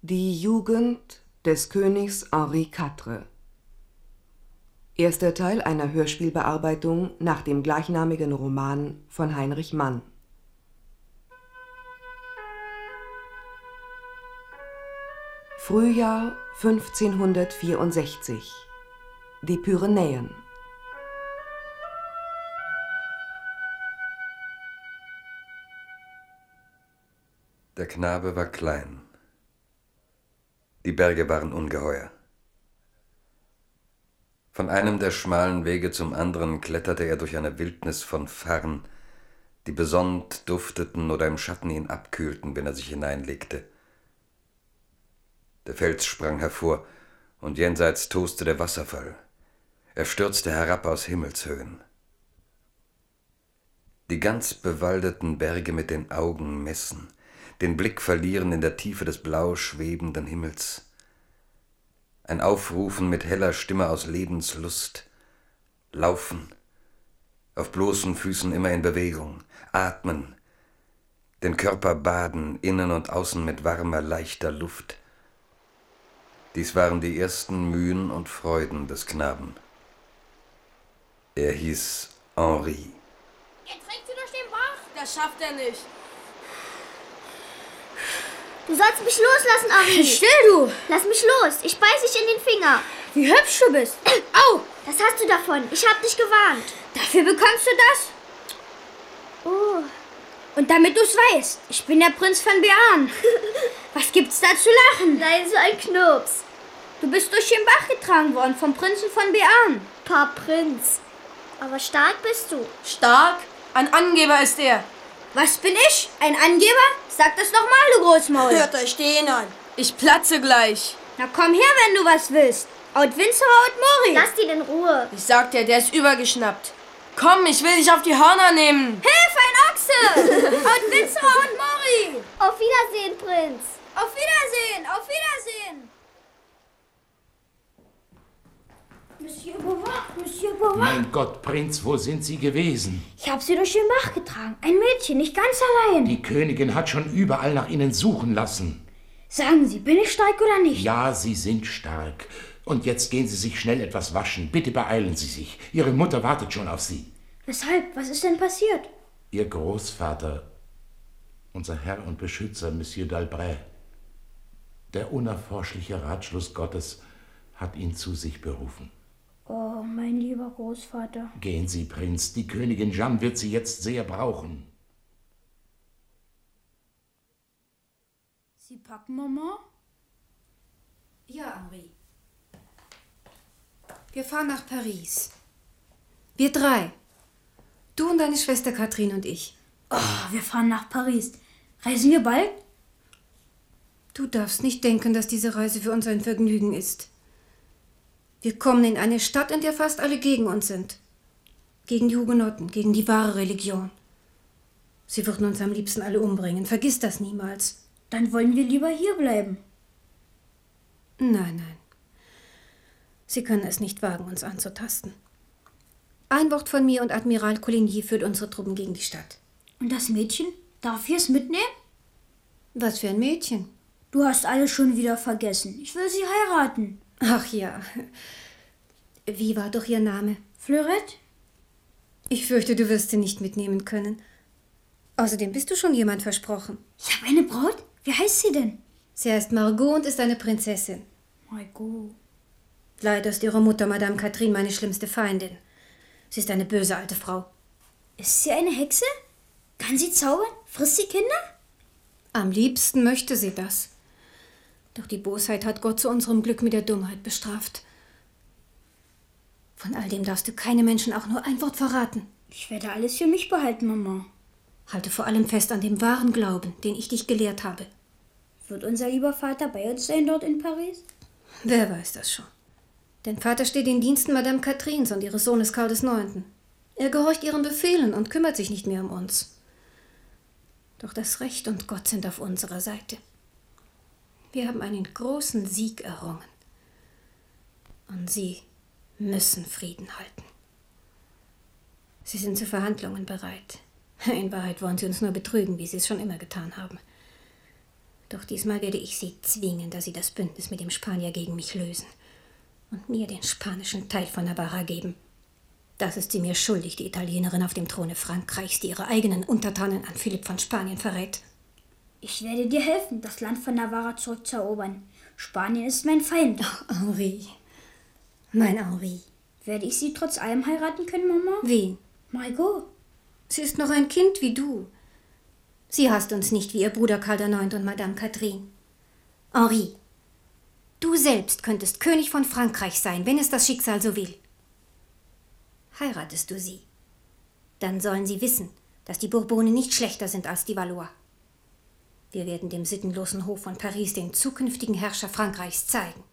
Die Jugend des Königs Henri IV. Erster Teil einer Hörspielbearbeitung nach dem gleichnamigen Roman von Heinrich Mann. Frühjahr 1564. Die Pyrenäen. Der Knabe war klein. Die Berge waren ungeheuer. Von einem der schmalen Wege zum anderen kletterte er durch eine Wildnis von Farren, die besonnt dufteten oder im Schatten ihn abkühlten, wenn er sich hineinlegte. Der Fels sprang hervor, und jenseits toste der Wasserfall. Er stürzte herab aus Himmelshöhen. Die ganz bewaldeten Berge mit den Augen messen, den Blick verlieren in der Tiefe des blau schwebenden Himmels. Ein Aufrufen mit heller Stimme aus Lebenslust. Laufen, auf bloßen Füßen immer in Bewegung, atmen, den Körper baden, innen und außen mit warmer, leichter Luft. Dies waren die ersten Mühen und Freuden des Knaben. Er hieß Henri. Er trägt sie durch den Bach. Das schafft er nicht. Du sollst mich loslassen, Henri. Still, du! Lass mich los. Ich beiß dich in den Finger. Wie hübsch du bist. Au! Das hast du davon. Ich hab dich gewarnt. Dafür bekommst du das? Oh. Und damit du's weißt, ich bin der Prinz von Bearn. Was gibt's da zu lachen? Nein, so ein Knirps. Du bist durch den Bach getragen worden vom Prinzen von Bearn. Prinz. Aber stark bist du. Stark? Ein Angeber ist er. Was bin ich? Ein Angeber? Sag das doch mal, du Großmaul. Hört euch den an. Ich platze gleich. Na komm her, wenn du was willst. Out Winzer, out Mori. Lass ihn in Ruhe. Ich sag dir, der ist übergeschnappt. Komm, ich will dich auf die Hörner nehmen. Hilf, ein Ochse! Out Winzer, out Mori. Auf Wiedersehen, Prinz. Auf Wiedersehen, auf Wiedersehen. Monsieur Beauvoir, Monsieur Beauvoir. Mein Gott, Prinz, wo sind Sie gewesen? Ich habe sie durch den Bach getragen. Ein Mädchen, nicht ganz allein. Die Königin hat schon überall nach Ihnen suchen lassen. Sagen Sie, bin ich stark oder nicht? Ja, Sie sind stark. Und jetzt gehen Sie sich schnell etwas waschen. Bitte beeilen Sie sich. Ihre Mutter wartet schon auf Sie. Weshalb? Was ist denn passiert? Ihr Großvater, unser Herr und Beschützer, Monsieur d'Albret, der unerforschliche Ratschluss Gottes, hat ihn zu sich berufen. Oh, mein lieber Großvater. Gehen Sie, Prinz. Die Königin Jeanne wird Sie jetzt sehr brauchen. Sie packen, Mama? Ja, Henri. Wir fahren nach Paris. Wir drei. Du und deine Schwester Katrin und ich. Oh, wir fahren nach Paris. Reisen wir bald? Du darfst nicht denken, dass diese Reise für uns ein Vergnügen ist. Wir kommen in eine Stadt, in der fast alle gegen uns sind. Gegen die Hugenotten, gegen die wahre Religion. Sie würden uns am liebsten alle umbringen. Vergiss das niemals. Dann wollen wir lieber hier bleiben. Nein, nein. Sie können es nicht wagen, uns anzutasten. Ein Wort von mir und Admiral Coligny führt unsere Truppen gegen die Stadt. Und das Mädchen? Darf ich es mitnehmen? Was für ein Mädchen? Du hast alles schon wieder vergessen. Ich will sie heiraten. Ach ja. Wie war doch Ihr Name? Fleurette? Ich fürchte, du wirst sie nicht mitnehmen können. Außerdem bist du schon jemand versprochen. Ich habe eine Braut? Wie heißt sie denn? Sie heißt Margot und ist eine Prinzessin. Margot. Leider ist ihre Mutter, Madame Catherine, meine schlimmste Feindin. Sie ist eine böse alte Frau. Ist sie eine Hexe? Kann sie zaubern? Frisst sie Kinder? Am liebsten möchte sie das. Doch die Bosheit hat Gott zu unserem Glück mit der Dummheit bestraft. Von all dem darfst du keine Menschen auch nur ein Wort verraten. Ich werde alles für mich behalten, Mama. Halte vor allem fest an dem wahren Glauben, den ich dich gelehrt habe. Wird unser lieber Vater bei uns sein dort in Paris? Wer weiß das schon. Dein Vater steht in Diensten Madame Catherines und ihres Sohnes Karl IX. Er gehorcht ihren Befehlen und kümmert sich nicht mehr um uns. Doch das Recht und Gott sind auf unserer Seite. Wir haben einen großen Sieg errungen. Und sie müssen Frieden halten. Sie sind zu Verhandlungen bereit. In Wahrheit wollen sie uns nur betrügen, wie sie es schon immer getan haben. Doch diesmal werde ich Sie zwingen, dass Sie das Bündnis mit dem Spanier gegen mich lösen und mir den spanischen Teil von Navarra geben. Das ist sie mir schuldig, die Italienerin auf dem Throne Frankreichs, die ihre eigenen Untertanen an Philipp von Spanien verrät. Ich werde dir helfen, das Land von Navarra zurückzuerobern. Spanien ist mein Feind. Oh, Henri. Mein Henri. Werde ich sie trotz allem heiraten können, Mama? Wen? Margot. Sie ist noch ein Kind wie du. Sie hasst uns nicht wie ihr Bruder Karl IX. Und Madame Catherine. Henri, du selbst könntest König von Frankreich sein, wenn es das Schicksal so will. Heiratest du sie, dann sollen sie wissen, dass die Bourbonen nicht schlechter sind als die Valois. Wir werden dem sittenlosen Hof von Paris den zukünftigen Herrscher Frankreichs zeigen.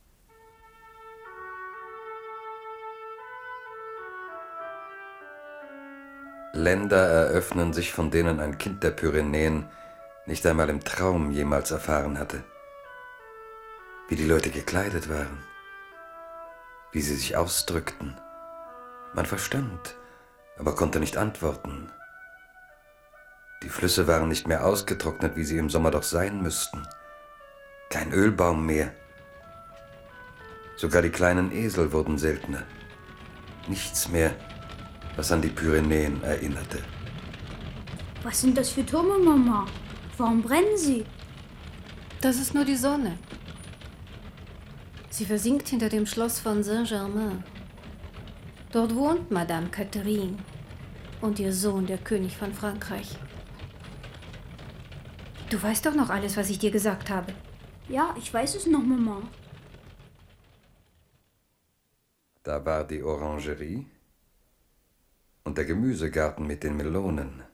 Länder eröffnen sich, von denen ein Kind der Pyrenäen nicht einmal im Traum jemals erfahren hatte. Wie die Leute gekleidet waren, wie sie sich ausdrückten. Man verstand, aber konnte nicht antworten. Die Flüsse waren nicht mehr ausgetrocknet, wie sie im Sommer doch sein müssten. Kein Ölbaum mehr. Sogar die kleinen Esel wurden seltener. Nichts mehr, was an die Pyrenäen erinnerte. Was sind das für Türme, Mama? Warum brennen sie? Das ist nur die Sonne. Sie versinkt hinter dem Schloss von Saint-Germain. Dort wohnt Madame Catherine und ihr Sohn, der König von Frankreich. Du weißt doch noch alles, was ich dir gesagt habe. Ja, ich weiß es noch, Mama. Da war die Orangerie und der Gemüsegarten mit den Melonen.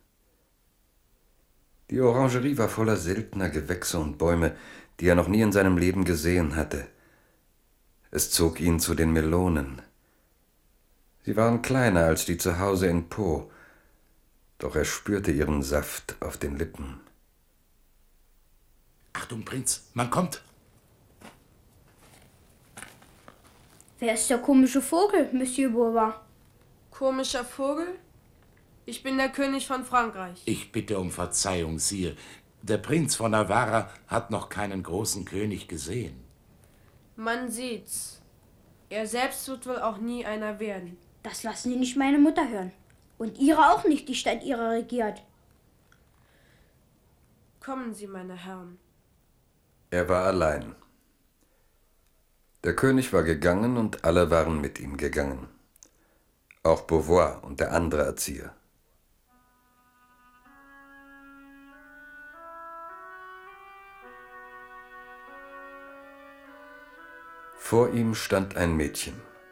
Die Orangerie war voller seltener Gewächse und Bäume, die er noch nie in seinem Leben gesehen hatte. Es zog ihn zu den Melonen. Sie waren kleiner als die zu Hause in Pau, doch er spürte ihren Saft auf den Lippen. Achtung, Prinz, man kommt. Wer ist der komische Vogel, Monsieur Bourbois? Komischer Vogel? Ich bin der König von Frankreich. Ich bitte um Verzeihung, Sire. Der Prinz von Navarra hat noch keinen großen König gesehen. Man sieht's. Er selbst wird wohl auch nie einer werden. Das lassen die nicht meine Mutter hören. Und ihre auch nicht, die statt ihrer regiert. Kommen Sie, meine Herren. Er war allein. Der König war gegangen und alle waren mit ihm gegangen. Auch Beauvoir und der andere Erzieher. Vor ihm stand ein Mädchen.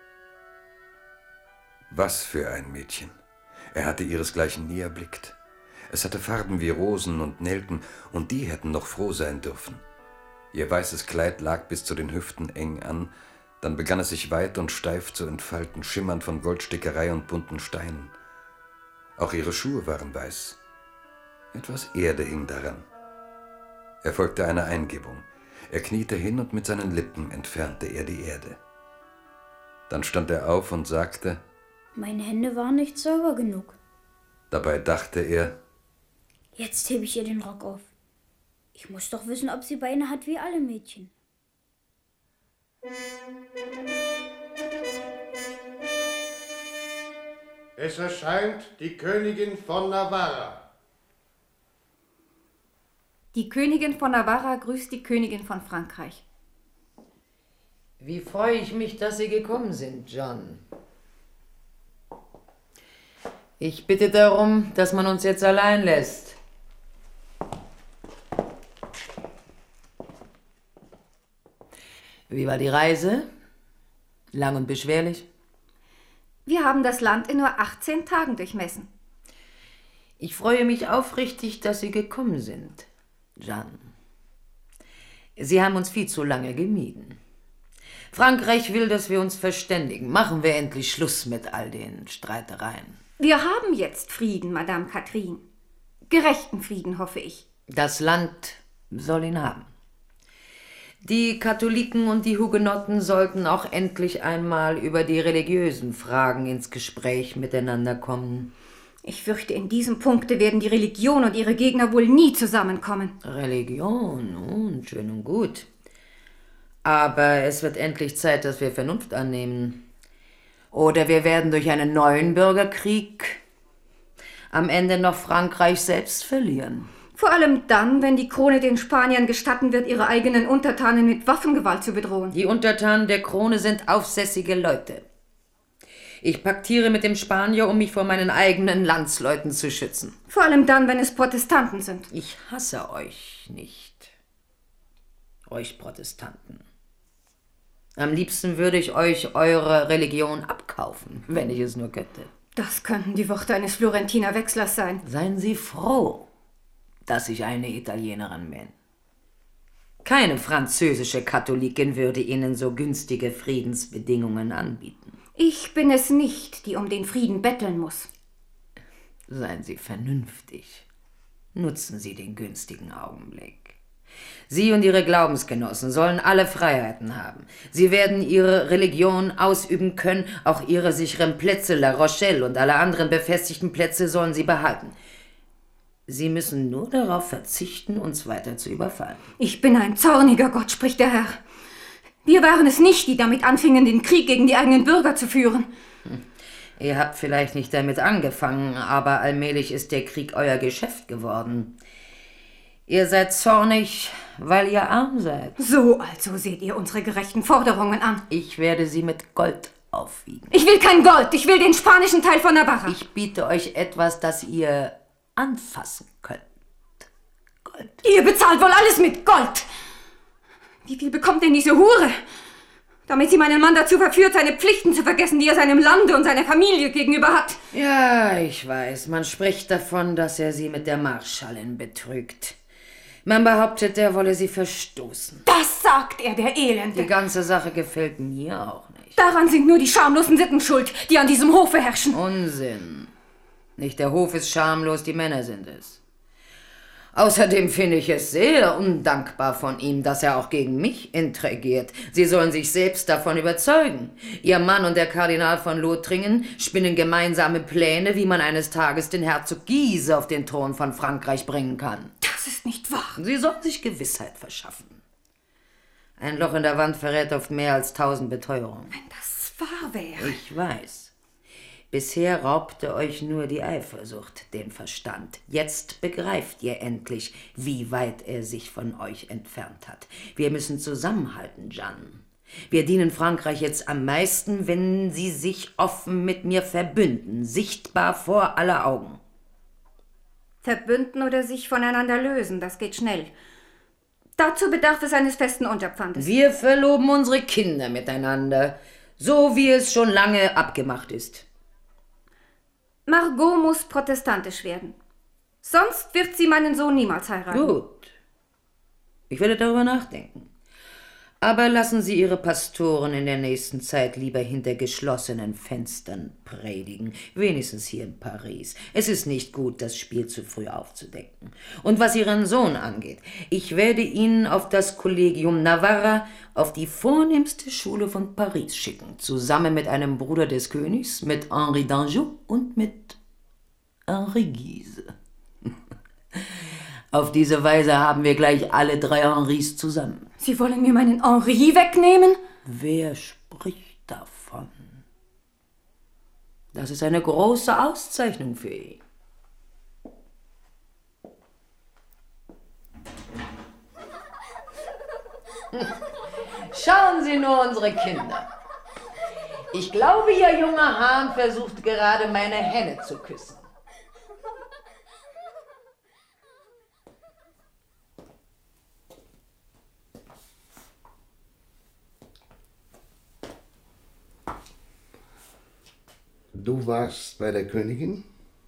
Was für ein Mädchen! Er hatte ihresgleichen nie erblickt. Es hatte Farben wie Rosen und Nelken, und die hätten noch froh sein dürfen. Ihr weißes Kleid lag bis zu den Hüften eng an, dann begann es sich weit und steif zu entfalten, schimmernd von Goldstickerei und bunten Steinen. Auch ihre Schuhe waren weiß. Etwas Erde hing daran. Er folgte einer Eingebung. Er kniete hin und mit seinen Lippen entfernte er die Erde. Dann stand er auf und sagte: Meine Hände waren nicht sauber genug. Dabei dachte er: Jetzt hebe ich ihr den Rock auf. Ich muss doch wissen, ob sie Beine hat wie alle Mädchen. Es erscheint die Königin von Navarra. Die Königin von Navarra grüßt die Königin von Frankreich. Wie freue ich mich, dass Sie gekommen sind, John. Ich bitte darum, dass man uns jetzt allein lässt. Wie war die Reise? Lang und beschwerlich? Wir haben das Land in nur 18 Tagen durchmessen. Ich freue mich aufrichtig, dass Sie gekommen sind, Jeanne. Sie haben uns viel zu lange gemieden. Frankreich will, dass wir uns verständigen. Machen wir endlich Schluss mit all den Streitereien. Wir haben jetzt Frieden, Madame Catherine. Gerechten Frieden, hoffe ich. Das Land soll ihn haben. Die Katholiken und die Hugenotten sollten auch endlich einmal über die religiösen Fragen ins Gespräch miteinander kommen. Ich fürchte, in diesem Punkte werden die Religion und ihre Gegner wohl nie zusammenkommen. Religion, nun, schön und gut. Aber es wird endlich Zeit, dass wir Vernunft annehmen. Oder wir werden durch einen neuen Bürgerkrieg am Ende noch Frankreich selbst verlieren. Vor allem dann, wenn die Krone den Spaniern gestatten wird, ihre eigenen Untertanen mit Waffengewalt zu bedrohen. Die Untertanen der Krone sind aufsässige Leute. Ich paktiere mit dem Spanier, um mich vor meinen eigenen Landsleuten zu schützen. Vor allem dann, wenn es Protestanten sind. Ich hasse euch nicht. Euch Protestanten. Am liebsten würde ich euch eure Religion abkaufen, wenn ich es nur könnte. Das könnten die Worte eines Florentiner Wechslers sein. Seien Sie froh, dass ich eine Italienerin bin. Keine französische Katholikin würde Ihnen so günstige Friedensbedingungen anbieten. Ich bin es nicht, die um den Frieden betteln muss. Seien Sie vernünftig. Nutzen Sie den günstigen Augenblick. Sie und Ihre Glaubensgenossen sollen alle Freiheiten haben. Sie werden ihre Religion ausüben können, auch ihre sicheren Plätze, La Rochelle und alle anderen befestigten Plätze sollen sie behalten. Sie müssen nur darauf verzichten, uns weiter zu überfallen. Ich bin ein zorniger Gott, spricht der Herr. Wir waren es nicht, die damit anfingen, den Krieg gegen die eigenen Bürger zu führen. Ihr habt vielleicht nicht damit angefangen, aber allmählich ist der Krieg euer Geschäft geworden. Ihr seid zornig, weil ihr arm seid. So also seht ihr unsere gerechten Forderungen an. Ich werde sie mit Gold aufwiegen. Ich will kein Gold, ich will den spanischen Teil von Navarra. Ich biete euch etwas, das ihr anfassen könnt. Gold. Ihr bezahlt wohl alles mit Gold. Wie viel bekommt denn diese Hure? Damit sie meinen Mann dazu verführt, seine Pflichten zu vergessen, die er seinem Lande und seiner Familie gegenüber hat. Ja, ich weiß. Man spricht davon, dass er sie mit der Marschallin betrügt. Man behauptet, er wolle sie verstoßen. Das sagt er, der Elende. Die ganze Sache gefällt mir auch nicht. Daran sind nur die schamlosen Sitten schuld, die an diesem Hofe herrschen. Unsinn. Nicht der Hof ist schamlos, die Männer sind es. Außerdem finde ich es sehr undankbar von ihm, dass er auch gegen mich intrigiert. Sie sollen sich selbst davon überzeugen. Ihr Mann und der Kardinal von Lothringen spinnen gemeinsame Pläne, wie man eines Tages den Herzog Guise auf den Thron von Frankreich bringen kann. Das ist nicht wahr. Sie sollen sich Gewissheit verschaffen. Ein Loch in der Wand verrät oft mehr als 1000 Beteuerungen. Wenn das wahr wäre. Ich weiß. Bisher raubte euch nur die Eifersucht den Verstand. Jetzt begreift ihr endlich, wie weit er sich von euch entfernt hat. Wir müssen zusammenhalten, Jeanne. Wir dienen Frankreich jetzt am meisten, wenn sie sich offen mit mir verbünden, sichtbar vor aller Augen. Verbünden oder sich voneinander lösen, das geht schnell. Dazu bedarf es eines festen Unterpfandes. Wir verloben unsere Kinder miteinander, so wie es schon lange abgemacht ist. Margot muss protestantisch werden. Sonst wird sie meinen Sohn niemals heiraten. Gut. Ich werde darüber nachdenken. Aber lassen Sie Ihre Pastoren in der nächsten Zeit lieber hinter geschlossenen Fenstern predigen. Wenigstens hier in Paris. Es ist nicht gut, das Spiel zu früh aufzudecken. Und was Ihren Sohn angeht, ich werde ihn auf das Collegium Navarra, auf die vornehmste Schule von Paris schicken. Zusammen mit einem Bruder des Königs, mit Henri d'Anjou und mit Henri Guise. Auf diese Weise haben wir gleich alle 3 Henris zusammen. Sie wollen mir meinen Henri wegnehmen? Wer spricht davon? Das ist eine große Auszeichnung für ihn. Schauen Sie nur unsere Kinder. Ich glaube, Ihr junger Hahn versucht gerade, meine Henne zu küssen. Du warst bei der Königin?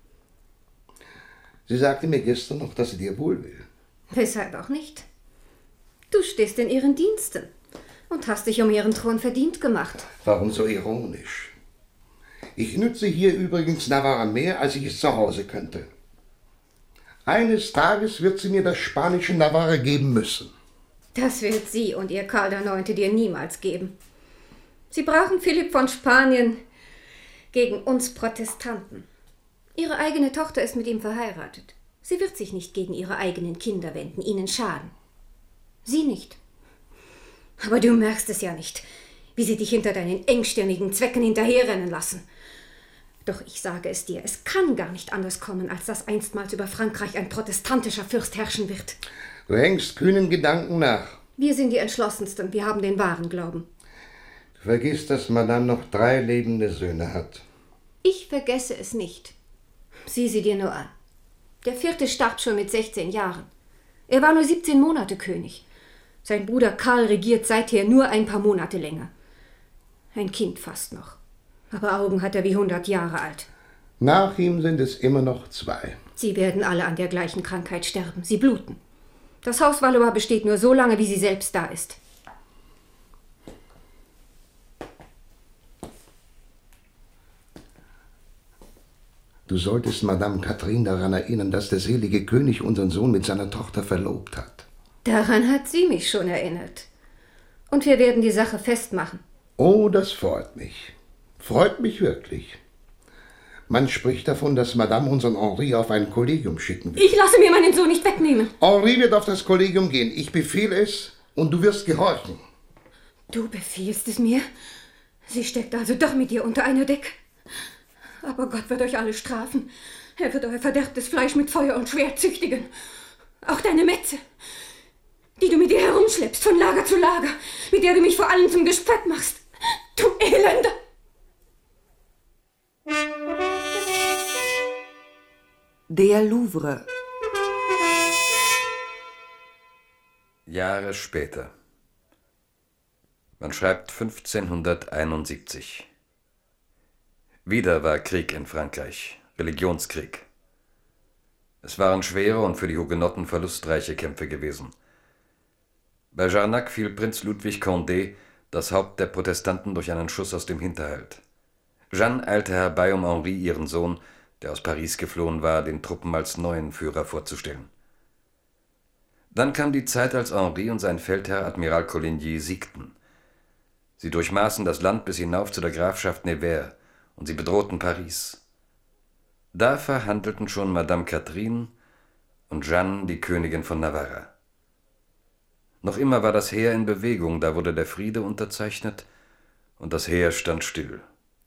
Sie sagte mir gestern noch, dass sie dir wohl will. Weshalb auch nicht? Du stehst in ihren Diensten und hast dich um ihren Thron verdient gemacht. Warum so ironisch? Ich nütze hier übrigens Navarra mehr, als ich es zu Hause könnte. Eines Tages wird sie mir das spanische Navarra geben müssen. Das wird sie und ihr Karl IX. Dir niemals geben. Sie brauchen Philipp von Spanien gegen uns Protestanten. Ihre eigene Tochter ist mit ihm verheiratet. Sie wird sich nicht gegen ihre eigenen Kinder wenden, ihnen schaden. Sie nicht. Aber du merkst es ja nicht, wie sie dich hinter deinen engstirnigen Zwecken hinterherrennen lassen. Doch ich sage es dir, es kann gar nicht anders kommen, als dass einstmals über Frankreich ein protestantischer Fürst herrschen wird. Du hängst kühnen Gedanken nach. Wir sind die Entschlossensten, wir haben den wahren Glauben. Du vergisst, dass Madame noch 3 lebende Söhne hat. Ich vergesse es nicht. Sieh sie dir nur an. Der 4. starb schon mit 16 Jahren. Er war nur 17 Monate König. Sein Bruder Karl regiert seither nur ein paar Monate länger. Ein Kind fast noch. Aber Augen hat er wie 100 Jahre alt. Nach ihm sind es immer noch 2. Sie werden alle an der gleichen Krankheit sterben. Sie bluten. Das Haus Valois besteht nur so lange, wie sie selbst da ist. Du solltest Madame Catherine daran erinnern, dass der selige König unseren Sohn mit seiner Tochter verlobt hat. Daran hat sie mich schon erinnert. Und wir werden die Sache festmachen. Oh, das freut mich. Freut mich wirklich. Man spricht davon, dass Madame unseren Henri auf ein Kollegium schicken will. Ich lasse mir meinen Sohn nicht wegnehmen. Henri wird auf das Kollegium gehen. Ich befehle es und du wirst gehorchen. Du befiehlst es mir? Sie steckt also doch mit dir unter einer Decke. Aber Gott wird euch alle strafen. Er wird euer verderbtes Fleisch mit Feuer und Schwert züchtigen. Auch deine Metze, die du mit dir herumschleppst von Lager zu Lager, mit der du mich vor allen zum Gespött machst. Du Elender! Der Louvre. Jahre später. Man schreibt 1571. Wieder war Krieg in Frankreich, Religionskrieg. Es waren schwere und für die Hugenotten verlustreiche Kämpfe gewesen. Bei Jarnac fiel Prinz Ludwig Condé, das Haupt der Protestanten, durch einen Schuss aus dem Hinterhalt. Jeanne eilte herbei, um Henri, ihren Sohn, der aus Paris geflohen war, den Truppen als neuen Führer vorzustellen. Dann kam die Zeit, als Henri und sein Feldherr Admiral Coligny siegten. Sie durchmaßen das Land bis hinauf zu der Grafschaft Nevers, und sie bedrohten Paris. Da verhandelten schon Madame Catherine und Jeanne, die Königin von Navarra. Noch immer war das Heer in Bewegung, da wurde der Friede unterzeichnet und das Heer stand still.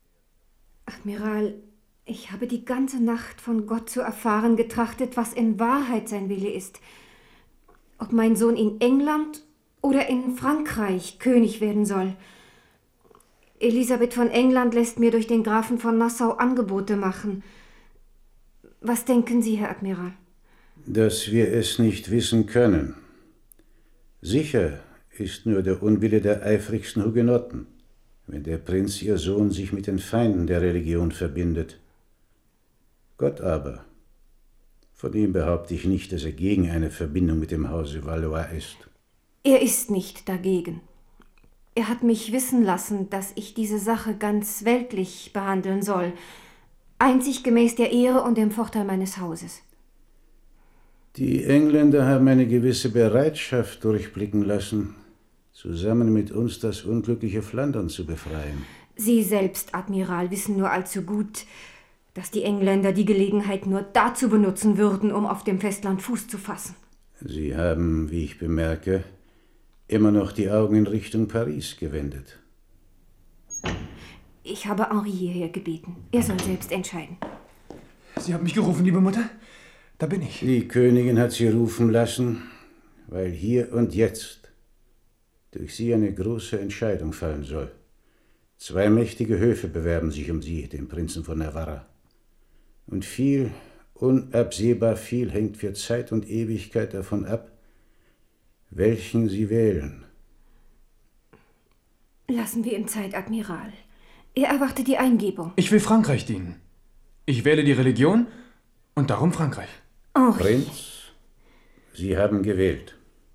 Admiral, ich habe die ganze Nacht von Gott zu erfahren getrachtet, was in Wahrheit sein Wille ist. Ob mein Sohn in England oder in Frankreich König werden soll. Elisabeth von England lässt mir durch den Grafen von Nassau Angebote machen. Was denken Sie, Herr Admiral? Dass wir es nicht wissen können. Sicher ist nur der Unwille der eifrigsten Hugenotten, wenn der Prinz, ihr Sohn, sich mit den Feinden der Religion verbindet. Gott aber, von ihm behaupte ich nicht, dass er gegen eine Verbindung mit dem Hause Valois ist. Er ist nicht dagegen. Er hat mich wissen lassen, dass ich diese Sache ganz weltlich behandeln soll, einzig gemäß der Ehre und dem Vorteil meines Hauses. Die Engländer haben eine gewisse Bereitschaft durchblicken lassen, zusammen mit uns das unglückliche Flandern zu befreien. Sie selbst, Admiral, wissen nur allzu gut, dass die Engländer die Gelegenheit nur dazu benutzen würden, um auf dem Festland Fuß zu fassen. Sie haben, wie ich bemerke, immer noch die Augen in Richtung Paris gewendet. Ich habe Henri hierher gebeten. Er soll selbst entscheiden. Sie haben mich gerufen, liebe Mutter? Da bin ich. Die Königin hat Sie rufen lassen, weil hier und jetzt durch Sie eine große Entscheidung fallen soll. 2 mächtige Höfe bewerben sich um Sie, den Prinzen von Navarra. Und viel, unabsehbar viel, hängt für Zeit und Ewigkeit davon ab, welchen Sie wählen. Lassen wir ihm Zeit, Admiral. Er erwartet die Eingebung. Ich will Frankreich dienen. Ich wähle die Religion und darum Frankreich. Henri. Prinz, Sie haben gewählt.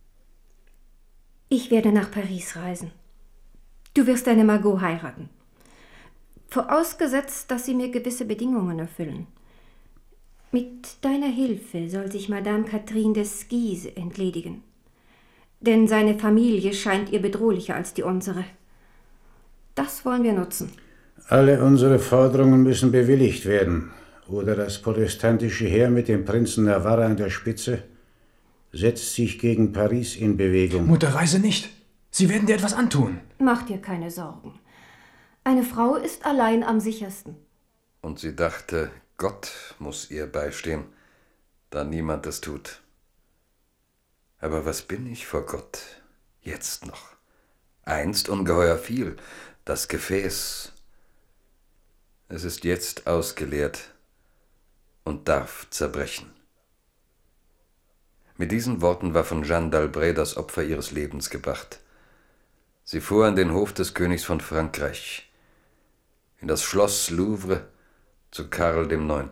Ich werde nach Paris reisen. Du wirst deine Margot heiraten. Vorausgesetzt, dass sie mir gewisse Bedingungen erfüllen. Mit deiner Hilfe soll sich Madame Catherine des Guise entledigen. Denn seine Familie scheint ihr bedrohlicher als die unsere. Das wollen wir nutzen. Alle unsere Forderungen müssen bewilligt werden, oder das protestantische Heer mit dem Prinzen Navarra an der Spitze setzt sich gegen Paris in Bewegung. Mutter, reise nicht. Sie werden dir etwas antun. Mach dir keine Sorgen. Eine Frau ist allein am sichersten. Und sie dachte, Gott muss ihr beistehen, da niemand es tut. Aber was bin ich vor Gott, jetzt noch? Einst ungeheuer viel, das Gefäß. Es ist jetzt ausgeleert und darf zerbrechen. Mit diesen Worten war von Jeanne d'Albret das Opfer ihres Lebens gebracht. Sie fuhr an den Hof des Königs von Frankreich, in das Schloss Louvre zu Karl IX.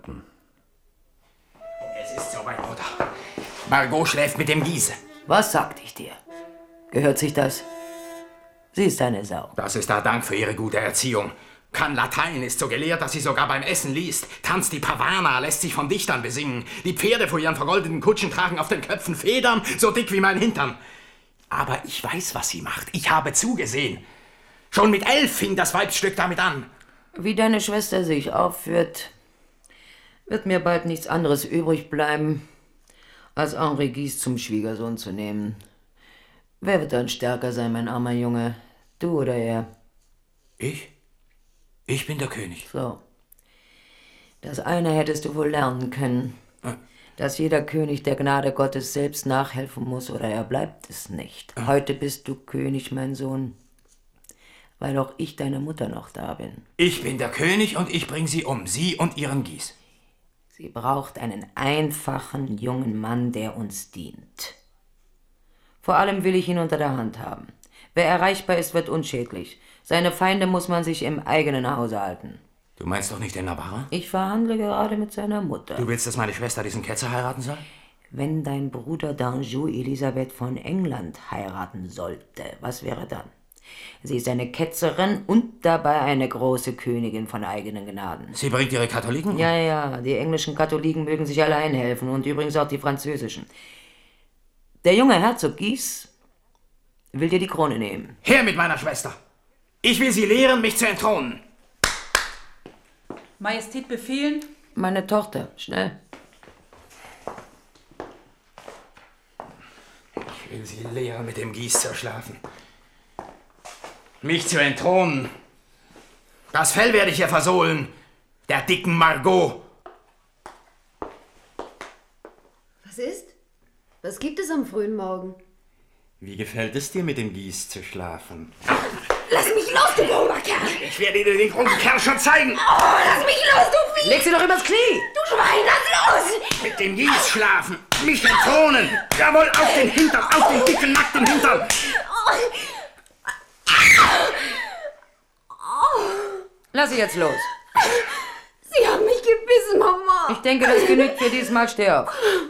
Es ist soweit, Mutter. Margot schläft mit dem Giese. Was sagte ich dir? Gehört sich das? Sie ist eine Sau. Das ist der Dank für ihre gute Erziehung. Kann Latein, ist so gelehrt, dass sie sogar beim Essen liest. Tanzt die Pavana, lässt sich von Dichtern besingen. Die Pferde vor ihren vergoldeten Kutschen tragen auf den Köpfen Federn, so dick wie mein Hintern. Aber ich weiß, was sie macht. Ich habe zugesehen. Schon mit 11 fing das Weibsstück damit an. Wie deine Schwester sich aufführt, wird mir bald nichts anderes übrig bleiben, als Henri Guise zum Schwiegersohn zu nehmen. Wer wird dann stärker sein, mein armer Junge? Du oder er? Ich? Ich bin der König. So. Das eine hättest du wohl lernen können. Dass jeder König der Gnade Gottes selbst nachhelfen muss, oder er bleibt es nicht. Heute bist du König, mein Sohn, weil auch ich, deine Mutter, noch da bin. Ich bin der König und ich bringe sie um, sie und ihren Guise. Sie braucht einen einfachen, jungen Mann, der uns dient. Vor allem will ich ihn unter der Hand haben. Wer erreichbar ist, wird unschädlich. Seine Feinde muss man sich im eigenen Hause halten. Du meinst doch nicht den Navarra? Ich verhandle gerade mit seiner Mutter. Du willst, dass meine Schwester diesen Ketzer heiraten soll? Wenn dein Bruder d'Anjou Elisabeth von England heiraten sollte, was wäre dann? Sie ist eine Ketzerin und dabei eine große Königin von eigenen Gnaden. Sie bringt ihre Katholiken? Ja, die englischen Katholiken mögen sich allein helfen und übrigens auch die französischen. Der junge Herzog Guise will dir die Krone nehmen. Her mit meiner Schwester! Ich will sie lehren, mich zu entthronen. Majestät befehlen? Meine Tochter, schnell. Ich will sie lehren, mit dem Guise zu schlafen. Mich zu entthronen. Das Fell werde ich ihr versohlen, der dicken Margot. Was ist? Was gibt es am frühen Morgen? Wie gefällt es dir, mit dem Guise zu schlafen? Lass mich los, du grober Kerl! Ich werde dir den groben Kerl schon zeigen! Oh, lass mich los, du Vieh! Leg sie doch übers Knie! Du Schwein, lass los! Mit dem Guise schlafen, mich entthronen! Jawohl, auf den Hintern, auf den dicken, nackten Hintern! Lass sie jetzt los! Sie haben mich gebissen, Mama! Ich denke, das genügt für diesmal. Steh auf.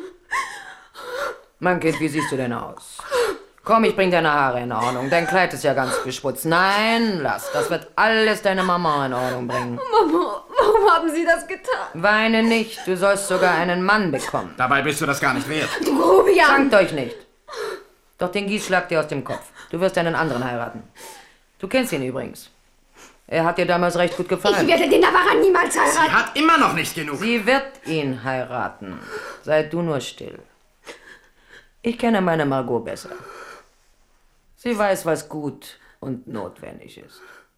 Mein Kind, wie siehst du denn aus? Komm, ich bring deine Haare in Ordnung. Dein Kleid ist ja ganz besputzt. Nein, lass. Das wird alles deine Mama in Ordnung bringen. Mama, warum haben Sie das getan? Weine nicht. Du sollst sogar einen Mann bekommen. Dabei bist du das gar nicht wert. Du Grobian! Zankt euch nicht. Doch den Guise schlag dir aus dem Kopf. Du wirst einen anderen heiraten. Du kennst ihn übrigens. Er hat dir damals recht gut gefallen. Ich werde den Navarra niemals heiraten. Sie hat immer noch nicht genug. Sie wird ihn heiraten. Sei du nur still. Ich kenne meine Margot besser. Sie weiß, was gut und notwendig ist.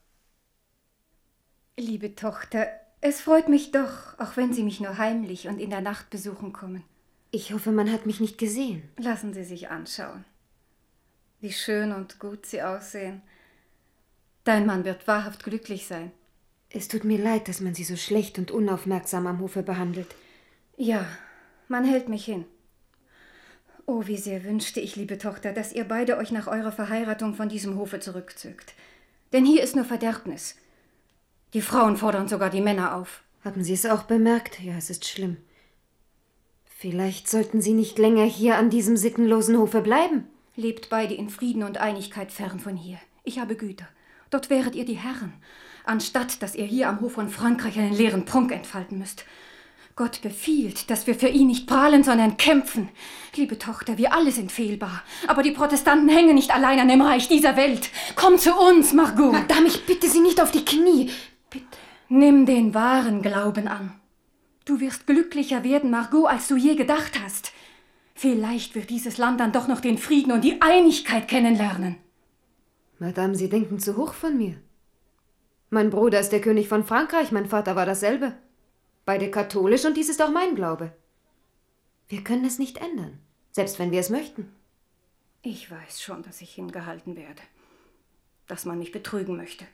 Liebe Tochter, es freut mich doch, auch wenn Sie mich nur heimlich und in der Nacht besuchen kommen. Ich hoffe, man hat mich nicht gesehen. Lassen Sie sich anschauen. Wie schön und gut Sie aussehen. Dein Mann wird wahrhaft glücklich sein. Es tut mir leid, dass man Sie so schlecht und unaufmerksam am Hofe behandelt. Ja, man hält mich hin. Oh, wie sehr wünschte ich, liebe Tochter, dass ihr beide euch nach eurer Verheiratung von diesem Hofe zurückzögt. Denn hier ist nur Verderbnis. Die Frauen fordern sogar die Männer auf. Haben Sie es auch bemerkt? Ja, es ist schlimm. Vielleicht sollten Sie nicht länger hier an diesem sittenlosen Hofe bleiben. Lebt beide in Frieden und Einigkeit fern von hier. Ich habe Güter. Dort wäret ihr die Herren, anstatt dass ihr hier am Hof von Frankreich einen leeren Prunk entfalten müsst. Gott befiehlt, dass wir für ihn nicht prahlen, sondern kämpfen. Liebe Tochter, wir alle sind fehlbar. Aber die Protestanten hängen nicht allein an dem Reich dieser Welt. Komm zu uns, Margot. Madame, ich bitte Sie nicht auf die Knie. Bitte. Nimm den wahren Glauben an. Du wirst glücklicher werden, Margot, als du je gedacht hast. Vielleicht wird dieses Land dann doch noch den Frieden und die Einigkeit kennenlernen. Madame, Sie denken zu hoch von mir. Mein Bruder ist der König von Frankreich, mein Vater war dasselbe. Beide katholisch und dies ist auch mein Glaube. Wir können es nicht ändern, selbst wenn wir es möchten. Ich weiß schon, dass ich hingehalten werde. Dass man mich betrügen möchte.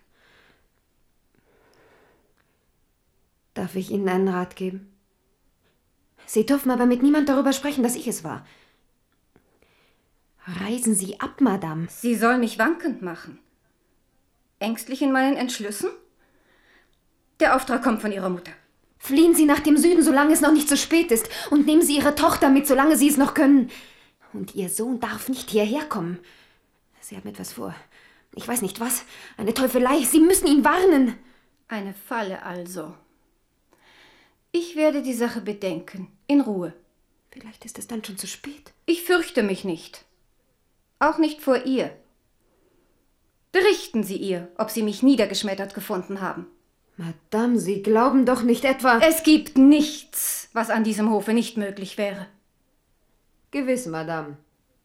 Darf ich Ihnen einen Rat geben? Sie dürfen aber mit niemand darüber sprechen, dass ich es war. Reisen Sie ab, Madame. Sie soll mich wankend machen. Ängstlich in meinen Entschlüssen? Der Auftrag kommt von Ihrer Mutter. Fliehen Sie nach dem Süden, solange es noch nicht zu spät ist. Und nehmen Sie Ihre Tochter mit, solange Sie es noch können. Und Ihr Sohn darf nicht hierher kommen. Sie haben etwas vor. Ich weiß nicht was. Eine Teufelei. Sie müssen ihn warnen. Eine Falle also. Ich werde die Sache bedenken. In Ruhe. Vielleicht ist es dann schon zu spät. Ich fürchte mich nicht. Auch nicht vor ihr. Berichten Sie ihr, ob Sie mich niedergeschmettert gefunden haben. Madame, Sie glauben doch nicht etwa... Es gibt nichts, was an diesem Hofe nicht möglich wäre. Gewiss, Madame.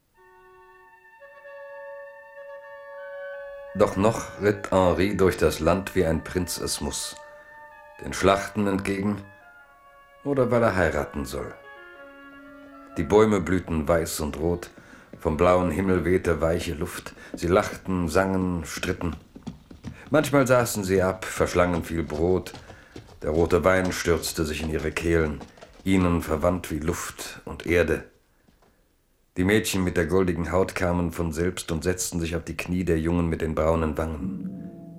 Doch noch ritt Henri durch das Land, wie ein Prinz es muss. Den Schlachten entgegen oder weil er heiraten soll. Die Bäume blühten weiß und rot, vom blauen Himmel wehte weiche Luft. Sie lachten, sangen, stritten. Manchmal saßen sie ab, verschlangen viel Brot. Der rote Wein stürzte sich in ihre Kehlen, ihnen verwandt wie Luft und Erde. Die Mädchen mit der goldigen Haut kamen von selbst und setzten sich auf die Knie der Jungen mit den braunen Wangen.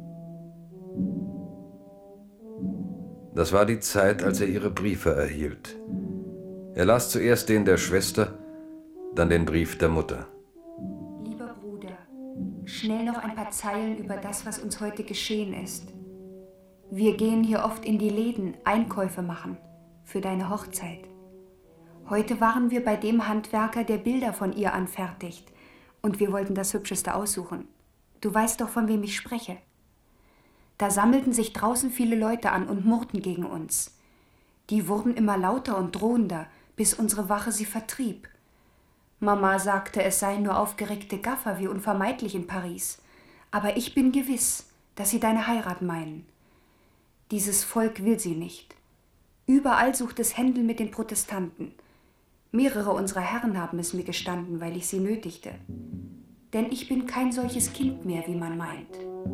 Das war die Zeit, als er ihre Briefe erhielt. Er las zuerst den der Schwester, dann den Brief der Mutter. Lieber Bruder, schnell noch ein paar Zeilen über das, was uns heute geschehen ist. Wir gehen hier oft in die Läden, Einkäufe machen, für deine Hochzeit. Heute waren wir bei dem Handwerker, der Bilder von ihr anfertigt, und wir wollten das Hübscheste aussuchen. Du weißt doch, von wem ich spreche. Da sammelten sich draußen viele Leute an und murrten gegen uns. Die wurden immer lauter und drohender, bis unsere Wache sie vertrieb. Mama sagte, es seien nur aufgeregte Gaffer wie unvermeidlich in Paris. Aber ich bin gewiss, dass sie deine Heirat meinen. Dieses Volk will sie nicht. Überall sucht es Händel mit den Protestanten. Mehrere unserer Herren haben es mir gestanden, weil ich sie nötigte. Denn ich bin kein solches Kind mehr, wie man meint.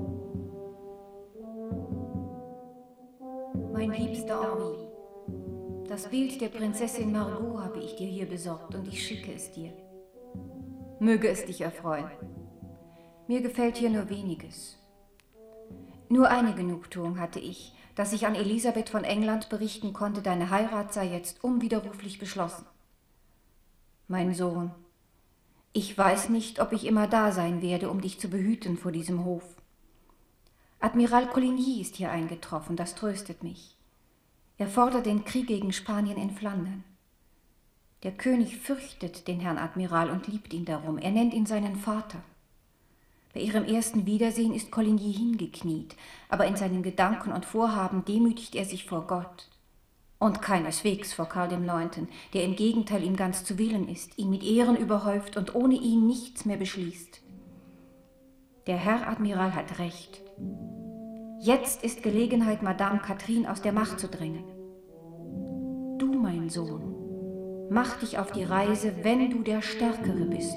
Mein liebster Henri, das Bild der Prinzessin Margot habe ich dir hier besorgt und ich schicke es dir. Möge es dich erfreuen. Mir gefällt hier nur weniges. Nur eine Genugtuung hatte ich, dass ich an Elisabeth von England berichten konnte, deine Heirat sei jetzt unwiderruflich beschlossen. Mein Sohn, ich weiß nicht, ob ich immer da sein werde, um dich zu behüten vor diesem Hof. Admiral Coligny ist hier eingetroffen, das tröstet mich. Er fordert den Krieg gegen Spanien in Flandern. Der König fürchtet den Herrn Admiral und liebt ihn darum. Er nennt ihn seinen Vater. Bei ihrem ersten Wiedersehen ist Coligny hingekniet, aber in seinen Gedanken und Vorhaben demütigt er sich vor Gott. Und keineswegs vor Karl IX., der im Gegenteil ihm ganz zu Willen ist, ihn mit Ehren überhäuft und ohne ihn nichts mehr beschließt. Der Herr Admiral hat recht. Jetzt ist Gelegenheit, Madame Catherine aus der Macht zu drängen. Du, mein Sohn, mach dich auf die Reise, wenn du der Stärkere bist.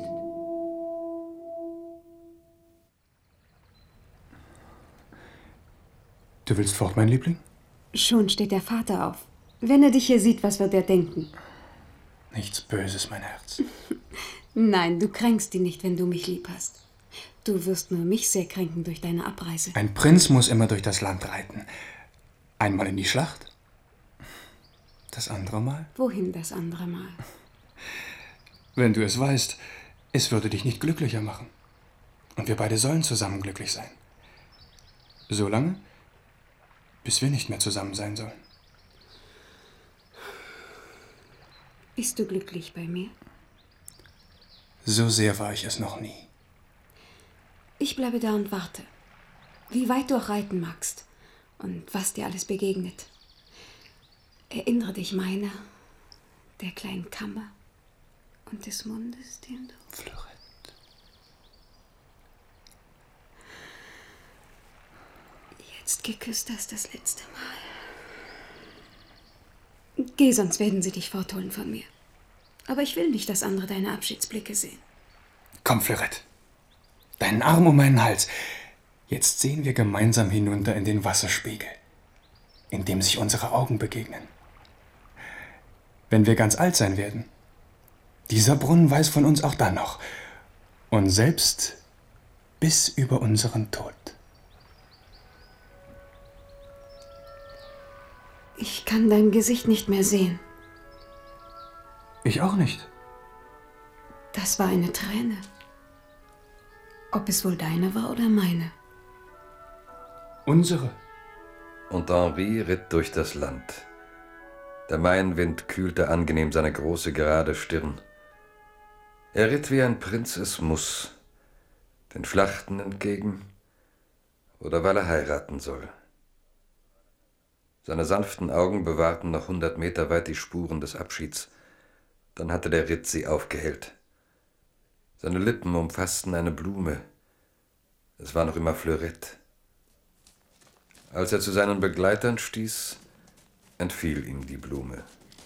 Du willst fort, mein Liebling? Schon steht der Vater auf. Wenn er dich hier sieht, was wird er denken? Nichts Böses, mein Herz. Nein, du kränkst ihn nicht, wenn du mich lieb hast. Du wirst nur mich sehr kränken durch deine Abreise. Ein Prinz muss immer durch das Land reiten. Einmal in die Schlacht, das andere Mal. Wohin das andere Mal? Wenn du es weißt, es würde dich nicht glücklicher machen. Und wir beide sollen zusammen glücklich sein. Solange, bis wir nicht mehr zusammen sein sollen. Bist du glücklich bei mir? So sehr war ich es noch nie. Ich bleibe da und warte. Wie weit du auch reiten magst und was dir alles begegnet. Erinnere dich meiner, der kleinen Kammer und des Mundes, den du... Fleurette. Jetzt geküsst hast das letzte Mal. Geh, sonst werden sie dich fortholen von mir. Aber ich will nicht, dass andere deine Abschiedsblicke sehen. Komm, Fleurette. Deinen Arm um meinen Hals. Jetzt sehen wir gemeinsam hinunter in den Wasserspiegel, in dem sich unsere Augen begegnen. Wenn wir ganz alt sein werden, dieser Brunnen weiß von uns auch dann noch. Und selbst bis über unseren Tod. Ich kann dein Gesicht nicht mehr sehen. Ich auch nicht. Das war eine Träne. Ob es wohl deine war oder meine? Unsere. Und Henri ritt durch das Land. Der Mainwind kühlte angenehm seine große, gerade Stirn. Er ritt, wie ein Prinz es muss, den Schlachten entgegen oder weil er heiraten soll. Seine sanften Augen bewahrten noch 100 Meter weit die Spuren des Abschieds. Dann hatte der Ritt sie aufgehellt. Seine Lippen umfassten eine Blume. Es war noch immer Fleurette. Als er zu seinen Begleitern stieß, entfiel ihm die Blume.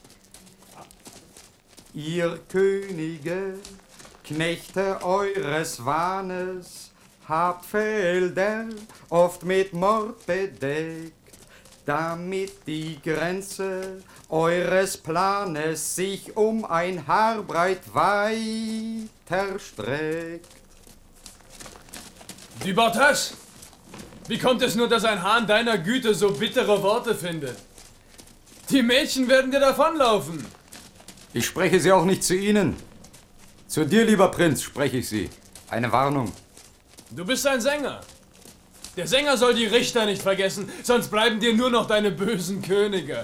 Ihr Könige, Knechte eures Wahnes, habt Felder oft mit Mord bedeckt, damit die Grenze eures Planes sich um ein Haar breit weiter streckt. Du Bartas, wie kommt es nur, dass ein Hahn deiner Güte so bittere Worte findet? Die Mädchen werden dir davonlaufen. Ich spreche sie auch nicht zu Ihnen. Zu dir, lieber Prinz, spreche ich sie. Eine Warnung. Du bist ein Sänger. Der Sänger soll die Richter nicht vergessen, sonst bleiben dir nur noch deine bösen Könige.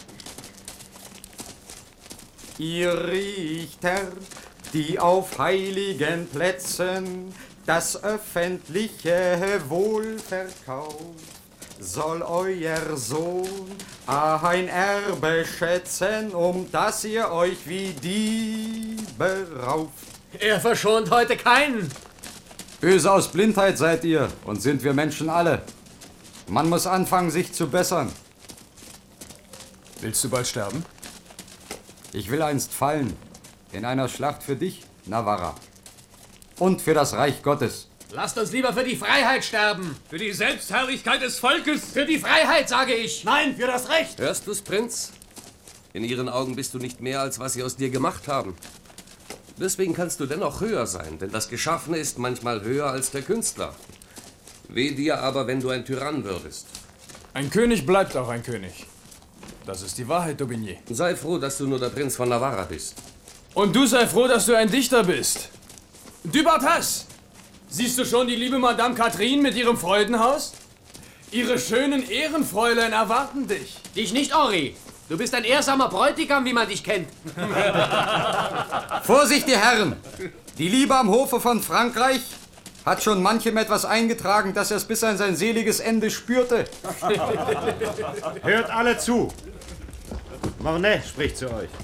Ihr Richter, die auf heiligen Plätzen das öffentliche Wohl verkauft, soll euer Sohn ein Erbe schätzen, um das ihr euch wie Diebe rauft. Er verschont heute keinen. Böse aus Blindheit seid ihr und sind wir Menschen alle. Man muss anfangen, sich zu bessern. Willst du bald sterben? Ich will einst fallen in einer Schlacht für dich, Navarra, und für das Reich Gottes. Lasst uns lieber für die Freiheit sterben. Für die Selbstherrlichkeit des Volkes. Für die Freiheit, sage ich. Nein, für das Recht. Hörst du's, Prinz? In ihren Augen bist du nicht mehr, als was sie aus dir gemacht haben. Deswegen kannst du dennoch höher sein, denn das Geschaffene ist manchmal höher als der Künstler. Weh dir aber, wenn du ein Tyrann würdest. Ein König bleibt auch ein König. Das ist die Wahrheit, Daubigny. Sei froh, dass du nur der Prinz von Navarra bist. Und du sei froh, dass du ein Dichter bist. Du Bartas! Siehst du schon die liebe Madame Catherine mit ihrem Freudenhaus? Ihre schönen Ehrenfräulein erwarten dich. Dich nicht, Henri. Du bist ein ehrsamer Bräutigam, wie man dich kennt. Vorsicht, ihr Herren! Die Liebe am Hofe von Frankreich hat schon manchem etwas eingetragen, dass er es bis an sein seliges Ende spürte. Hört alle zu! Mornay spricht zu euch.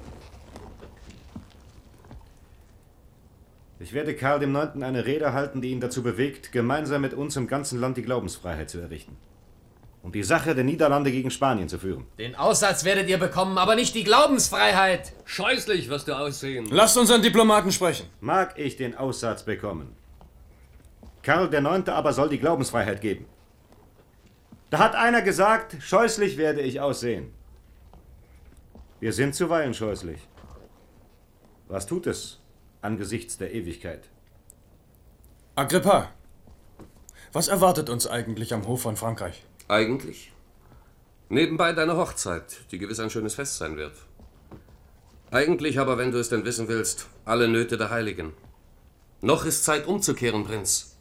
Ich werde Karl IX. Eine Rede halten, die ihn dazu bewegt, gemeinsam mit uns im ganzen Land die Glaubensfreiheit zu errichten. Und die Sache der Niederlande gegen Spanien zu führen. Den Aussatz werdet ihr bekommen, aber nicht die Glaubensfreiheit. Scheußlich wirst du aussehen. Lasst unseren Diplomaten sprechen. Mag ich den Aussatz bekommen. Karl IX. Aber soll die Glaubensfreiheit geben. Da hat einer gesagt, scheußlich werde ich aussehen. Wir sind zuweilen scheußlich. Was tut es angesichts der Ewigkeit? Agrippa, was erwartet uns eigentlich am Hof von Frankreich? Eigentlich? Nebenbei deine Hochzeit, die gewiss ein schönes Fest sein wird. Eigentlich aber, wenn du es denn wissen willst, alle Nöte der Heiligen. Noch ist Zeit umzukehren, Prinz.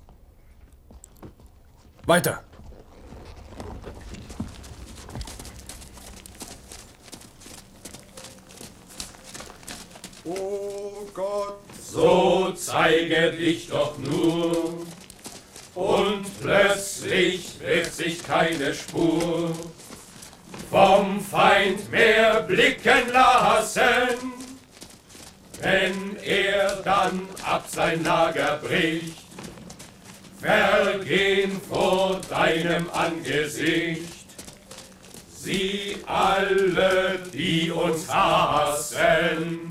Weiter. O Gott, so zeige dich doch nur, und plötzlich wird sich keine Spur vom Feind mehr blicken lassen. Wenn er dann ab sein Lager bricht, vergehen vor deinem Angesicht sie alle, die uns hassen.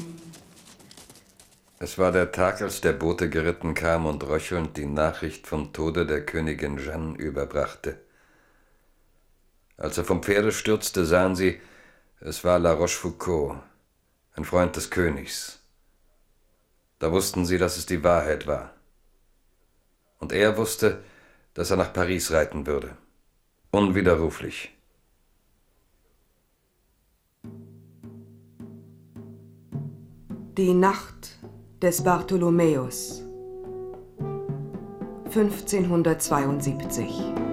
Es war der Tag, als der Bote geritten kam und röchelnd die Nachricht vom Tode der Königin Jeanne überbrachte. Als er vom Pferde stürzte, sahen sie, es war La Rochefoucauld, ein Freund des Königs. Da wussten sie, dass es die Wahrheit war. Und er wusste, dass er nach Paris reiten würde. Unwiderruflich. Die Nacht des Bartholomäus 1572.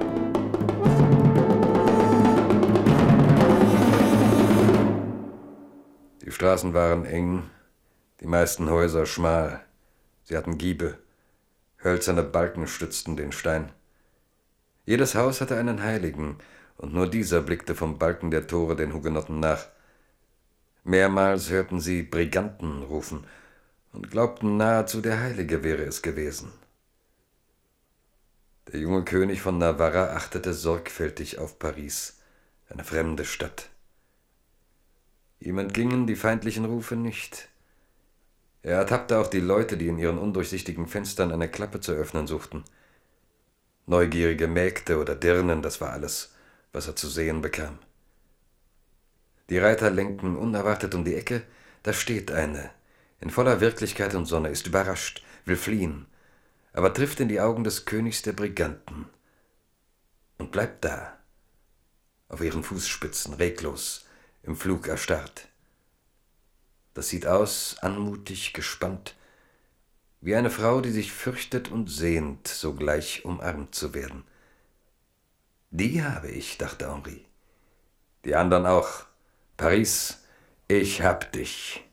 Die Straßen waren eng, die meisten Häuser schmal. Sie hatten Giebel. Hölzerne Balken stützten den Stein. Jedes Haus hatte einen Heiligen, und nur dieser blickte vom Balken der Tore den Hugenotten nach. Mehrmals hörten sie Briganten rufen und glaubten nahezu, der Heilige wäre es gewesen. Der junge König von Navarra achtete sorgfältig auf Paris, eine fremde Stadt. Ihm entgingen die feindlichen Rufe nicht. Er ertappte auch die Leute, die in ihren undurchsichtigen Fenstern eine Klappe zu öffnen suchten. Neugierige Mägde oder Dirnen, das war alles, was er zu sehen bekam. Die Reiter lenken unerwartet um die Ecke, da steht eine, in voller Wirklichkeit und Sonne, ist überrascht, will fliehen, aber trifft in die Augen des Königs der Briganten und bleibt da, auf ihren Fußspitzen, reglos, im Flug erstarrt. Das sieht aus, anmutig, gespannt, wie eine Frau, die sich fürchtet und sehnt, sogleich umarmt zu werden. Die habe ich, dachte Henri. Die anderen auch. Paris, ich hab dich.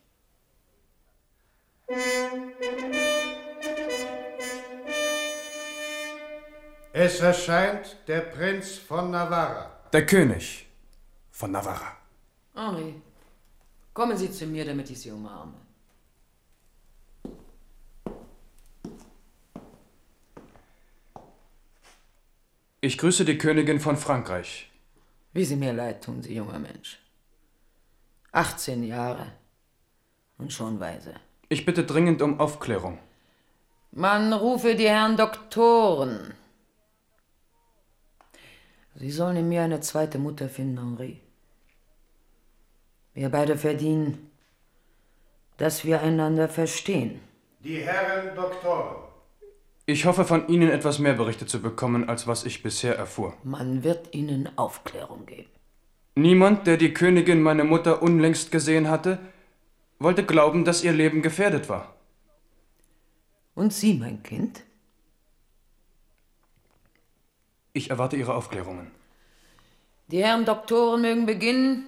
Es erscheint der Prinz von Navarra. Der König von Navarra. Henri, kommen Sie zu mir, damit ich Sie umarme. Ich grüße die Königin von Frankreich. Wie Sie mir leid tun, Sie junger Mensch. 18 Jahre und schon weise. Ich bitte dringend um Aufklärung. Man rufe die Herren Doktoren. Sie sollen in mir eine zweite Mutter finden, Henri. Wir beide verdienen, dass wir einander verstehen. Die Herren Doktoren. Ich hoffe, von Ihnen etwas mehr Berichte zu bekommen, als was ich bisher erfuhr. Man wird Ihnen Aufklärung geben. Niemand, der die Königin, meine Mutter, unlängst gesehen hatte, wollte glauben, dass ihr Leben gefährdet war. Und Sie, mein Kind? Ich erwarte Ihre Aufklärungen. Die Herren Doktoren mögen beginnen.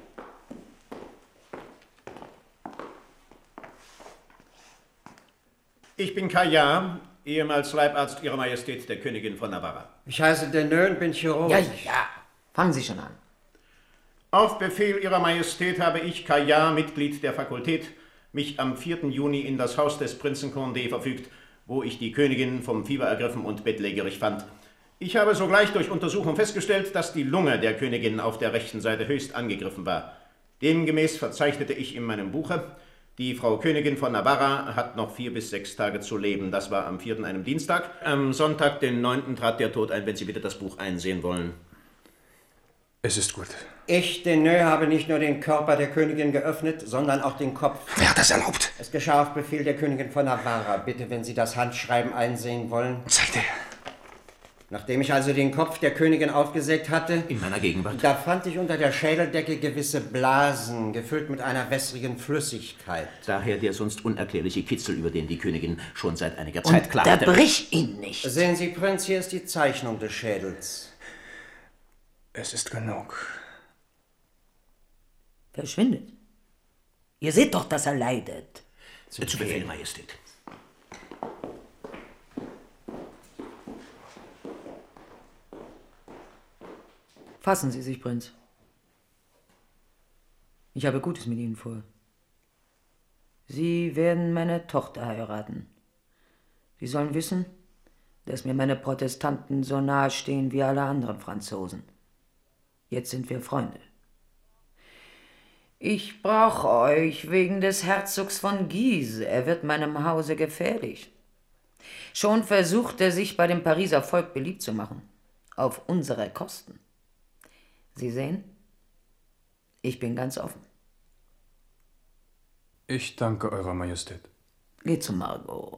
Ich bin Caillard, ehemals Leibarzt Ihrer Majestät der Königin von Navarra. Ich heiße Deneux und bin Chirurg. Ja, fangen Sie schon an. Auf Befehl Ihrer Majestät habe ich, Caillard, Mitglied der Fakultät, mich am 4. Juni in das Haus des Prinzen Condé verfügt, wo ich die Königin vom Fieber ergriffen und bettlägerig fand. Ich habe sogleich durch Untersuchung festgestellt, dass die Lunge der Königin auf der rechten Seite höchst angegriffen war. Demgemäß verzeichnete ich in meinem Buche, die Frau Königin von Navarra hat noch 4 bis 6 Tage zu leben. Das war am 4., einem Dienstag. Am Sonntag, den 9., trat der Tod ein, wenn Sie bitte das Buch einsehen wollen. Es ist gut. Ich, Deneux, habe nicht nur den Körper der Königin geöffnet, sondern auch den Kopf. Wer hat das erlaubt? Es geschah auf Befehl der Königin von Navarra. Bitte, wenn Sie das Handschreiben einsehen wollen. Zeig her. Nachdem ich also den Kopf der Königin aufgesägt hatte... In meiner Gegenwart? Da fand ich unter der Schädeldecke gewisse Blasen, gefüllt mit einer wässrigen Flüssigkeit. Daher der sonst unerklärliche Kitzel, über den die Königin schon seit einiger Zeit klagte. Unterbrich ihn nicht. Sehen Sie, Prinz, hier ist die Zeichnung des Schädels. Es ist genug. Verschwindet. Ihr seht doch, dass er leidet. Zu Befehl, Majestät. Fassen Sie sich, Prinz. Ich habe Gutes mit Ihnen vor. Sie werden meine Tochter heiraten. Sie sollen wissen, dass mir meine Protestanten so nahe stehen wie alle anderen Franzosen. Jetzt sind wir Freunde. Ich brauche euch wegen des Herzogs von Guise. Er wird meinem Hause gefährlich. Schon versucht er, sich bei dem Pariser Volk beliebt zu machen. Auf unsere Kosten. Sie sehen, ich bin ganz offen. Ich danke Eurer Majestät. Geh zu Margot.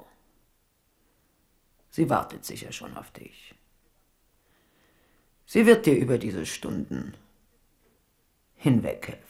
Sie wartet sicher schon auf dich. Sie wird dir über diese Stunden hinweghelfen.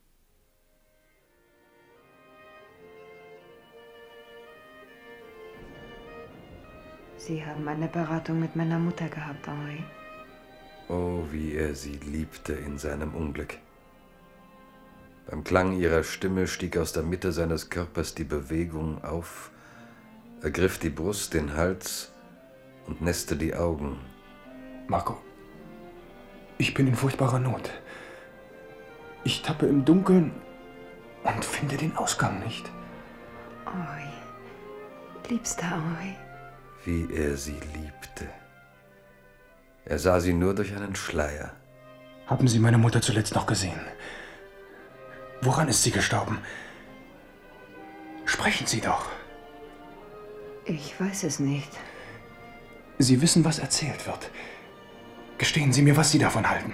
Sie haben eine Beratung mit meiner Mutter gehabt, Henri. Oh, wie er sie liebte in seinem Unglück. Beim Klang ihrer Stimme stieg aus der Mitte seines Körpers die Bewegung auf, ergriff die Brust, den Hals und nässte die Augen. Margot, ich bin in furchtbarer Not. Ich tappe im Dunkeln und finde den Ausgang nicht. Henri, liebster Henri. Wie er sie liebte. Er sah sie nur durch einen Schleier. Haben Sie meine Mutter zuletzt noch gesehen? Woran ist sie gestorben? Sprechen Sie doch. Ich weiß es nicht. Sie wissen, was erzählt wird. Gestehen Sie mir, was Sie davon halten.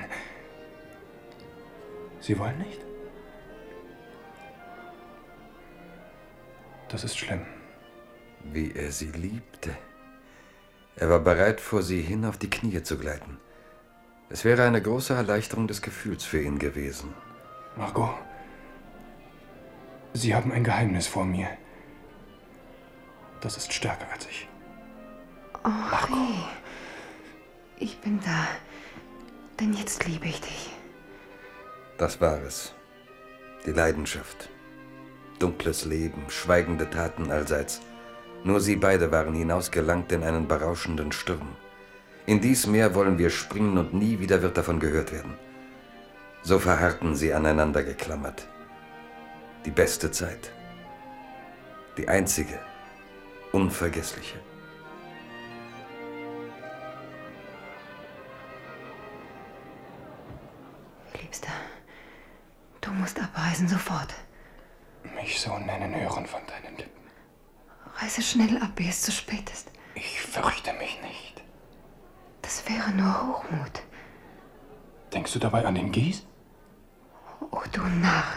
Sie wollen nicht? Das ist schlimm. Wie er sie liebte. Er war bereit, vor sie hin auf die Knie zu gleiten. Es wäre eine große Erleichterung des Gefühls für ihn gewesen. Margot, Sie haben ein Geheimnis vor mir. Das ist stärker als ich. Henri, ich bin da. Denn jetzt liebe ich dich. Das war es. Die Leidenschaft. Dunkles Leben, schweigende Taten allseits. Nur sie beide waren hinausgelangt in einen berauschenden Sturm. In dies Meer wollen wir springen und nie wieder wird davon gehört werden. So verharrten sie aneinander geklammert. Die beste Zeit. Die einzige, unvergessliche. Liebster, du musst abreisen sofort. Mich so nennen hören von deinen Lippen. Reise schnell ab, ehe es zu spät ist. Ich fürchte mich nicht. Das wäre nur Hochmut. Denkst du dabei an den Guise? Oh, du Narr.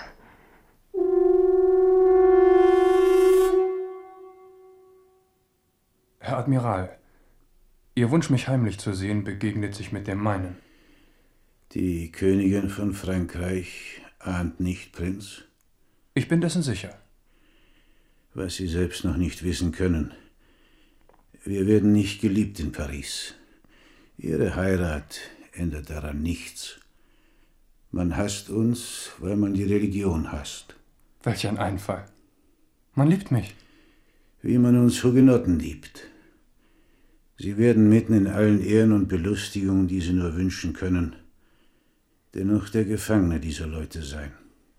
Herr Admiral, Ihr Wunsch, mich heimlich zu sehen, begegnet sich mit dem meinen. Die Königin von Frankreich ahnt nicht, Prinz? Ich bin dessen sicher. Was Sie selbst noch nicht wissen können. Wir werden nicht geliebt in Paris. Ihre Heirat ändert daran nichts. Man hasst uns, weil man die Religion hasst. Welch ein Einfall. Man liebt mich. Wie man uns Hugenotten liebt. Sie werden mitten in allen Ehren und Belustigungen, die Sie nur wünschen können, dennoch der Gefangene dieser Leute sein.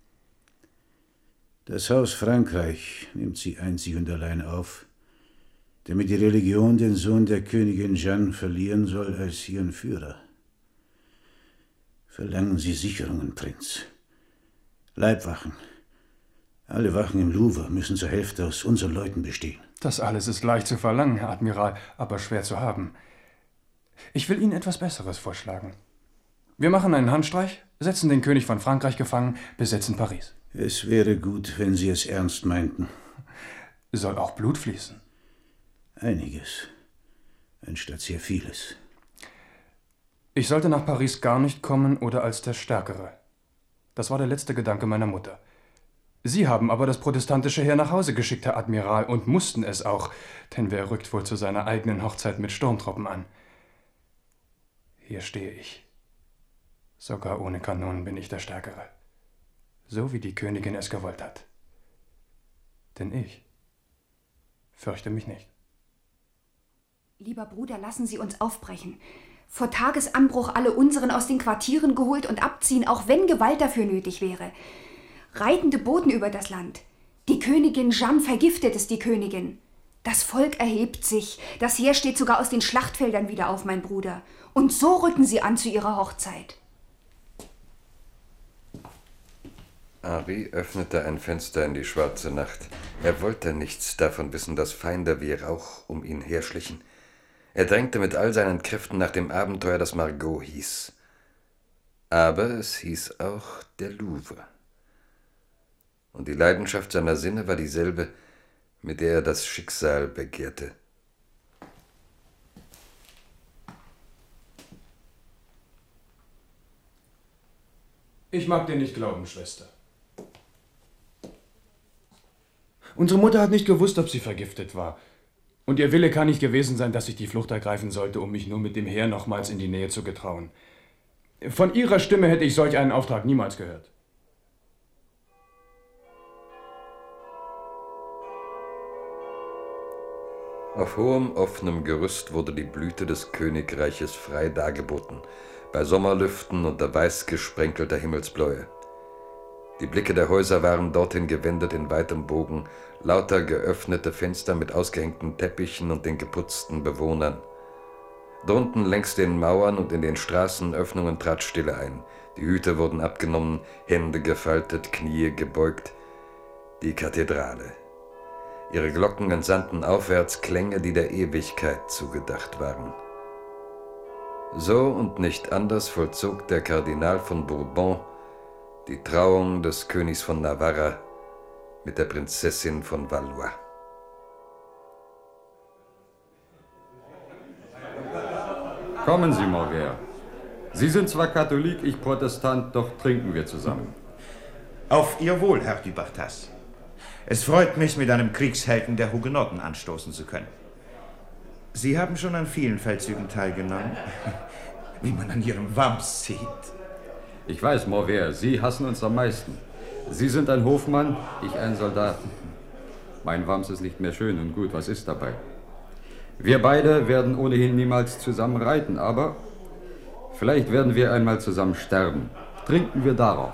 Das Haus Frankreich nimmt sie einzig und allein auf, damit die Religion den Sohn der Königin Jeanne verlieren soll als ihren Führer. Verlangen Sie Sicherungen, Prinz. Leibwachen. Alle Wachen im Louvre müssen zur Hälfte aus unseren Leuten bestehen. Das alles ist leicht zu verlangen, Herr Admiral, aber schwer zu haben. Ich will Ihnen etwas Besseres vorschlagen. Wir machen einen Handstreich, setzen den König von Frankreich gefangen, besetzen Paris. Es wäre gut, wenn Sie es ernst meinten. Soll auch Blut fließen? Einiges, anstatt sehr vieles. Ich sollte nach Paris gar nicht kommen oder als der Stärkere. Das war der letzte Gedanke meiner Mutter. Sie haben aber das protestantische Heer nach Hause geschickt, Herr Admiral, und mussten es auch, denn wer rückt wohl zu seiner eigenen Hochzeit mit Sturmtruppen an? Hier stehe ich. Sogar ohne Kanonen bin ich der Stärkere. So wie die Königin es gewollt hat. Denn ich fürchte mich nicht. Lieber Bruder, lassen Sie uns aufbrechen. Vor Tagesanbruch alle unseren aus den Quartieren geholt und abziehen, auch wenn Gewalt dafür nötig wäre. Reitende Boten über das Land. Die Königin Jeanne vergiftet es, die Königin. Das Volk erhebt sich. Das Heer steht sogar aus den Schlachtfeldern wieder auf, mein Bruder. Und so rücken sie an zu ihrer Hochzeit. Henri öffnete ein Fenster in die schwarze Nacht. Er wollte nichts davon wissen, dass Feinde wie Rauch um ihn herschlichen. Er drängte mit all seinen Kräften nach dem Abenteuer, das Margot hieß. Aber es hieß auch der Louvre. Und die Leidenschaft seiner Sinne war dieselbe, mit der er das Schicksal begehrte. Ich mag dir nicht glauben, Schwester. Unsere Mutter hat nicht gewusst, ob sie vergiftet war. Und ihr Wille kann nicht gewesen sein, dass ich die Flucht ergreifen sollte, um mich nur mit dem Heer nochmals in die Nähe zu getrauen. Von ihrer Stimme hätte ich solch einen Auftrag niemals gehört. Auf hohem, offenem Gerüst wurde die Blüte des Königreiches frei dargeboten, bei Sommerlüften unter weiß gesprenkelter Himmelsbläue. Die Blicke der Häuser waren dorthin gewendet in weitem Bogen, lauter geöffnete Fenster mit ausgehängten Teppichen und den geputzten Bewohnern. Drunten längs den Mauern und in den Straßenöffnungen trat Stille ein. Die Hüte wurden abgenommen, Hände gefaltet, Knie gebeugt. Die Kathedrale. Ihre Glocken entsandten aufwärts Klänge, die der Ewigkeit zugedacht waren. So und nicht anders vollzog der Kardinal von Bourbon die Trauung des Königs von Navarra mit der Prinzessin von Valois. Kommen Sie, Morger. Sie sind zwar Katholik, ich Protestant, doch trinken wir zusammen. Auf Ihr Wohl, Herr du Bartas. Es freut mich, mit einem Kriegshelden der Hugenotten anstoßen zu können. Sie haben schon an vielen Feldzügen teilgenommen, wie man an Ihrem Wams sieht. Ich weiß, Morver, Sie hassen uns am meisten. Sie sind ein Hofmann, ich ein Soldat. Mein Wams ist nicht mehr schön und gut, was ist dabei? Wir beide werden ohnehin niemals zusammen reiten, aber vielleicht werden wir einmal zusammen sterben. Trinken wir darauf.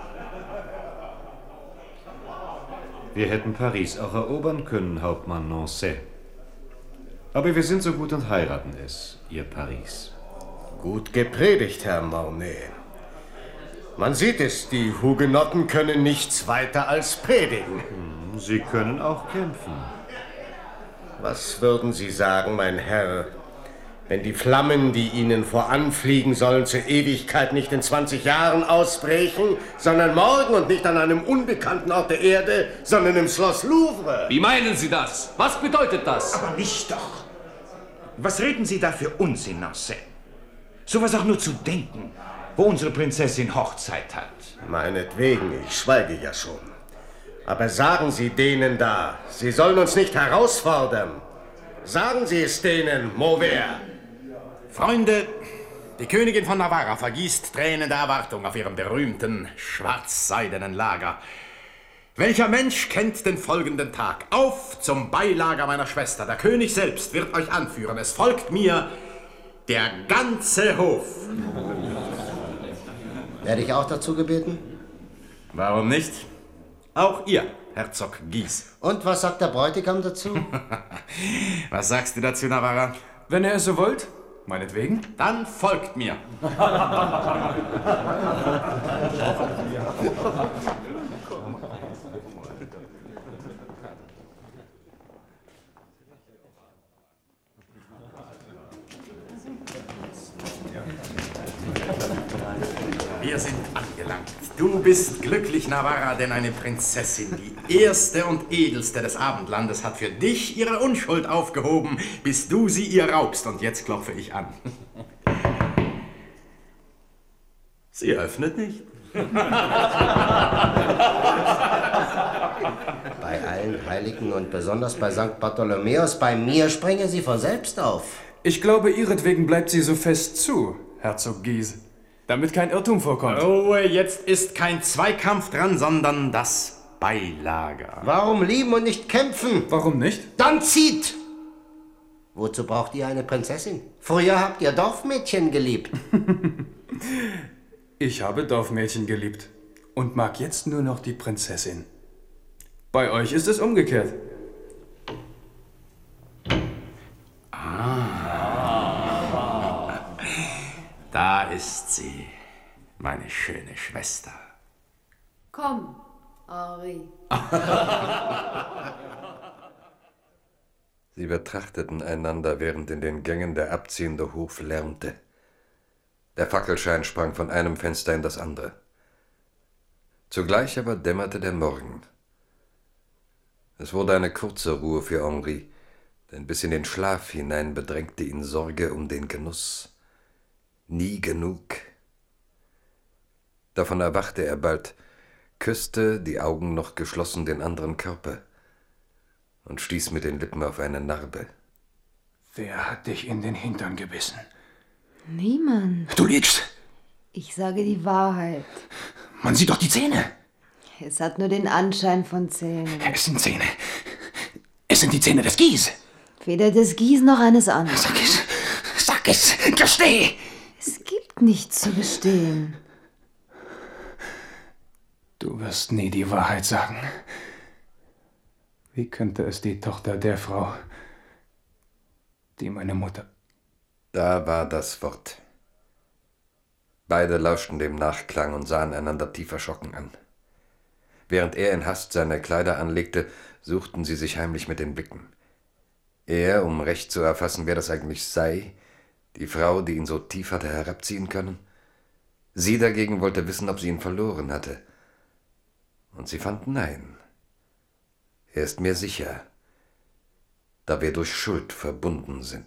Wir hätten Paris auch erobern können, Hauptmann Nancy. Aber wir sind so gut und heiraten es, Ihr Paris. Gut gepredigt, Herr Mornay. Man sieht es, die Hugenotten können nichts weiter als predigen. Sie können auch kämpfen. Was würden Sie sagen, mein Herr, wenn die Flammen, die Ihnen voranfliegen sollen, zur Ewigkeit nicht in 20 Jahren ausbrechen, sondern morgen und nicht an einem unbekannten Ort der Erde, sondern im Schloss Louvre? Wie meinen Sie das? Was bedeutet das? Aber nicht doch. Was reden Sie da für Unsinn, Nancy? Sowas auch nur zu denken, wo unsere Prinzessin Hochzeit hat. Meinetwegen, ich schweige ja schon. Aber sagen Sie denen da, sie sollen uns nicht herausfordern. Sagen Sie es denen, Mauvert. Freunde, die Königin von Navarra vergießt Tränen der Erwartung auf ihrem berühmten schwarzseidenen Lager. Welcher Mensch kennt den folgenden Tag? Auf zum Beilager meiner Schwester. Der König selbst wird euch anführen. Es folgt mir der ganze Hof. Werde ich auch dazu gebeten? Warum nicht? Auch ihr, Herzog Guise. Und was sagt der Bräutigam dazu? Was sagst du dazu, Navarra? Wenn ihr es so wollt, meinetwegen. Dann folgt mir. Wir sind angelangt. Du bist glücklich, Navarra, denn eine Prinzessin, die erste und edelste des Abendlandes, hat für dich ihre Unschuld aufgehoben, bis du sie ihr raubst. Und jetzt klopfe ich an. Sie öffnet nicht. Bei allen Heiligen und besonders bei St. Bartholomäus, bei mir springe sie von selbst auf. Ich glaube, ihretwegen bleibt sie so fest zu, Herzog Guise, damit kein Irrtum vorkommt. Ruhe, jetzt ist kein Zweikampf dran, sondern das Beilager. Warum lieben und nicht kämpfen? Warum nicht? Dann zieht! Wozu braucht ihr eine Prinzessin? Früher habt ihr Dorfmädchen geliebt. Ich habe Dorfmädchen geliebt. und mag jetzt nur noch die Prinzessin. Bei euch ist es umgekehrt. Da ist sie, meine schöne Schwester. Komm, Henri. Sie betrachteten einander, während in den Gängen der abziehende Hof lärmte. Der Fackelschein sprang von einem Fenster in das andere. Zugleich aber dämmerte der Morgen. Es wurde eine kurze Ruhe für Henri, denn bis in den Schlaf hinein bedrängte ihn Sorge um den Genuss. Nie genug. Davon erwachte er bald, küsste, die Augen noch geschlossen, den anderen Körper und stieß mit den Lippen auf eine Narbe. Wer hat dich in den Hintern gebissen? Niemand. Du lügst! Ich sage die Wahrheit. Man sieht doch die Zähne! Es hat nur den Anschein von Zähnen. Es sind Zähne. Es sind die Zähne des Gies. Weder des Gies noch eines anderen. Sag es! Sag es! Gesteh! Es gibt nichts zu gestehen. Du wirst nie die Wahrheit sagen. Wie könnte es die Tochter der Frau, die meine Mutter... Da war das Wort. Beide lauschten dem Nachklang und sahen einander tief erschrocken an. Während er in Hast seine Kleider anlegte, suchten sie sich heimlich mit den Blicken. Er, um recht zu erfassen, wer das eigentlich sei, die Frau, die ihn so tief hatte herabziehen können. Sie dagegen wollte wissen, ob sie ihn verloren hatte. Und sie fand nein. Er ist mir sicher, da wir durch Schuld verbunden sind.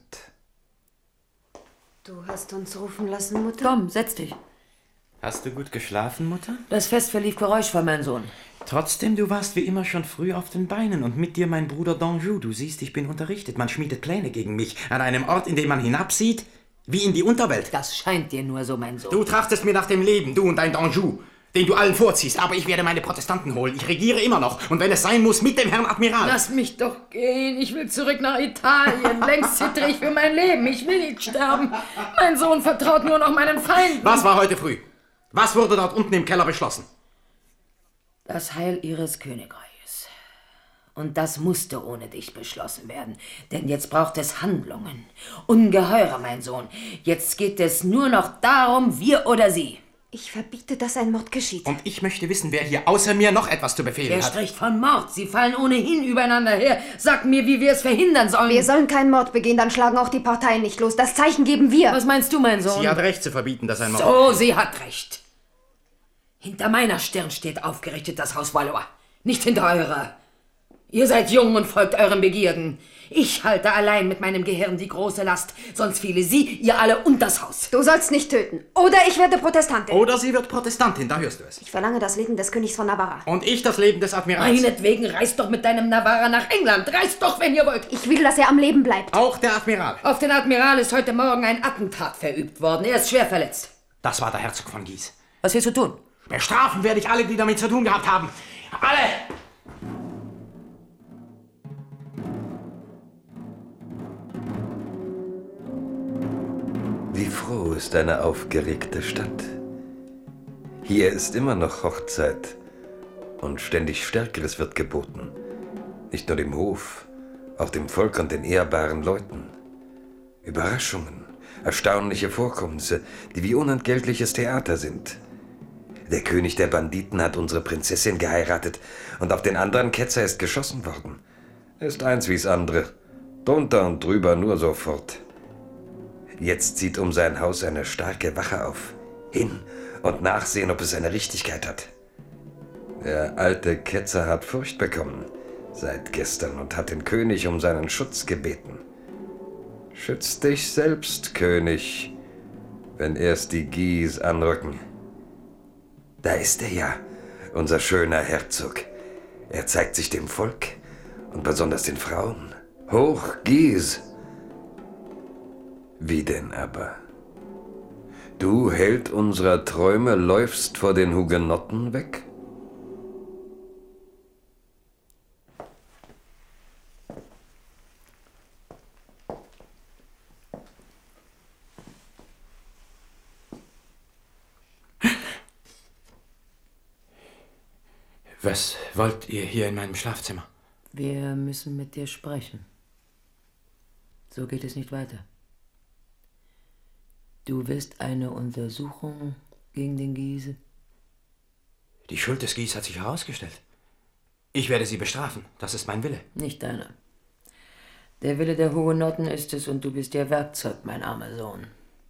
Du hast uns rufen lassen, Mutter? Komm, setz dich. Hast du gut geschlafen, Mutter? Das Fest verlief geräuschvoll, mein Sohn. Trotzdem, du warst wie immer schon früh auf den Beinen und mit dir mein Bruder d'Anjou. Du siehst, ich bin unterrichtet. Man schmiedet Pläne gegen mich an einem Ort, in dem man hinabsieht, wie in die Unterwelt. Das scheint dir nur so, mein Sohn. Du trachtest mir nach dem Leben, du und dein d'Anjou, den du allen vorziehst. Aber ich werde meine Protestanten holen. Ich regiere immer noch. Und wenn es sein muss, mit dem Herrn Admiral. Lass mich doch gehen. Ich will zurück nach Italien. Längst zittere ich für mein Leben. Ich will nicht sterben. Mein Sohn vertraut nur noch meinen Feinden. Was war heute früh? Was wurde dort unten im Keller beschlossen? Das Heil ihres Königreiches. Und das musste ohne dich beschlossen werden. Denn jetzt braucht es Handlungen. Ungeheure, mein Sohn. Jetzt geht es nur noch darum, wir oder sie. Ich verbiete, dass ein Mord geschieht. Und ich möchte wissen, wer hier außer mir noch etwas zu befehlen Wer hat. spricht von Mord? Sie fallen ohnehin übereinander her. Sag mir, wie wir es verhindern sollen. Wir sollen keinen Mord begehen, dann schlagen auch die Parteien nicht los. Das Zeichen geben wir. Was meinst du, mein Sohn? Sie hat recht zu verbieten, dass ein Mord... So, sie hat recht. Hinter meiner Stirn steht aufgerichtet das Haus Valois. Nicht hinter eurer. Ihr seid jung und folgt euren Begierden. Ich halte allein mit meinem Gehirn die große Last, sonst fiele sie, ihr alle und das Haus. Du sollst nicht töten. Oder ich werde Protestantin. Oder sie wird Protestantin, da hörst du es. Ich verlange das Leben des Königs von Navarra. Und ich das Leben des Admirals. Meinetwegen, reist doch mit deinem Navarra nach England. Reist doch, wenn ihr wollt. Ich will, dass er am Leben bleibt. Auch der Admiral. Auf den Admiral ist heute Morgen ein Attentat verübt worden. Er ist schwer verletzt. Das war der Herzog von Guise. Was willst du tun? Bestrafen werde ich alle, die damit zu tun gehabt haben. Alle! Wie froh ist eine aufgeregte Stadt. Hier ist immer noch Hochzeit und ständig Stärkeres wird geboten. Nicht nur dem Hof, auch dem Volk und den ehrbaren Leuten. Überraschungen, erstaunliche Vorkommnisse, die wie unentgeltliches Theater sind. Der König der Banditen hat unsere Prinzessin geheiratet und auf den anderen Ketzer ist geschossen worden. Ist eins wie's andere, drunter und drüber nur sofort. Jetzt zieht um sein Haus eine starke Wache auf. Hin und nachsehen, ob es eine Richtigkeit hat. Der alte Ketzer hat Furcht bekommen seit gestern und hat den König um seinen Schutz gebeten. Schütz dich selbst, König, wenn erst die Guise anrücken. Da ist er ja, unser schöner Herzog. Er zeigt sich dem Volk und besonders den Frauen. Hoch Guise! Wie denn aber? Du, Held unserer Träume, läufst vor den Hugenotten weg? Was wollt ihr hier in meinem Schlafzimmer? Wir müssen mit dir sprechen. So geht es nicht weiter. Du wirst eine Untersuchung gegen den Giese. Die Schuld des Gies hat sich herausgestellt. Ich werde sie bestrafen. Das ist mein Wille. Nicht deiner. Der Wille der Hugenotten ist es und du bist ihr Werkzeug, mein armer Sohn.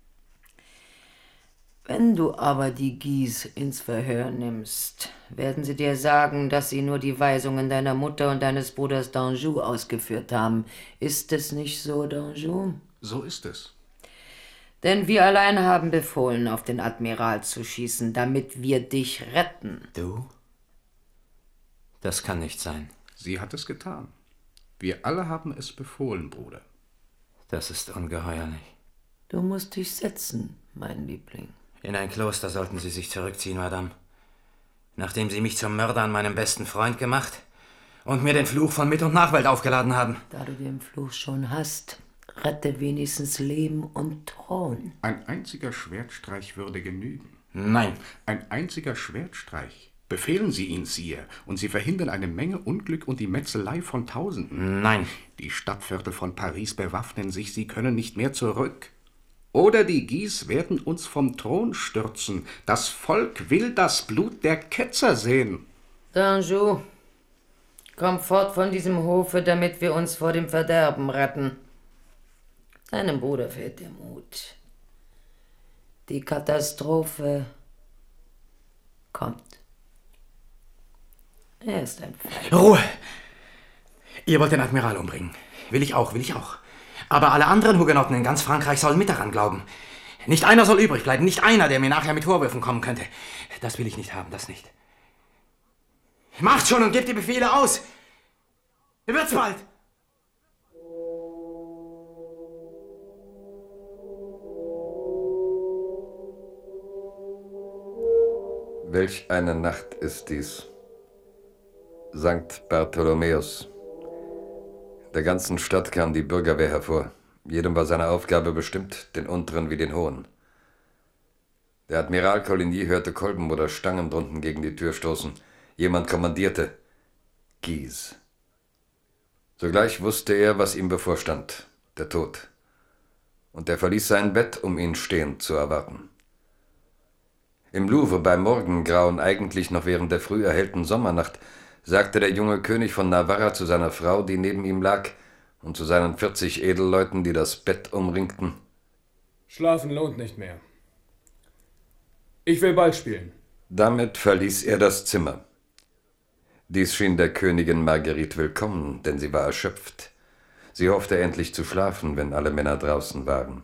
Wenn du aber die Gies ins Verhör nimmst, werden sie dir sagen, dass sie nur die Weisungen deiner Mutter und deines Bruders d'Anjou ausgeführt haben. Ist es nicht so, d'Anjou? So ist es. Denn wir allein haben befohlen, auf den Admiral zu schießen, damit wir dich retten. Du? Das kann nicht sein. Sie hat es getan. Wir alle haben es befohlen, Bruder. Das ist ungeheuerlich. Du musst dich setzen, mein Liebling. In ein Kloster sollten Sie sich zurückziehen, Madame. Nachdem Sie mich zum Mörder an meinem besten Freund gemacht und mir den Fluch von Mit- und Nachwelt aufgeladen haben. Da du den Fluch schon hast, rette wenigstens Leben und Thron. Ein einziger Schwertstreich würde genügen. Nein. Ein einziger Schwertstreich. Befehlen Sie ihn, Sire, und Sie verhindern eine Menge Unglück und die Metzelei von Tausenden. Nein. Die Stadtviertel von Paris bewaffnen sich, sie können nicht mehr zurück. Oder die Guise werden uns vom Thron stürzen. Das Volk will das Blut der Ketzer sehen. d'Anjou, komm fort von diesem Hofe, damit wir uns vor dem Verderben retten. Deinem Bruder fehlt der Mut. Die Katastrophe kommt. Er ist ein Feind. Ruhe! Ihr wollt den Admiral umbringen. Will ich auch. Aber alle anderen Hugenotten in ganz Frankreich sollen mit daran glauben. Nicht einer soll übrig bleiben, nicht einer, der mir nachher mit Vorwürfen kommen könnte. Das will ich nicht haben, das nicht. Macht schon und gebt die Befehle aus! Wird's bald! Welch eine Nacht ist dies. Sankt Bartholomäus. Der ganzen Stadt kam die Bürgerwehr hervor. Jedem war seine Aufgabe bestimmt, den Unteren wie den Hohen. Der Admiral Coligny hörte Kolben oder Stangen drunten gegen die Tür stoßen. Jemand kommandierte: Guise. Sogleich wusste er, was ihm bevorstand: der Tod. Und er verließ sein Bett, um ihn stehend zu erwarten. Im Louvre beim Morgengrauen, eigentlich noch während der früh erhellten Sommernacht, sagte der junge König von Navarra zu seiner Frau, die neben ihm lag, und zu seinen 40 Edelleuten, die das Bett umringten: Schlafen lohnt nicht mehr. Ich will Ball spielen. Damit verließ er das Zimmer. Dies schien der Königin Marguerite willkommen, denn sie war erschöpft. Sie hoffte endlich zu schlafen, wenn alle Männer draußen waren.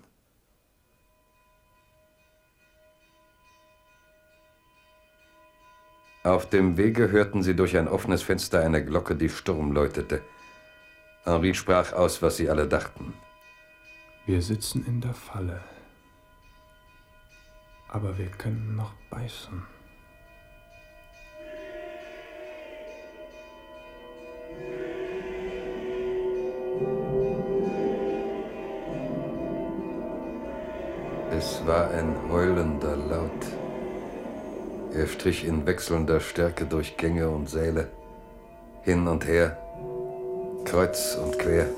Auf dem Wege hörten sie durch ein offenes Fenster eine Glocke, die Sturm läutete. Henri sprach aus, was sie alle dachten. Wir sitzen in der Falle. Aber wir können noch beißen. Es war ein heulender Laut. Er strich in wechselnder Stärke durch Gänge und Säle, hin und her, kreuz und quer.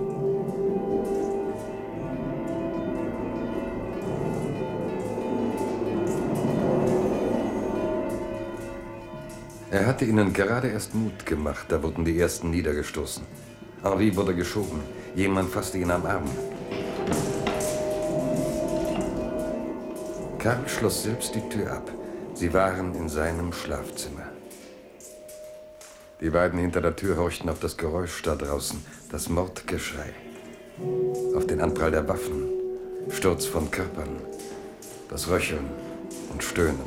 Er hatte ihnen gerade erst Mut gemacht, da wurden die ersten niedergestoßen. Henri wurde geschoben, jemand fasste ihn am Arm. Karl schloss selbst die Tür ab. Sie waren in seinem Schlafzimmer. Die beiden hinter der Tür horchten auf das Geräusch da draußen, das Mordgeschrei. Auf den Anprall der Waffen, Sturz von Körpern, das Röcheln und Stöhnen.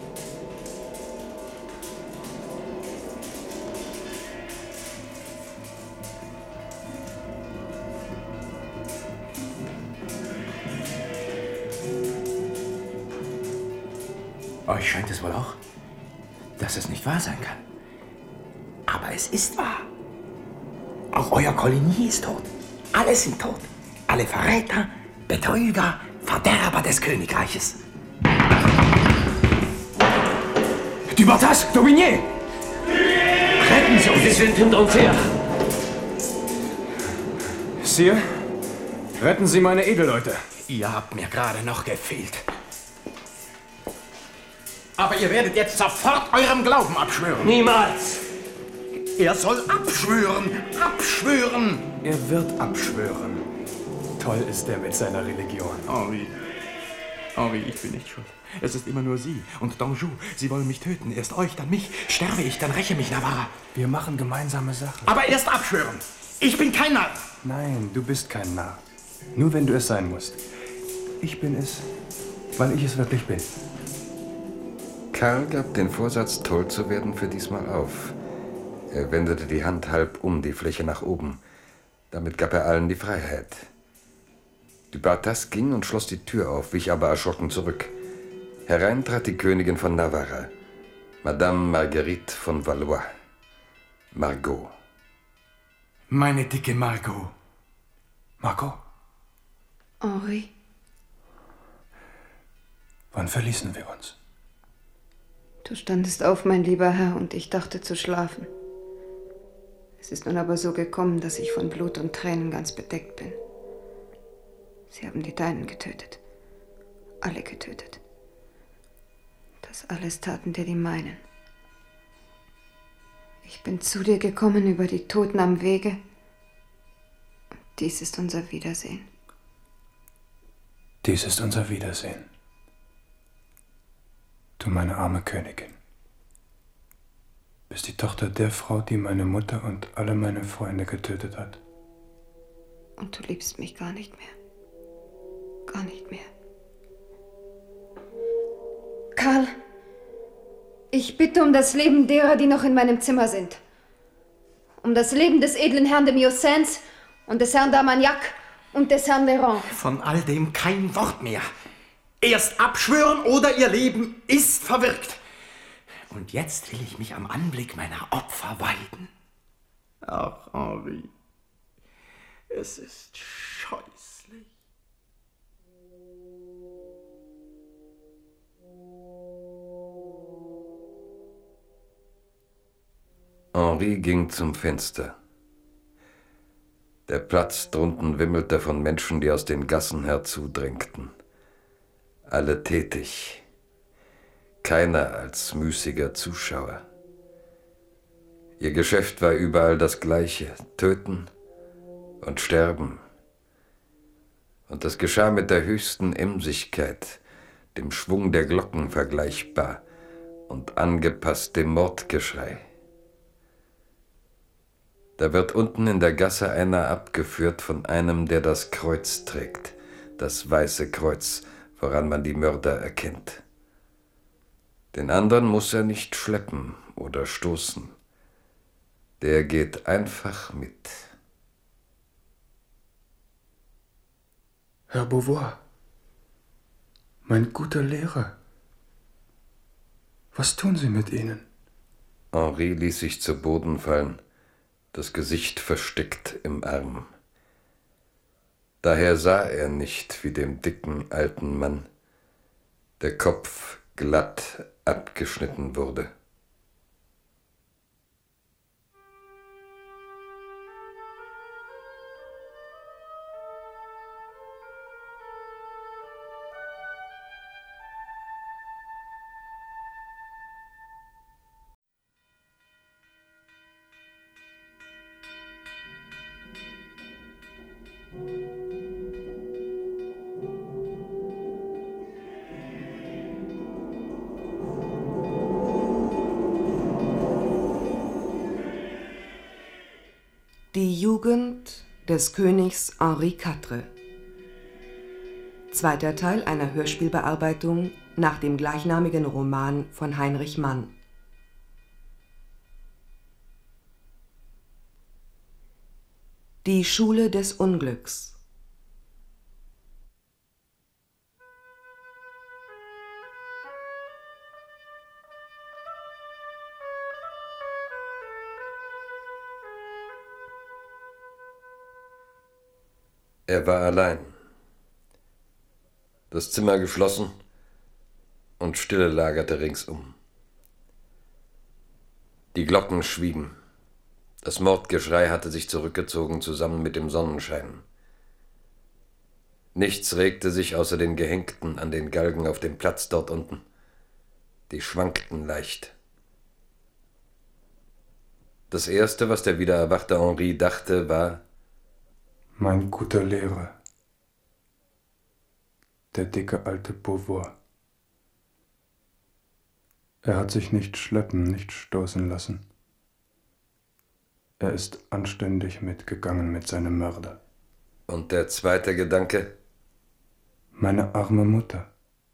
Euch scheint es wohl auch, dass es nicht wahr sein kann. Aber es ist wahr. Auch euer Coligny ist tot. Alle sind tot. Alle Verräter, Betrüger, Verderber des Königreiches. Du Bottas, Daubigné! Retten Sie uns! Sie sind hinter uns her! Sire, retten Sie meine Edelleute. Ihr habt mir gerade noch gefehlt. Aber ihr werdet jetzt sofort eurem Glauben abschwören. Niemals! Er soll abschwören! Abschwören! Er wird abschwören. Toll ist er mit seiner Religion. Henri, ich bin nicht schuld. Es ist immer nur Sie und Danjou. Sie wollen mich töten. Erst euch, dann mich. Sterbe ich, dann räche mich Navarra. Wir machen gemeinsame Sache. Aber erst abschwören. Ich bin kein Narr. Nein, du bist kein Narr. Nur wenn du es sein musst. Ich bin es, weil ich es wirklich bin. Karl gab den Vorsatz, toll zu werden, für diesmal auf. Er wendete die Hand halb um, die Fläche nach oben. Damit gab er allen die Freiheit. Du Bartas ging und schloss die Tür auf, wich aber erschrocken zurück. Herein trat die Königin von Navarra, Madame Marguerite von Valois. Margot. Meine dicke Margot. Margot, Henri, wann verließen wir uns? du standest auf, mein lieber Herr, und ich dachte zu schlafen. Es ist nun aber so gekommen, dass ich von Blut und Tränen ganz bedeckt bin. Sie haben die Deinen getötet. Alle getötet. Das alles taten dir die meinen. Ich bin zu dir gekommen über die Toten am Wege. Und dies ist unser Wiedersehen. Dies ist unser Wiedersehen. Du, meine arme Königin, bist die Tochter der Frau, die meine Mutter und alle meine Freunde getötet hat. Und du liebst mich gar nicht mehr. Gar nicht mehr. Karl, ich bitte um das Leben derer, die noch in meinem Zimmer sind. Um das Leben des edlen Herrn de Miocens und des Herrn d'Armagnac und des Herrn Léron. Von all dem kein Wort mehr. Erst abschwören oder ihr Leben ist verwirkt. Und jetzt will ich mich am Anblick meiner Opfer weiden. Ach, Henri, es ist scheußlich. Henri ging zum Fenster. Der Platz drunten wimmelte von Menschen, die aus den Gassen herzudrängten. Alle tätig, keiner als müßiger Zuschauer. Ihr Geschäft war überall das gleiche: Töten und Sterben. Und das geschah mit der höchsten Emsigkeit, dem Schwung der Glocken vergleichbar und angepasst dem Mordgeschrei. Da wird unten in der Gasse einer abgeführt von einem, der das Kreuz trägt, das weiße Kreuz, woran man die Mörder erkennt. Den anderen muss er nicht schleppen oder stoßen. Der geht einfach mit. Herr Beauvoir, mein guter Lehrer, was tun Sie mit ihnen? Henri ließ sich zu Boden fallen, das Gesicht versteckt im Arm. Daher sah er nicht wie dem dicken alten Mann, der Kopf glatt abgeschnitten wurde. Die Jugend des Königs Henri IV. Zweiter Teil einer Hörspielbearbeitung nach dem gleichnamigen Roman von Heinrich Mann. Die Schule des Unglücks. Er war allein. Das Zimmer geschlossen und Stille lagerte ringsum. Die Glocken schwiegen. Das Mordgeschrei hatte sich zurückgezogen, zusammen mit dem Sonnenschein. Nichts regte sich außer den Gehängten an den Galgen auf dem Platz dort unten. Die schwankten leicht. Das Erste, was der wieder erwachte Henri dachte, war: Mein guter Lehrer, der dicke alte Beauvoir. Er hat sich nicht schleppen, nicht stoßen lassen. Er ist anständig mitgegangen mit seinem Mörder. Und der zweite Gedanke? Meine arme Mutter.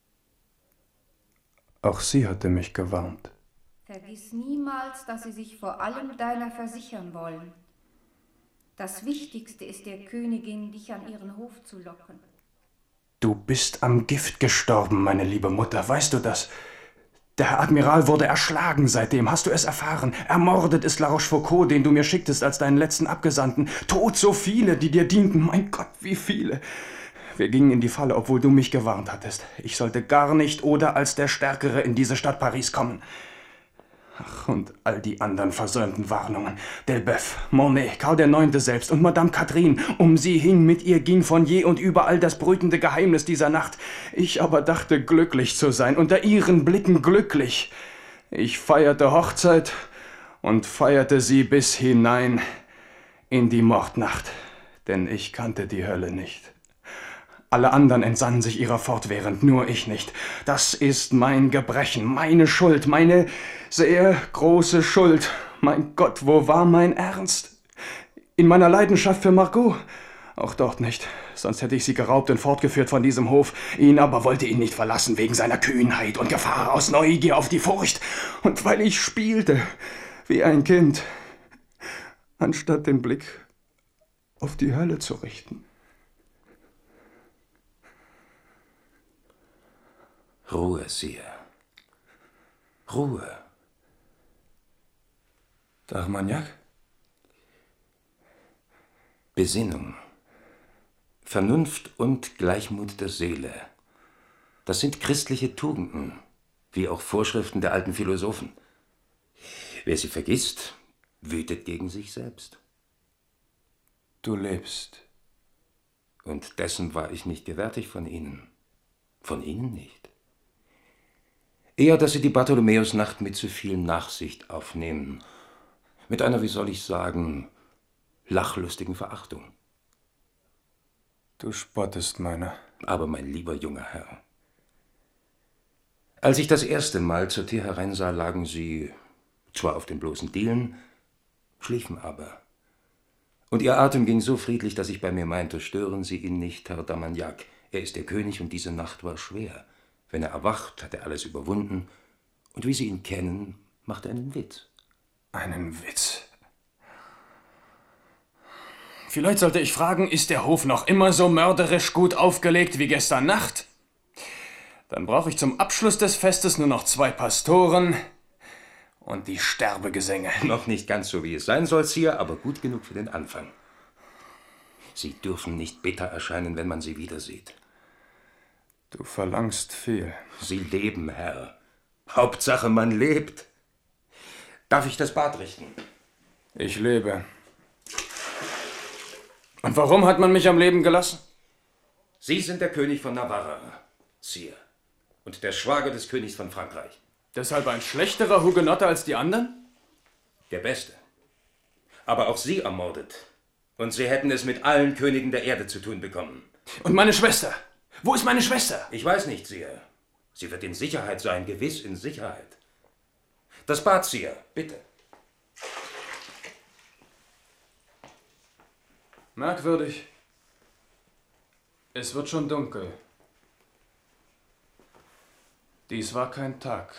Auch sie hatte mich gewarnt. Vergiss niemals, dass sie sich vor allem deiner versichern wollen. Das Wichtigste ist der Königin, dich an ihren Hof zu locken. Du bist am Gift gestorben, meine liebe Mutter, weißt du das? Der Herr Admiral wurde erschlagen seitdem, hast du es erfahren? Ermordet ist La Rochefoucauld, den du mir schicktest als deinen letzten Abgesandten. Tot so viele, die dir dienten, mein Gott, wie viele. Wir gingen in die Falle, obwohl du mich gewarnt hattest. Ich sollte gar nicht oder als der Stärkere in diese Stadt Paris kommen. Ach, und all die anderen versäumten Warnungen. D'Elbeuf, Monet, Karl IX. Selbst und Madame Catherine. Um sie hing, mit ihr ging von je und überall das brütende Geheimnis dieser Nacht. Ich aber dachte, glücklich zu sein, unter ihren Blicken glücklich. Ich feierte Hochzeit und feierte sie bis hinein in die Mordnacht, denn ich kannte die Hölle nicht. Alle anderen entsannen sich ihrer fortwährend, nur ich nicht. Das ist mein Gebrechen, meine Schuld, meine sehr große Schuld. Mein Gott, wo war mein Ernst? In meiner Leidenschaft für Margot? Auch dort nicht, sonst hätte ich sie geraubt und fortgeführt von diesem Hof. Ihn aber wollte ihn nicht verlassen, wegen seiner Kühnheit und Gefahr, aus Neugier auf die Furcht. Und weil ich spielte, wie ein Kind, anstatt den Blick auf die Hölle zu richten. Ruhe, Sire. Ruhe. D'Armagnac? Besinnung. Vernunft und Gleichmut der Seele. Das sind christliche Tugenden, wie auch Vorschriften der alten Philosophen. Wer sie vergisst, wütet gegen sich selbst. Du lebst. Und dessen war ich nicht gewärtig von Ihnen. Von Ihnen nicht. Eher, dass Sie die Bartholomäusnacht mit zu viel Nachsicht aufnehmen. Mit einer, wie soll ich sagen, lachlustigen Verachtung. Du spottest meiner. Aber mein lieber junger Herr, als ich das erste Mal zur Tür hereinsah, lagen Sie zwar auf den bloßen Dielen, schliefen aber. Und Ihr Atem ging so friedlich, dass ich bei mir meinte, stören Sie ihn nicht, Herr d'Armagnac. Er ist der König und diese Nacht war schwer. Wenn er erwacht, hat er alles überwunden. Und wie Sie ihn kennen, macht er einen Witz. Einen Witz? Vielleicht sollte ich fragen, ist der Hof noch immer so mörderisch gut aufgelegt wie gestern Nacht? Dann brauche ich zum Abschluss des Festes nur noch 2 Pastoren und die Sterbegesänge. Noch nicht ganz so, wie es sein soll, Sire, aber gut genug für den Anfang. Sie dürfen nicht bitter erscheinen, wenn man sie wieder sieht. Du verlangst viel. Sie leben, Herr. Hauptsache, man lebt. Darf ich das Bad richten? Ich lebe. Und warum hat man mich am Leben gelassen? Sie sind der König von Navarra, Sire. Und der Schwager des Königs von Frankreich. Deshalb ein schlechterer Hugenotte als die anderen? Der Beste. Aber auch Sie ermordet. Und Sie hätten es mit allen Königen der Erde zu tun bekommen. Und meine Schwester? Wo ist meine Schwester? Ich weiß nicht, Sire. Sie wird in Sicherheit sein, gewiss in Sicherheit. Das Bad, Sire, bitte. Merkwürdig. Es wird schon dunkel. Dies war kein Tag.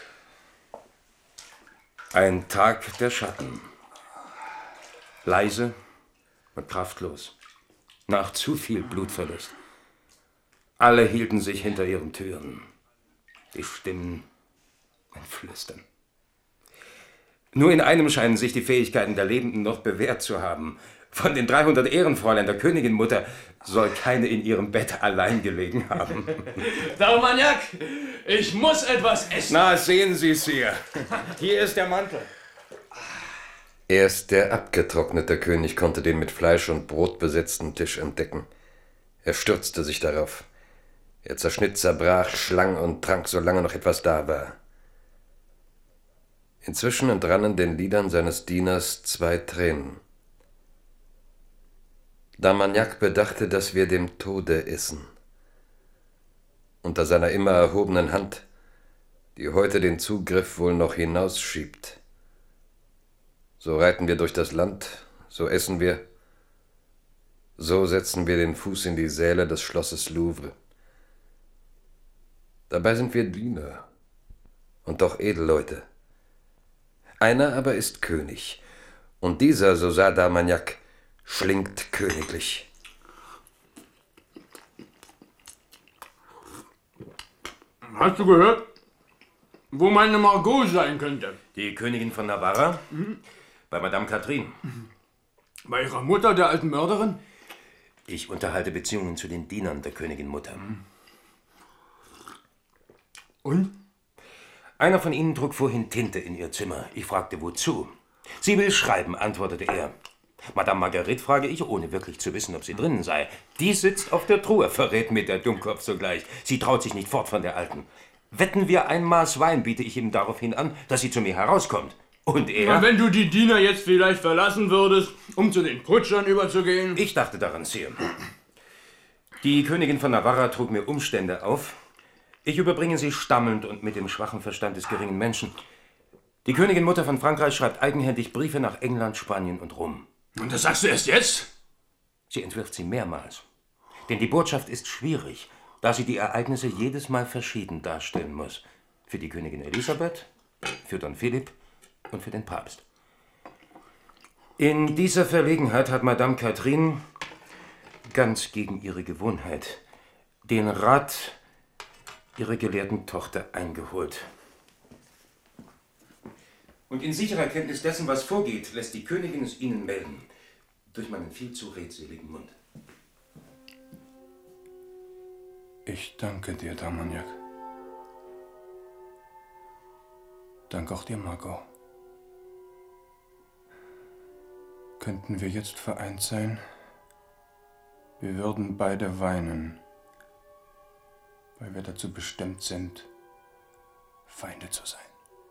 Ein Tag der Schatten. Leise und kraftlos. Nach zu viel Blutverlust. Alle hielten sich hinter ihren Türen. Die Stimmen ein Flüstern. Nur in einem scheinen sich die Fähigkeiten der Lebenden noch bewährt zu haben. Von den 300 Ehrenfräulein der Königinmutter soll keine in ihrem Bett allein gelegen haben. D'Armagnac, ich muss etwas essen. Na, sehen Sie, Sire. Hier ist der Mantel. Erst der abgetrocknete König konnte den mit Fleisch und Brot besetzten Tisch entdecken. Er stürzte sich darauf. Er zerschnitt, zerbrach, schlang und trank, solange noch etwas da war. Inzwischen entrannen den Lidern seines Dieners 2 Tränen. D'Armagnac bedachte, dass wir dem Tode essen. Unter seiner immer erhobenen Hand, die heute den Zugriff wohl noch hinausschiebt. So reiten wir durch das Land, so essen wir, so setzen wir den Fuß in die Säle des Schlosses Louvre. Dabei sind wir Diener und doch Edelleute. Einer aber ist König, und dieser, so sah D'Armagnac, schlingt königlich. Hast du gehört, wo meine Margot sein könnte? Die Königin von Navarra? Bei Madame Catherine. Bei ihrer Mutter, der alten Mörderin? Ich unterhalte Beziehungen zu den Dienern der Königin Mutter. Und? Einer von ihnen trug vorhin Tinte in ihr Zimmer. Ich fragte, wozu? Sie will schreiben, antwortete er. Madame Marguerite frage ich, ohne wirklich zu wissen, ob sie drinnen sei. Die sitzt auf der Truhe, verrät mir der Dummkopf sogleich. Sie traut sich nicht fort von der Alten. Wetten wir ein Maß Wein, biete ich ihm daraufhin an, dass sie zu mir herauskommt. Und er... Na, wenn du die Diener jetzt vielleicht verlassen würdest, um zu den Kutschern überzugehen? Ich dachte daran, Sire. Die Königin von Navarra trug mir Umstände auf. Ich überbringe sie stammelnd und mit dem schwachen Verstand des geringen Menschen. Die Königin Mutter von Frankreich schreibt eigenhändig Briefe nach England, Spanien und Rom. Und das sagst du erst jetzt? Sie entwirft sie mehrmals. Denn die Botschaft ist schwierig, da sie die Ereignisse jedes Mal verschieden darstellen muss. Für die Königin Elisabeth, für Don Philipp und für den Papst. In dieser Verlegenheit hat Madame Catherine, ganz gegen ihre Gewohnheit, den Rat ihrer gelehrten Tochter eingeholt. Und in sicherer Kenntnis dessen, was vorgeht, lässt die Königin es ihnen melden, durch meinen viel zu redseligen Mund. Ich danke dir, D'Armagnac. Dank auch dir, Margot. Könnten wir jetzt vereint sein? Wir würden beide weinen, weil wir dazu bestimmt sind, Feinde zu sein.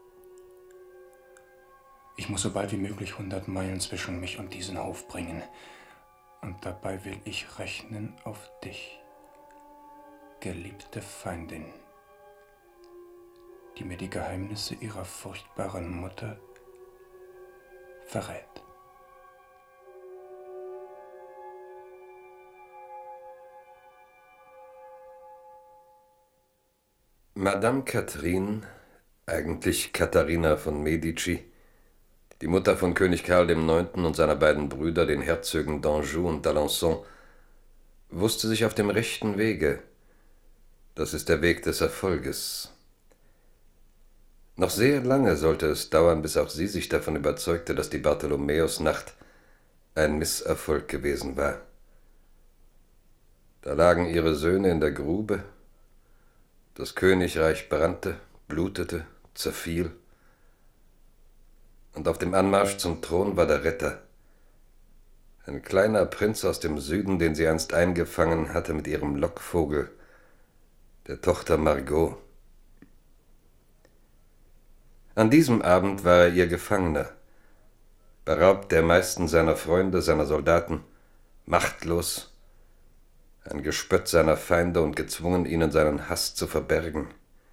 Ich muss so bald wie möglich 100 Meilen zwischen mich und diesen Hof bringen. Und dabei will ich rechnen auf dich, geliebte Feindin, die mir die Geheimnisse ihrer furchtbaren Mutter verrät. Madame Catherine, eigentlich Katharina von Medici, die Mutter von König Karl IX. Und seiner beiden Brüder, den Herzögen d'Anjou und d'Alençon, wusste sich auf dem rechten Wege. Das ist der Weg des Erfolges. Noch sehr lange sollte es dauern, bis auch sie sich davon überzeugte, dass die Bartholomäusnacht ein Misserfolg gewesen war. Da lagen ihre Söhne in der Grube, das Königreich brannte, blutete, zerfiel, und auf dem Anmarsch zum Thron war der Retter, ein kleiner Prinz aus dem Süden, den sie einst eingefangen hatte mit ihrem Lockvogel, der Tochter Margot. An diesem Abend war er ihr Gefangener, beraubt der meisten seiner Freunde, seiner Soldaten, machtlos, ein Gespött seiner Feinde und gezwungen, ihnen seinen Hass zu verbergen.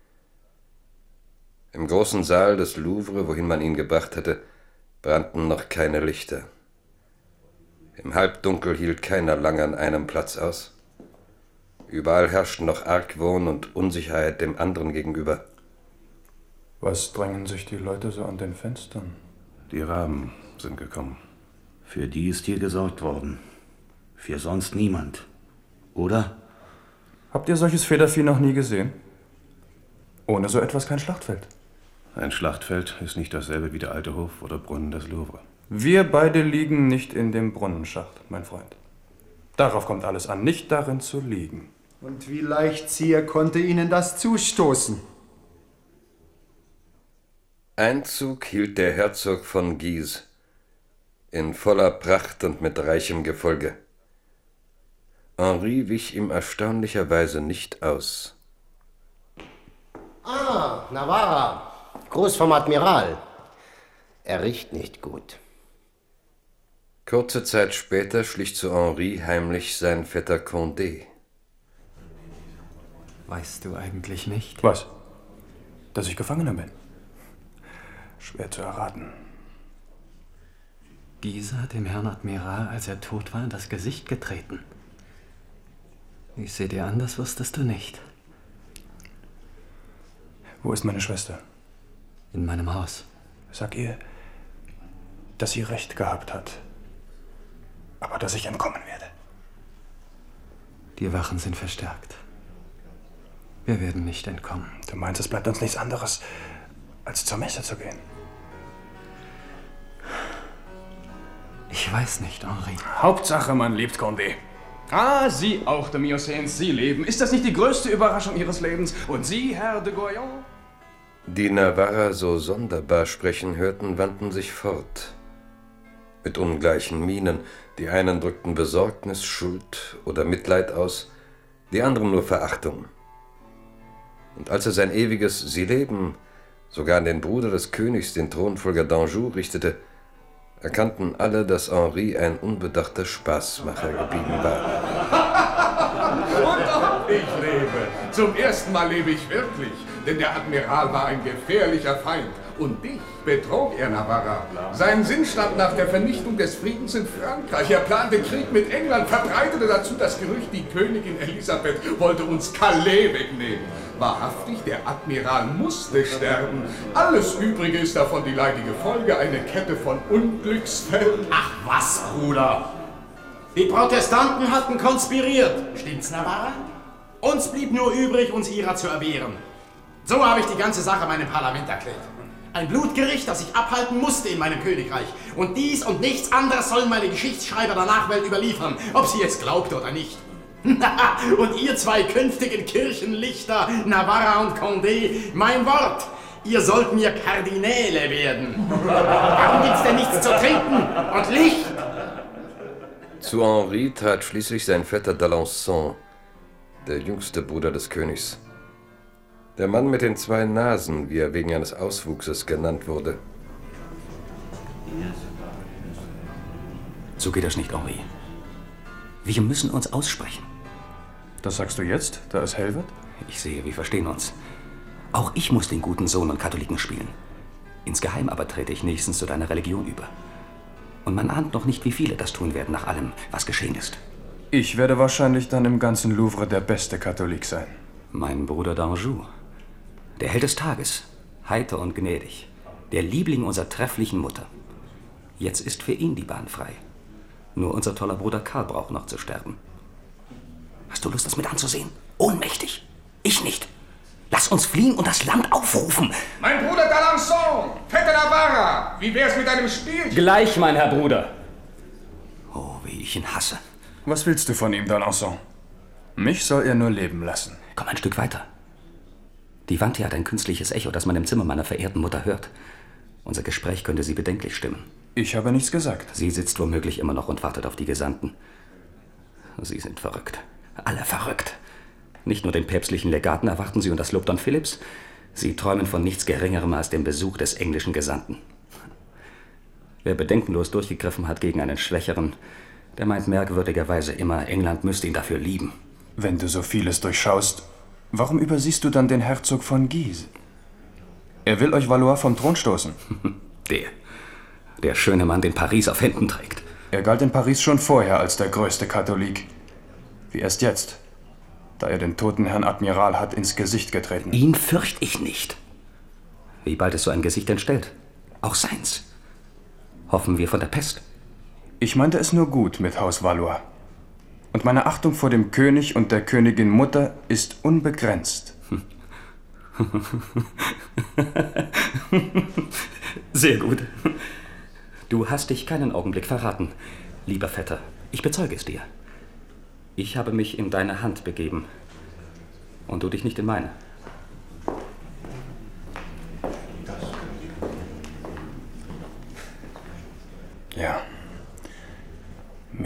Im großen Saal des Louvre, wohin man ihn gebracht hatte, brannten noch keine Lichter. Im Halbdunkel hielt keiner lange an einem Platz aus. Überall herrschten noch Argwohn und Unsicherheit dem anderen gegenüber. Was drängen sich die Leute so an den Fenstern? Die Raben sind gekommen. Für die ist hier gesorgt worden. Für sonst niemand. Oder? Habt ihr solches Federvieh noch nie gesehen? Ohne so etwas kein Schlachtfeld. Ein Schlachtfeld ist nicht dasselbe wie der alte Hof oder Brunnen des Louvre. Wir beide liegen nicht in dem Brunnenschacht, mein Freund. Darauf kommt alles an, nicht darin zu liegen. Und wie leicht, Sire, konnte Ihnen das zustoßen? Einzug hielt der Herzog von Guise, in voller Pracht und mit reichem Gefolge. Henri wich ihm erstaunlicherweise nicht aus. Ah, Navarra. Gruß vom Admiral. Er riecht nicht gut. Kurze Zeit später schlich zu Henri heimlich sein Vetter Condé. Weißt du eigentlich nicht? Was? Dass ich Gefangener bin? Schwer zu erraten. Guise hat dem Herrn Admiral, als er tot war, in das Gesicht getreten. Ich sehe dir an, das wusstest du nicht. Wo ist meine Schwester? In meinem Haus. Sag ihr, dass sie recht gehabt hat. Aber dass ich entkommen werde. Die Wachen sind verstärkt. Wir werden nicht entkommen. Du meinst, es bleibt uns nichts anderes, als zur Messe zu gehen? Ich weiß nicht, Henri. Hauptsache, man liebt Condé. Ah, Sie auch, de Miocens, Sie leben. Ist das nicht die größte Überraschung Ihres Lebens? Und Sie, Herr de Goyon? Die Navarra so sonderbar sprechen hörten, wandten sich fort. Mit ungleichen Mienen. Die einen drückten Besorgnis, Schuld oder Mitleid aus, die anderen nur Verachtung. Und als er sein ewiges Sie leben sogar an den Bruder des Königs, den Thronfolger d'Anjou, richtete, erkannten alle, dass Henri ein unbedachter Spaßmacher geblieben war. Und ob ich lebe. Zum ersten Mal lebe ich wirklich. Denn der Admiral war ein gefährlicher Feind. Und dich betrog er, Navarra. Sein Sinn stand nach der Vernichtung des Friedens in Frankreich. Er plante Krieg mit England, verbreitete dazu das Gerücht, die Königin Elisabeth wollte uns Calais wegnehmen. Wahrhaftig, der Admiral musste sterben. Alles Übrige ist davon die leidige Folge, eine Kette von Unglücksfällen. Ach was, Bruder. Die Protestanten hatten konspiriert. Stimmt's, Navarra? Uns blieb nur übrig, uns ihrer zu erwehren. So habe ich die ganze Sache meinem Parlament erklärt. Ein Blutgericht, das ich abhalten musste in meinem Königreich. Und dies und nichts anderes sollen meine Geschichtsschreiber der Nachwelt überliefern, ob sie es glaubt oder nicht. Und ihr zwei künftigen Kirchenlichter, Navarra und Condé, mein Wort, ihr sollt mir Kardinäle werden. Warum gibt's denn nichts zu trinken und Licht? Zu Henri trat schließlich sein Vetter d'Alençon, der jüngste Bruder des Königs. Der Mann mit den zwei Nasen, wie er wegen eines Auswuchses genannt wurde. So geht das nicht, Henri. Wir müssen uns aussprechen. Das sagst du jetzt, da es hell wird? Ich sehe, wir verstehen uns. Auch ich muss den guten Sohn und Katholiken spielen. Insgeheim aber trete ich nächstens zu deiner Religion über. Und man ahnt noch nicht, wie viele das tun werden, nach allem, was geschehen ist. Ich werde wahrscheinlich dann im ganzen Louvre der beste Katholik sein. Mein Bruder d'Anjou, der Held des Tages, heiter und gnädig, der Liebling unserer trefflichen Mutter. Jetzt ist für ihn die Bahn frei. Nur unser toller Bruder Karl braucht noch zu sterben. Hast du Lust, das mit anzusehen? Ohnmächtig. Ich nicht. Lass uns fliehen und das Land aufrufen. Mein Bruder d'Alençon, Vetter Navarra, wie wär's mit einem Spiel? Gleich, mein Herr Bruder. Oh, wie ich ihn hasse. Was willst du von ihm, d'Alençon? Mich soll er nur leben lassen. Komm ein Stück weiter. Die Wand hier hat ein künstliches Echo, das man im Zimmer meiner verehrten Mutter hört. Unser Gespräch könnte sie bedenklich stimmen. Ich habe nichts gesagt. Sie sitzt womöglich immer noch und wartet auf die Gesandten. Sie sind verrückt. Alle verrückt. Nicht nur den päpstlichen Legaten erwarten sie und das Lob Don Philipps. Sie träumen von nichts Geringerem als dem Besuch des englischen Gesandten. Wer bedenkenlos durchgegriffen hat gegen einen Schwächeren, der meint merkwürdigerweise immer, England müsste ihn dafür lieben. Wenn du so vieles durchschaust, warum übersiehst du dann den Herzog von Guise? Er will euch Valois vom Thron stoßen. Der schöne Mann, den Paris auf Händen trägt. Er galt in Paris schon vorher als der größte Katholik. Wie erst jetzt, da er den toten Herrn Admiral hat ins Gesicht getreten. Ihn fürcht ich nicht. Wie bald es so ein Gesicht entstellt. Auch seins. Hoffen wir von der Pest. Ich meinte es nur gut mit Haus Valois. Und meine Achtung vor dem König und der Königin Mutter ist unbegrenzt. Sehr gut. Du hast dich keinen Augenblick verraten, lieber Vetter. Ich bezeuge es dir. Ich habe mich in deine Hand begeben. Und du dich nicht in meine. Ja,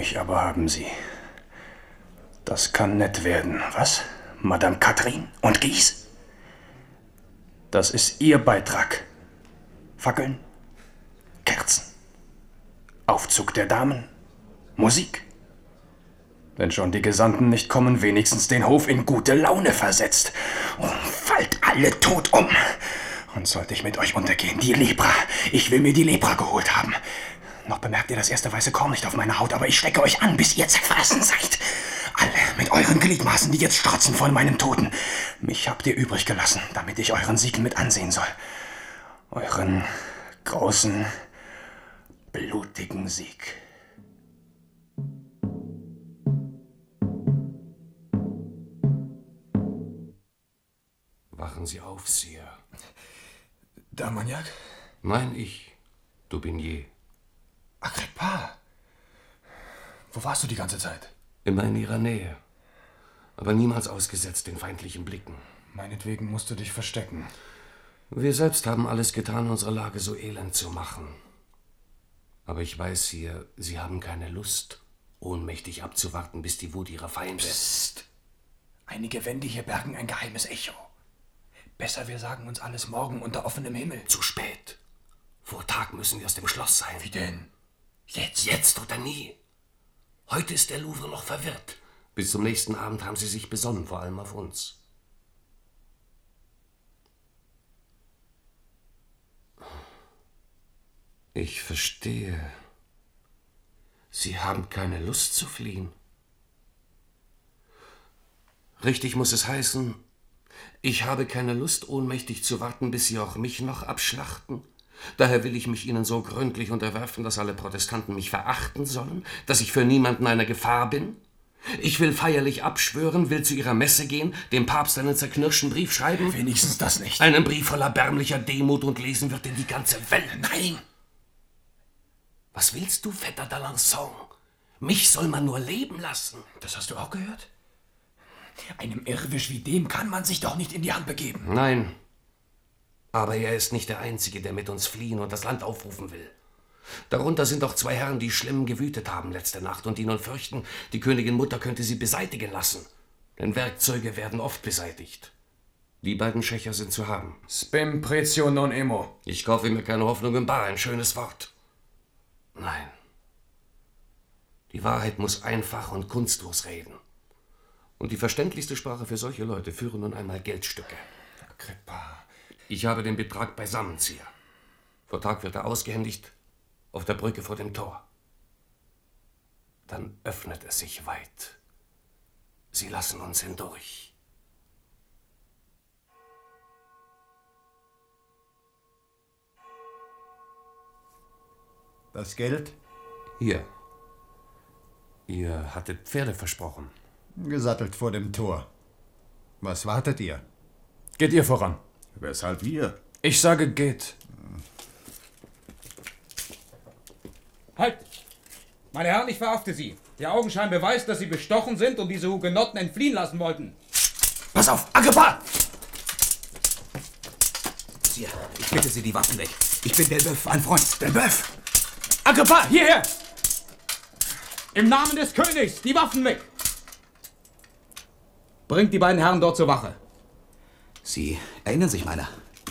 Mich aber haben Sie. Das kann nett werden, was? Madame Catherine und Guise? Das ist Ihr Beitrag. Fackeln, Kerzen, Aufzug der Damen, Musik. Wenn schon die Gesandten nicht kommen, wenigstens den Hof in gute Laune versetzt. Und fallt alle tot um. Und sollte ich mit euch untergehen, die Lepra. Ich will mir die Lepra geholt haben. Noch bemerkt ihr das erste weiße Korn nicht auf meiner Haut, aber ich stecke euch an, bis ihr zerfressen seid. Alle mit euren Gliedmaßen, die jetzt strotzen von meinem Toten. Mich habt ihr übrig gelassen, damit ich euren Sieg mit ansehen soll. Euren großen, blutigen Sieg. Wachen Sie auf, Sire. D'Armagnac? Nein, ich. Daubigny. Agrippa! Wo warst du die ganze Zeit? Immer in Ihrer Nähe. Aber niemals ausgesetzt den feindlichen Blicken. Meinetwegen musst du dich verstecken. Wir selbst haben alles getan, unsere Lage so elend zu machen. Aber ich weiß, Sire, Sie haben keine Lust, ohnmächtig abzuwarten, bis die Wut Ihrer Feinde... Psst! Einige Wände hier bergen ein geheimes Echo. Besser, wir sagen uns alles morgen unter offenem Himmel. Zu spät. Vor Tag müssen wir aus dem Schloss sein. Wie denn? Jetzt? Jetzt oder nie. Heute ist der Louvre noch verwirrt. Bis zum nächsten Abend haben sie sich besonnen, vor allem auf uns. Ich verstehe. Sie haben keine Lust zu fliehen. Richtig muss es heißen, ich habe keine Lust, ohnmächtig zu warten, bis Sie auch mich noch abschlachten. Daher will ich mich Ihnen so gründlich unterwerfen, dass alle Protestanten mich verachten sollen, dass ich für niemanden eine Gefahr bin. Ich will feierlich abschwören, will zu Ihrer Messe gehen, dem Papst einen zerknirschten Brief schreiben. Wenigstens das nicht. Einen Brief voller erbärmlicher Demut und lesen wird in die ganze Welt. Nein! Was willst du, Vetter d'Alençon? Mich soll man nur leben lassen. Das hast du auch gehört? Einem Irrwisch wie dem kann man sich doch nicht in die Hand begeben. Nein. Aber er ist nicht der Einzige, der mit uns fliehen und das Land aufrufen will. Darunter sind auch zwei Herren, die schlimm gewütet haben letzte Nacht und die nun fürchten, die Königin Mutter könnte sie beseitigen lassen. Denn Werkzeuge werden oft beseitigt. Die beiden Schächer sind zu haben. Spem pretio non emo. Ich kaufe mir keine Hoffnung im Bar, ein schönes Wort. Nein. Die Wahrheit muss einfach und kunstlos reden. Und die verständlichste Sprache für solche Leute führen nun einmal Geldstücke. Agrippa. Ich habe den Betrag beisammen, Sire. Vor Tag wird er ausgehändigt, auf der Brücke vor dem Tor. Dann öffnet es sich weit. Sie lassen uns hindurch. Das Geld? Hier. Ihr hattet Pferde versprochen. Gesattelt vor dem Tor. Was wartet ihr? Geht ihr voran. Weshalb wir? Ich sage, geht. Halt! Meine Herren, ich verhafte Sie. Der Augenschein beweist, dass Sie bestochen sind und diese Hugenotten entfliehen lassen wollten. Pass auf, Agrippa! Sire, ich bitte Sie, die Waffen weg. Ich bin Delboeuf, ein Freund. Delboeuf! Agrippa, hierher! Im Namen des Königs, die Waffen weg! Bringt die beiden Herren dort zur Wache. Sie erinnern sich meiner?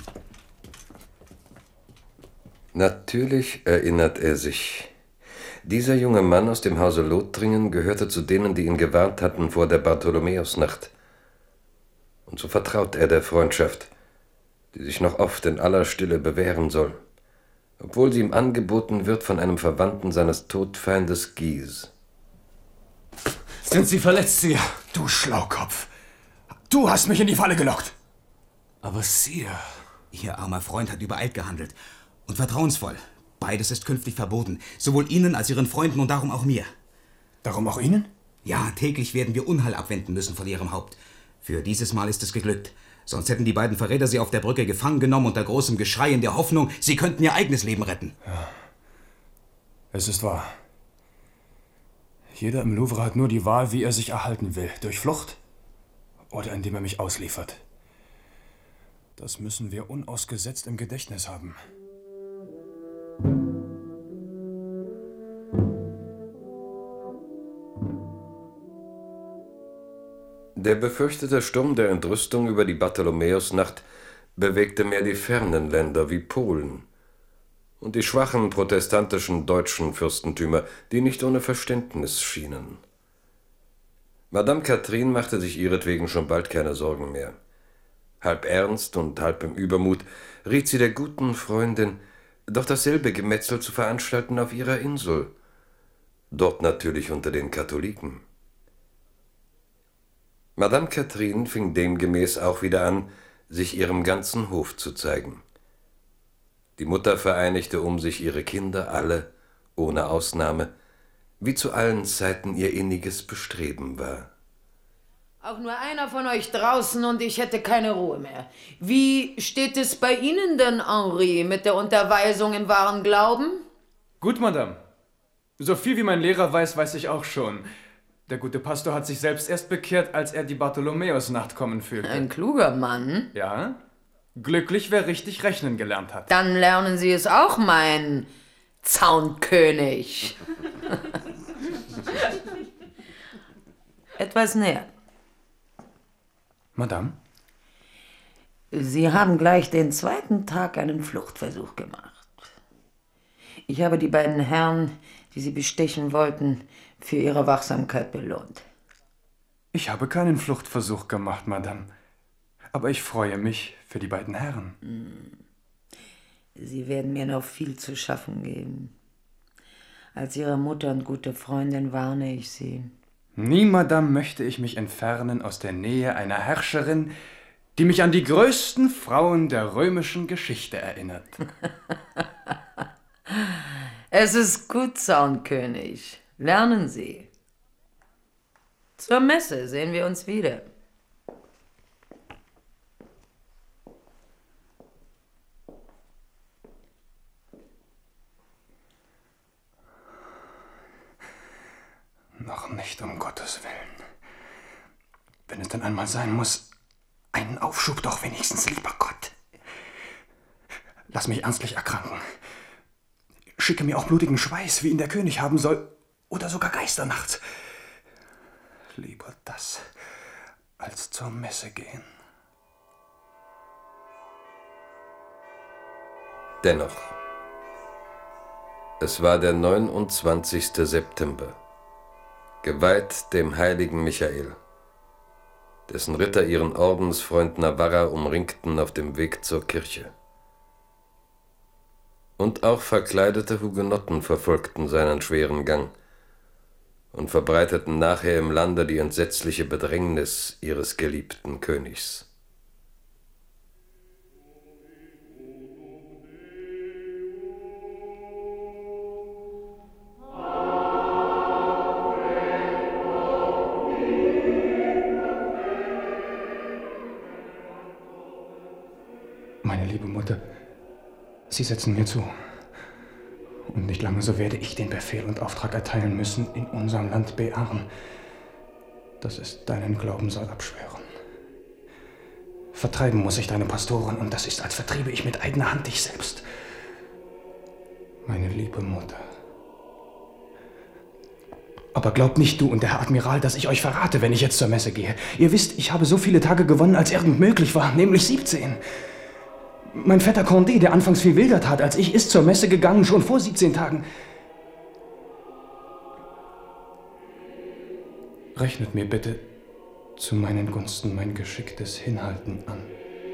Natürlich erinnert er sich. Dieser junge Mann aus dem Hause Lothringen gehörte zu denen, die ihn gewarnt hatten vor der Bartholomäusnacht. Und so vertraut er der Freundschaft, die sich noch oft in aller Stille bewähren soll, obwohl sie ihm angeboten wird von einem Verwandten seines Todfeindes Guise. Sind Sie verletzt, Sire? Du Schlaukopf. Du hast mich in die Falle gelockt. Aber Sire... Ihr armer Freund hat übereilt gehandelt. Und vertrauensvoll. Beides ist künftig verboten. Sowohl Ihnen als Ihren Freunden und darum auch mir. Darum auch Ihnen? Ja, täglich werden wir Unheil abwenden müssen von Ihrem Haupt. Für dieses Mal ist es geglückt. Sonst hätten die beiden Verräter Sie auf der Brücke gefangen genommen unter großem Geschrei in der Hoffnung, Sie könnten Ihr eigenes Leben retten. Ja. Es ist wahr. Jeder im Louvre hat nur die Wahl, wie er sich erhalten will. Durch Flucht oder indem er mich ausliefert. Das müssen wir unausgesetzt im Gedächtnis haben. Der befürchtete Sturm der Entrüstung über die Bartholomäusnacht bewegte mehr die fernen Länder wie Polen und die schwachen protestantischen deutschen Fürstentümer, die nicht ohne Verständnis schienen. Madame Catherine machte sich ihretwegen schon bald keine Sorgen mehr. Halb ernst und halb im Übermut riet sie der guten Freundin, doch dasselbe Gemetzel zu veranstalten auf ihrer Insel, dort natürlich unter den Katholiken. Madame Catherine fing demgemäß auch wieder an, sich ihrem ganzen Hof zu zeigen. Die Mutter vereinigte um sich ihre Kinder, alle, ohne Ausnahme, wie zu allen Zeiten ihr inniges Bestreben war. Auch nur einer von euch draußen und ich hätte keine Ruhe mehr. Wie steht es bei Ihnen denn, Henri, mit der Unterweisung im wahren Glauben? Gut, Madame. So viel wie mein Lehrer weiß, weiß ich auch schon. Der gute Pastor hat sich selbst erst bekehrt, als er die Bartholomäusnacht kommen fühlte. Ein kluger Mann. Ja. Glücklich, wer richtig rechnen gelernt hat. Dann lernen Sie es auch, mein Zaunkönig. Etwas näher. Madame? Sie haben gleich den zweiten Tag einen Fluchtversuch gemacht. Ich habe die beiden Herren, die Sie bestechen wollten, für ihre Wachsamkeit belohnt. Ich habe keinen Fluchtversuch gemacht, Madame. Aber ich freue mich für die beiden Herren. Sie werden mir noch viel zu schaffen geben. Als Ihre Mutter und gute Freundin warne ich Sie. Nie, Madame, möchte ich mich entfernen aus der Nähe einer Herrscherin, die mich an die größten Frauen der römischen Geschichte erinnert. Es ist gut, Zaunkönig. Lernen Sie. Zur Messe sehen wir uns wieder. Noch nicht, um Gottes Willen. Wenn es denn einmal sein muss, einen Aufschub doch wenigstens, lieber Gott. Lass mich ernstlich erkranken. Schicke mir auch blutigen Schweiß, wie ihn der König haben soll, oder sogar Geister nachts. Lieber das, als zur Messe gehen. Dennoch, es war der 29. September, geweiht dem heiligen Michael, dessen Ritter ihren Ordensfreund Navarra umringten auf dem Weg zur Kirche. Und auch verkleidete Hugenotten verfolgten seinen schweren Gang und verbreiteten nachher im Lande die entsetzliche Bedrängnis ihres geliebten Königs. Meine liebe Mutter, Sie setzen mir zu. Und nicht lange so werde ich den Befehl und Auftrag erteilen müssen, in unserem Land Bearn, dass es deinen Glauben soll abschwören. Vertreiben muss ich deine Pastoren, und das ist, als vertriebe ich mit eigener Hand dich selbst. Meine liebe Mutter. Aber glaubt nicht du und der Herr Admiral, dass ich euch verrate, wenn ich jetzt zur Messe gehe. Ihr wisst, ich habe so viele Tage gewonnen, als irgend möglich war, nämlich 17. Mein Vetter Condé, der anfangs viel wilder tat als ich, ist zur Messe gegangen, schon vor 17 Tagen. Rechnet mir bitte zu meinen Gunsten mein geschicktes Hinhalten an.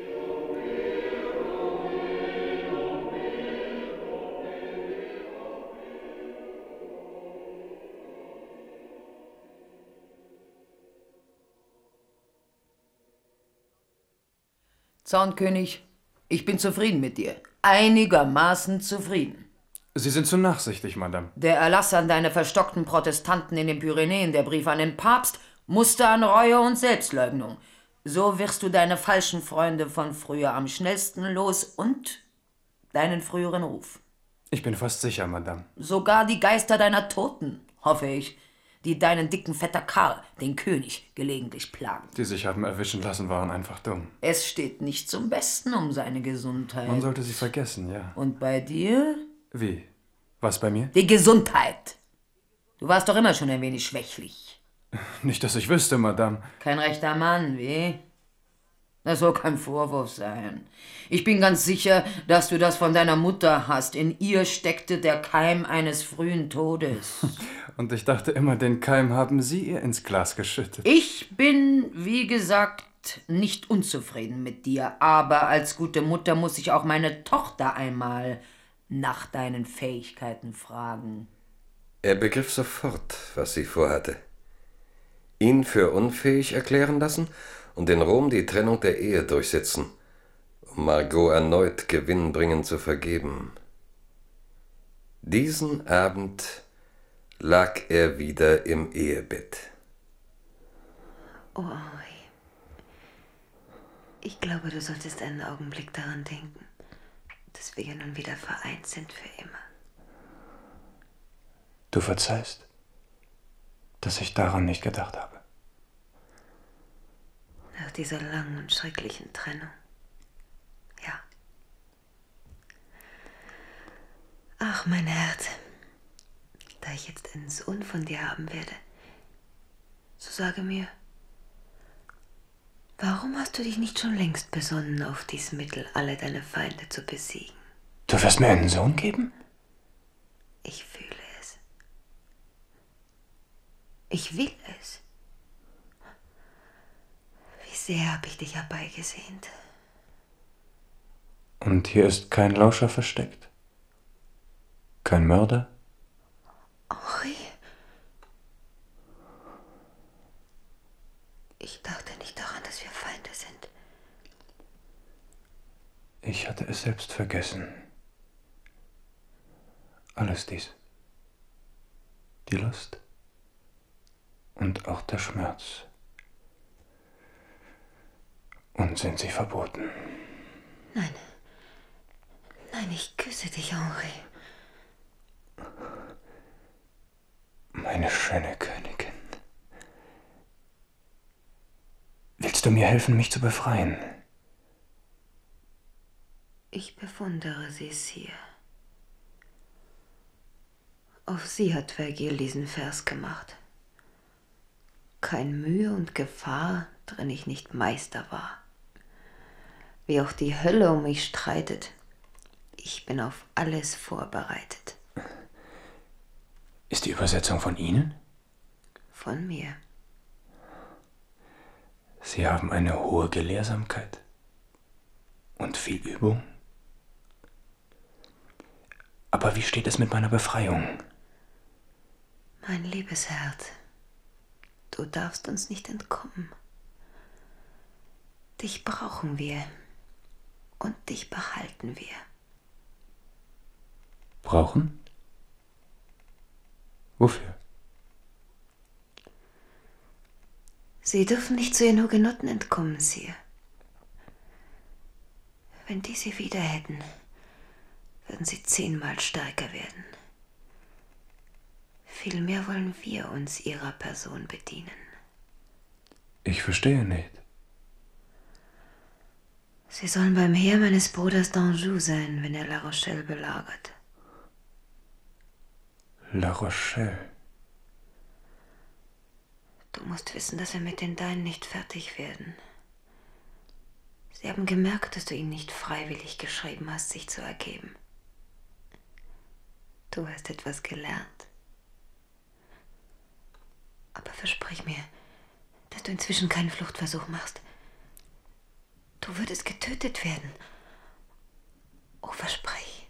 Zaunkönig, ich bin zufrieden mit dir. Einigermaßen zufrieden. Sie sind zu nachsichtig, Madame. Der Erlass an deine verstockten Protestanten in den Pyrenäen, der Brief an den Papst, musste an Reue und Selbstleugnung. So wirst du deine falschen Freunde von früher am schnellsten los und deinen früheren Ruf. Ich bin fast sicher, Madame. Sogar die Geister deiner Toten, hoffe ich, die deinen dicken Vetter Karl, den König, gelegentlich plagen. Die sich haben erwischen lassen, waren einfach dumm. Es steht nicht zum Besten um seine Gesundheit. Man sollte sie vergessen, ja. Und bei dir? Wie? Was bei mir? Die Gesundheit. Du warst doch immer schon ein wenig schwächlich. Nicht, dass ich wüsste, Madame. Kein rechter Mann, wie? Das soll kein Vorwurf sein. Ich bin ganz sicher, dass du das von deiner Mutter hast. In ihr steckte der Keim eines frühen Todes. Und ich dachte immer, den Keim haben Sie ihr ins Glas geschüttet. Ich bin, wie gesagt, nicht unzufrieden mit dir. Aber als gute Mutter muss ich auch meine Tochter einmal nach deinen Fähigkeiten fragen. Er begriff sofort, was sie vorhatte. Ihn für unfähig erklären lassen und in Rom die Trennung der Ehe durchsetzen, um Margot erneut gewinnbringend zu vergeben. Diesen Abend lag er wieder im Ehebett. Oh, Henri. Ich glaube, du solltest einen Augenblick daran denken, dass wir ja nun wieder vereint sind für immer. Du verzeihst, dass ich daran nicht gedacht habe. Nach dieser langen und schrecklichen Trennung. Ja. Ach, mein Herz. Da ich jetzt einen Sohn von dir haben werde, so sage mir, warum hast du dich nicht schon längst besonnen auf dies Mittel, alle deine Feinde zu besiegen? Du wirst mir einen Sohn geben? Ich fühle es. Ich will es. Wie sehr habe ich dich herbeigesehnt. Und hier ist kein Lauscher versteckt? Kein Mörder? Henri. Ich dachte nicht daran, dass wir Feinde sind. Ich hatte es selbst vergessen. Alles dies. Die Lust und auch der Schmerz. Und sind sie verboten? Nein. Nein, ich küsse dich, Henri. Meine schöne Königin. Willst du mir helfen, mich zu befreien? Ich bewundere sie, Sire. Auf sie hat Vergil diesen Vers gemacht. Kein Mühe und Gefahr, drin ich nicht Meister war. Wie auch die Hölle um mich streitet, ich bin auf alles vorbereitet. Ist die Übersetzung von Ihnen? Von mir. Sie haben eine hohe Gelehrsamkeit und viel Übung. Aber wie steht es mit meiner Befreiung? Mein liebes Herz, du darfst uns nicht entkommen. Dich brauchen wir und dich behalten wir. Brauchen? Wofür? Sie dürfen nicht zu ihren Hugenotten entkommen, Sire. Wenn die sie wieder hätten, würden sie 10-mal stärker werden. Vielmehr wollen wir uns ihrer Person bedienen. Ich verstehe nicht. Sie sollen beim Heer meines Bruders d'Anjou sein, wenn er La Rochelle belagert. La Rochelle. Du musst wissen, dass wir mit den Deinen nicht fertig werden. Sie haben gemerkt, dass du ihnen nicht freiwillig geschrieben hast, sich zu ergeben. Du hast etwas gelernt. Aber versprich mir, dass du inzwischen keinen Fluchtversuch machst. Du würdest getötet werden. Oh, versprich.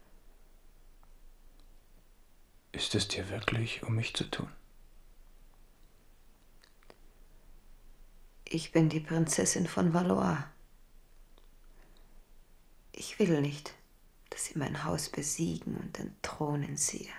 Ist es dir wirklich um mich zu tun? Ich bin die Prinzessin von Valois. Ich will nicht, dass sie mein Haus besiegen und entthronen, Sire.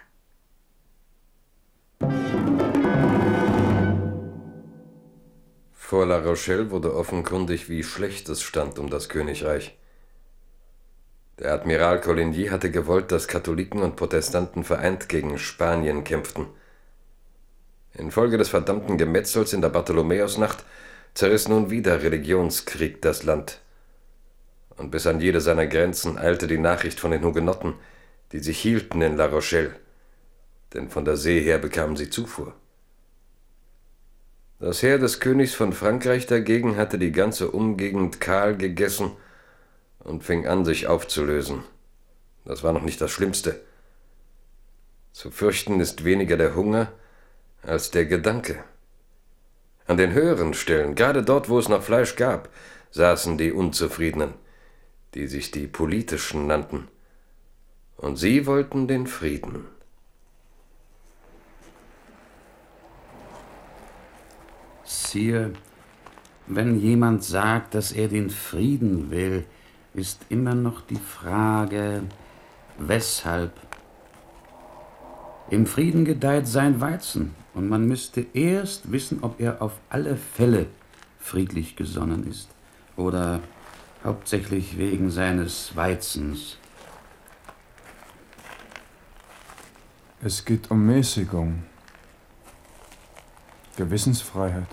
Vor La Rochelle wurde offenkundig, wie schlecht es stand um das Königreich. Der Admiral Coligny hatte gewollt, dass Katholiken und Protestanten vereint gegen Spanien kämpften. Infolge des verdammten Gemetzels in der Bartholomäusnacht zerriss nun wieder Religionskrieg das Land. Und bis an jede seiner Grenzen eilte die Nachricht von den Hugenotten, die sich hielten in La Rochelle, denn von der See her bekamen sie Zufuhr. Das Heer des Königs von Frankreich dagegen hatte die ganze Umgegend kahl gegessen und fing an, sich aufzulösen. Das war noch nicht das Schlimmste. Zu fürchten ist weniger der Hunger als der Gedanke. An den höheren Stellen, gerade dort, wo es noch Fleisch gab, saßen die Unzufriedenen, die sich die Politischen nannten. Und sie wollten den Frieden. Sire, wenn jemand sagt, dass er den Frieden will, ist immer noch die Frage, weshalb? Im Frieden gedeiht sein Weizen, und man müsste erst wissen, ob er auf alle Fälle friedlich gesonnen ist oder hauptsächlich wegen seines Weizens. Es geht um Mäßigung, Gewissensfreiheit.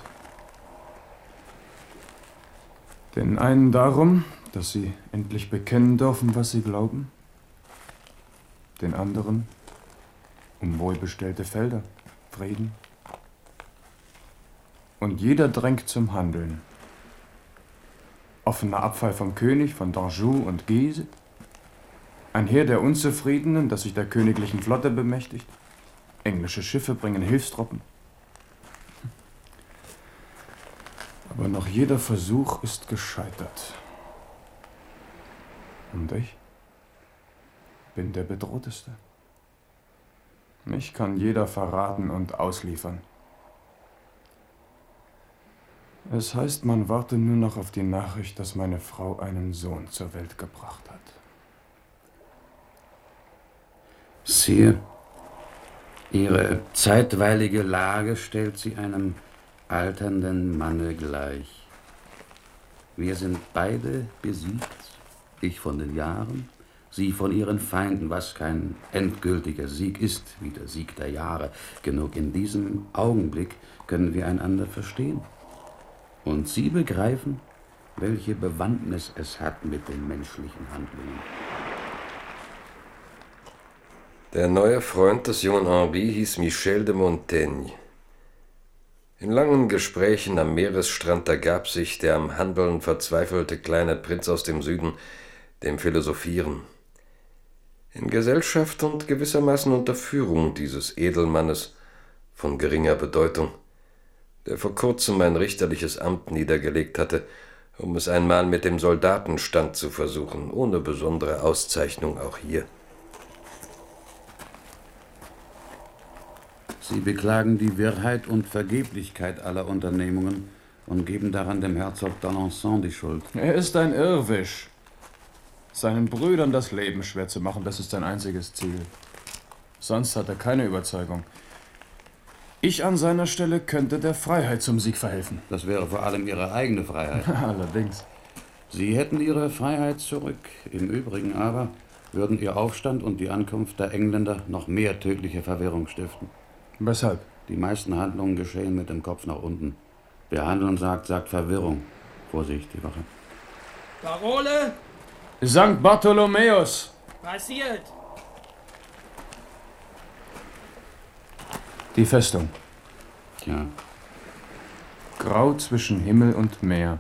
Den einen darum, dass sie endlich bekennen dürfen, was sie glauben. Den anderen um wohlbestellte Felder, Frieden. Und jeder drängt zum Handeln. Offener Abfall vom König, von d'Anjou und Guise. Ein Heer der Unzufriedenen, das sich der königlichen Flotte bemächtigt. Englische Schiffe bringen Hilfstruppen. Aber noch jeder Versuch ist gescheitert. Und ich bin der Bedrohteste. Mich kann jeder verraten und ausliefern. Es heißt, man warte nur noch auf die Nachricht, dass meine Frau einen Sohn zur Welt gebracht hat. Sire, Ihre zeitweilige Lage stellt Sie einem alternden Manne gleich. Wir sind beide besiegt, ich von den Jahren, Sie von Ihren Feinden, was kein endgültiger Sieg ist, wie der Sieg der Jahre. Genug in diesem Augenblick können wir einander verstehen. Und Sie begreifen, welche Bewandtnis es hat mit den menschlichen Handlungen. Der neue Freund des jungen Henri hieß Michel de Montaigne. In langen Gesprächen am Meeresstrand ergab sich der am Handeln verzweifelte kleine Prinz aus dem Süden dem Philosophieren. In Gesellschaft und gewissermaßen unter Führung dieses Edelmannes von geringer Bedeutung, der vor kurzem ein richterliches Amt niedergelegt hatte, um es einmal mit dem Soldatenstand zu versuchen, ohne besondere Auszeichnung auch hier. Sie beklagen die Wirrheit und Vergeblichkeit aller Unternehmungen und geben daran dem Herzog d'Alençon die Schuld. Er ist ein Irrwisch. Seinen Brüdern das Leben schwer zu machen, das ist sein einziges Ziel. Sonst hat er keine Überzeugung. Ich an seiner Stelle könnte der Freiheit zum Sieg verhelfen. Das wäre vor allem Ihre eigene Freiheit. Allerdings. Sie hätten Ihre Freiheit zurück. Im Übrigen aber würden Ihr Aufstand und die Ankunft der Engländer noch mehr tödliche Verwirrung stiften. Weshalb? Die meisten Handlungen geschehen mit dem Kopf nach unten. Wer handeln sagt, sagt Verwirrung. Vorsicht, die Wache. Parole! St. Bartholomäus! Passiert! Die Festung. Ja. Grau zwischen Himmel und Meer.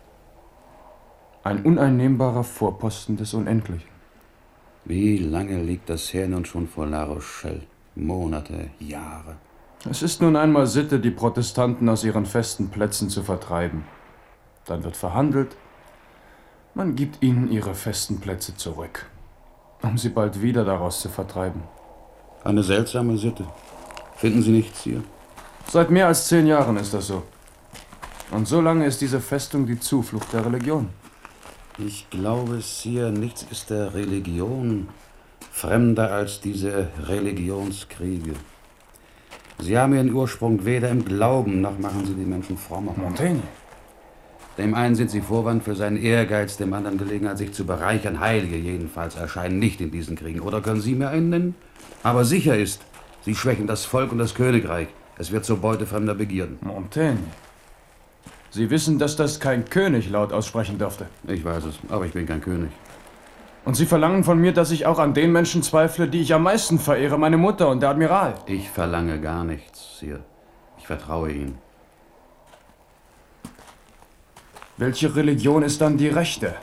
Ein uneinnehmbarer Vorposten des Unendlichen. Wie lange liegt das Heer nun schon vor La Rochelle? Monate, Jahre. Es ist nun einmal Sitte, die Protestanten aus ihren festen Plätzen zu vertreiben. Dann wird verhandelt. Man gibt ihnen ihre festen Plätze zurück, um sie bald wieder daraus zu vertreiben. Eine seltsame Sitte. Finden Sie nichts hier? Seit mehr als 10 Jahren ist das so. Und so lange ist diese Festung die Zuflucht der Religion. Ich glaube, Sire, nichts ist der Religion fremder als diese Religionskriege. Sie haben ihren Ursprung weder im Glauben, noch machen sie die Menschen frommer. Montaigne. Dem einen sind sie Vorwand für seinen Ehrgeiz, dem anderen Gelegenheit, sich zu bereichern. Heilige jedenfalls erscheinen nicht in diesen Kriegen. Oder können Sie mir einen nennen? Aber sicher ist, sie schwächen das Volk und das Königreich. Es wird zur Beute fremder Begierden. Montaigne. Sie wissen, dass das kein König laut aussprechen dürfte. Ich weiß es, aber ich bin kein König. Und Sie verlangen von mir, dass ich auch an den Menschen zweifle, die ich am meisten verehre, meine Mutter und der Admiral. Ich verlange gar nichts, Sire. Ich vertraue Ihnen. Welche Religion ist dann die rechte?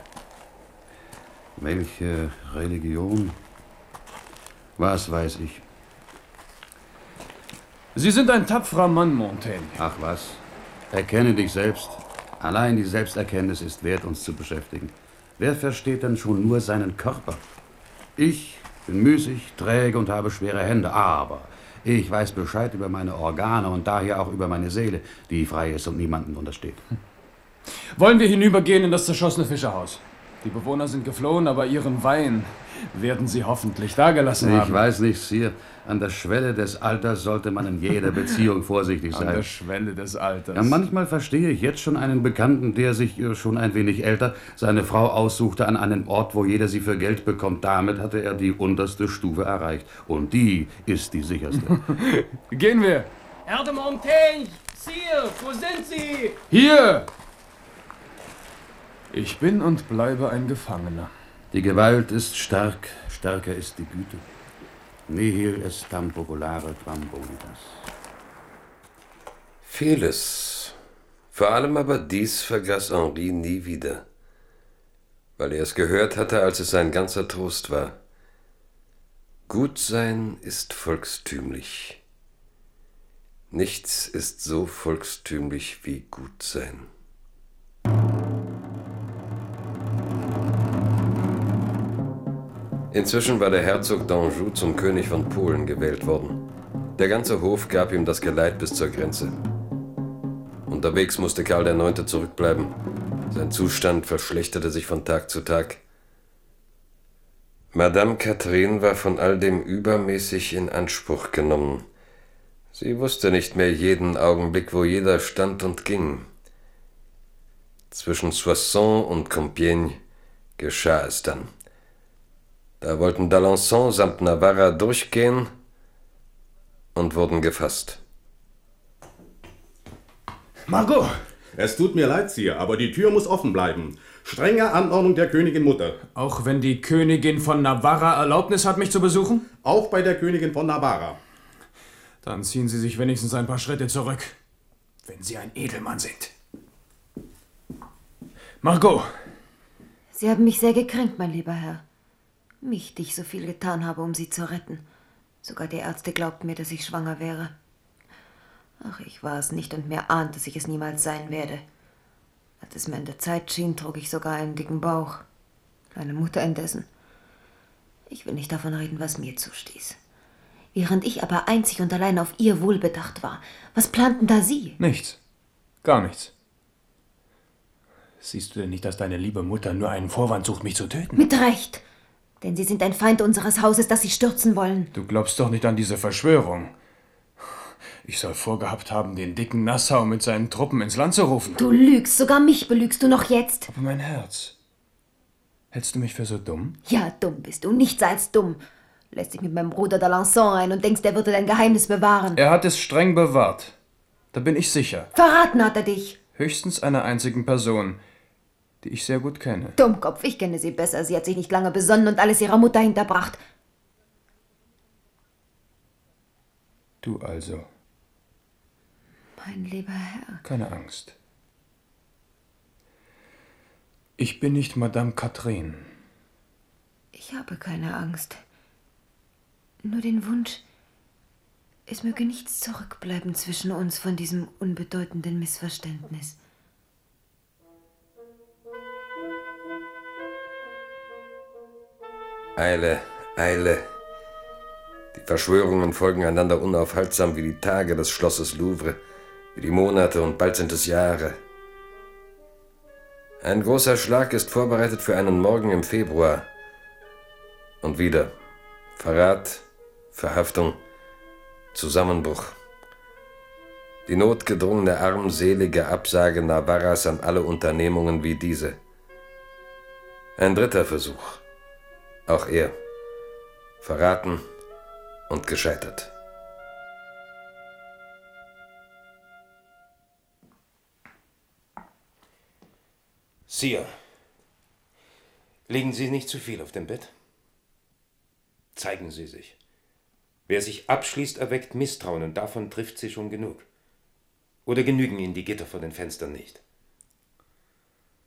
Welche Religion? Was weiß ich? Sie sind ein tapferer Mann, Montaigne. Ach was, erkenne dich selbst. Allein die Selbsterkenntnis ist wert, uns zu beschäftigen. Wer versteht denn schon nur seinen Körper? Ich bin müßig, träge und habe schwere Hände, aber ich weiß Bescheid über meine Organe und daher auch über meine Seele, die frei ist und niemandem untersteht. Wollen wir hinübergehen in das zerschossene Fischerhaus? Die Bewohner sind geflohen, aber ihren Wein werden sie hoffentlich dagelassen haben. Ich weiß nicht, Sire. An der Schwelle des Alters sollte man in jeder Beziehung vorsichtig sein. An der Schwelle des Alters. Ja, manchmal verstehe ich jetzt schon einen Bekannten, der sich schon ein wenig älter seine Frau aussuchte an einen Ort, wo jeder sie für Geld bekommt. Damit hatte er die unterste Stufe erreicht. Und die ist die sicherste. Gehen wir. Herr de Montaigne, Sire, wo sind Sie? Hier! Ich bin und bleibe ein Gefangener. Die Gewalt ist stark, stärker ist die Güte. Nihil est tam populare quam bonitas. Vieles, vor allem aber dies vergaß Henri nie wieder, weil er es gehört hatte, als es sein ganzer Trost war. Gutsein ist volkstümlich. Nichts ist so volkstümlich wie Gutsein. Inzwischen war der Herzog d'Anjou zum König von Polen gewählt worden. Der ganze Hof gab ihm das Geleit bis zur Grenze. Unterwegs musste Karl IX. Zurückbleiben. Sein Zustand verschlechterte sich von Tag zu Tag. Madame Catherine war von all dem übermäßig in Anspruch genommen. Sie wusste nicht mehr jeden Augenblick, wo jeder stand und ging. Zwischen Soissons und Compiègne geschah es dann. Da wollten d'Alençon samt Navarra durchgehen und wurden gefasst. Margot! Es tut mir leid, Sire, aber die Tür muss offen bleiben. Strenge Anordnung der Königin Mutter. Auch wenn die Königin von Navarra Erlaubnis hat, mich zu besuchen? Auch bei der Königin von Navarra. Dann ziehen Sie sich wenigstens ein paar Schritte zurück, wenn Sie ein Edelmann sind. Margot! Sie haben mich sehr gekränkt, mein lieber Herr. Mich, die ich so viel getan habe, um Sie zu retten. Sogar die Ärzte glaubten mir, dass ich schwanger wäre. Ach, ich war es nicht und mir ahnt, dass ich es niemals sein werde. Als es mir an der Zeit schien, trug ich sogar einen dicken Bauch. Meine Mutter indessen. Ich will nicht davon reden, was mir zustieß. Während ich aber einzig und allein auf ihr Wohl bedacht war, was planten da Sie? Nichts. Gar nichts. Siehst du denn nicht, dass deine liebe Mutter nur einen Vorwand sucht, mich zu töten? Mit Recht. Denn Sie sind ein Feind unseres Hauses, das Sie stürzen wollen. Du glaubst doch nicht an diese Verschwörung. Ich soll vorgehabt haben, den dicken Nassau mit seinen Truppen ins Land zu rufen. Du lügst, sogar mich belügst du noch jetzt. Aber mein Herz. Hältst du mich für so dumm? Ja, dumm bist du, nichts als dumm. Lässt dich mit meinem Bruder d'Alençon ein und denkst, er würde dein Geheimnis bewahren. Er hat es streng bewahrt. Da bin ich sicher. Verraten hat er dich. Höchstens einer einzigen Person, die ich sehr gut kenne. Dummkopf, ich kenne sie besser. Sie hat sich nicht lange besonnen und alles ihrer Mutter hinterbracht. Du also. Mein lieber Herr. Keine Angst. Ich bin nicht Madame Catherine. Ich habe keine Angst. Nur den Wunsch, es möge nichts zurückbleiben zwischen uns von diesem unbedeutenden Missverständnis. Eile, Eile. Die Verschwörungen folgen einander unaufhaltsam wie die Tage des Schlosses Louvre, wie die Monate und bald sind es Jahre. Ein großer Schlag ist vorbereitet für einen Morgen im Februar. Und wieder Verrat, Verhaftung, Zusammenbruch. Die notgedrungene armselige Absage Navarras an alle Unternehmungen wie diese. Ein dritter Versuch. Auch er. Verraten und gescheitert. Sire, legen Sie nicht zu viel auf dem Bett. Zeigen Sie sich. Wer sich abschließt, erweckt Misstrauen und davon trifft Sie schon genug. Oder genügen Ihnen die Gitter vor den Fenstern nicht?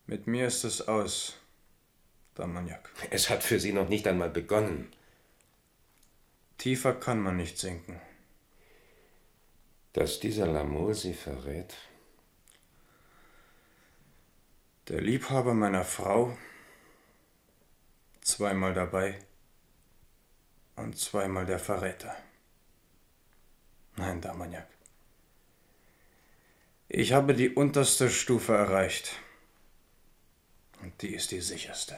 Mit mir ist es aus, Damagnac. Es hat für Sie noch nicht einmal begonnen. Tiefer kann man nicht sinken. Dass dieser L'amour Sie verrät? Der Liebhaber meiner Frau, zweimal dabei und zweimal der Verräter. Nein, Damagnac. Ich habe die unterste Stufe erreicht. Und die ist die sicherste.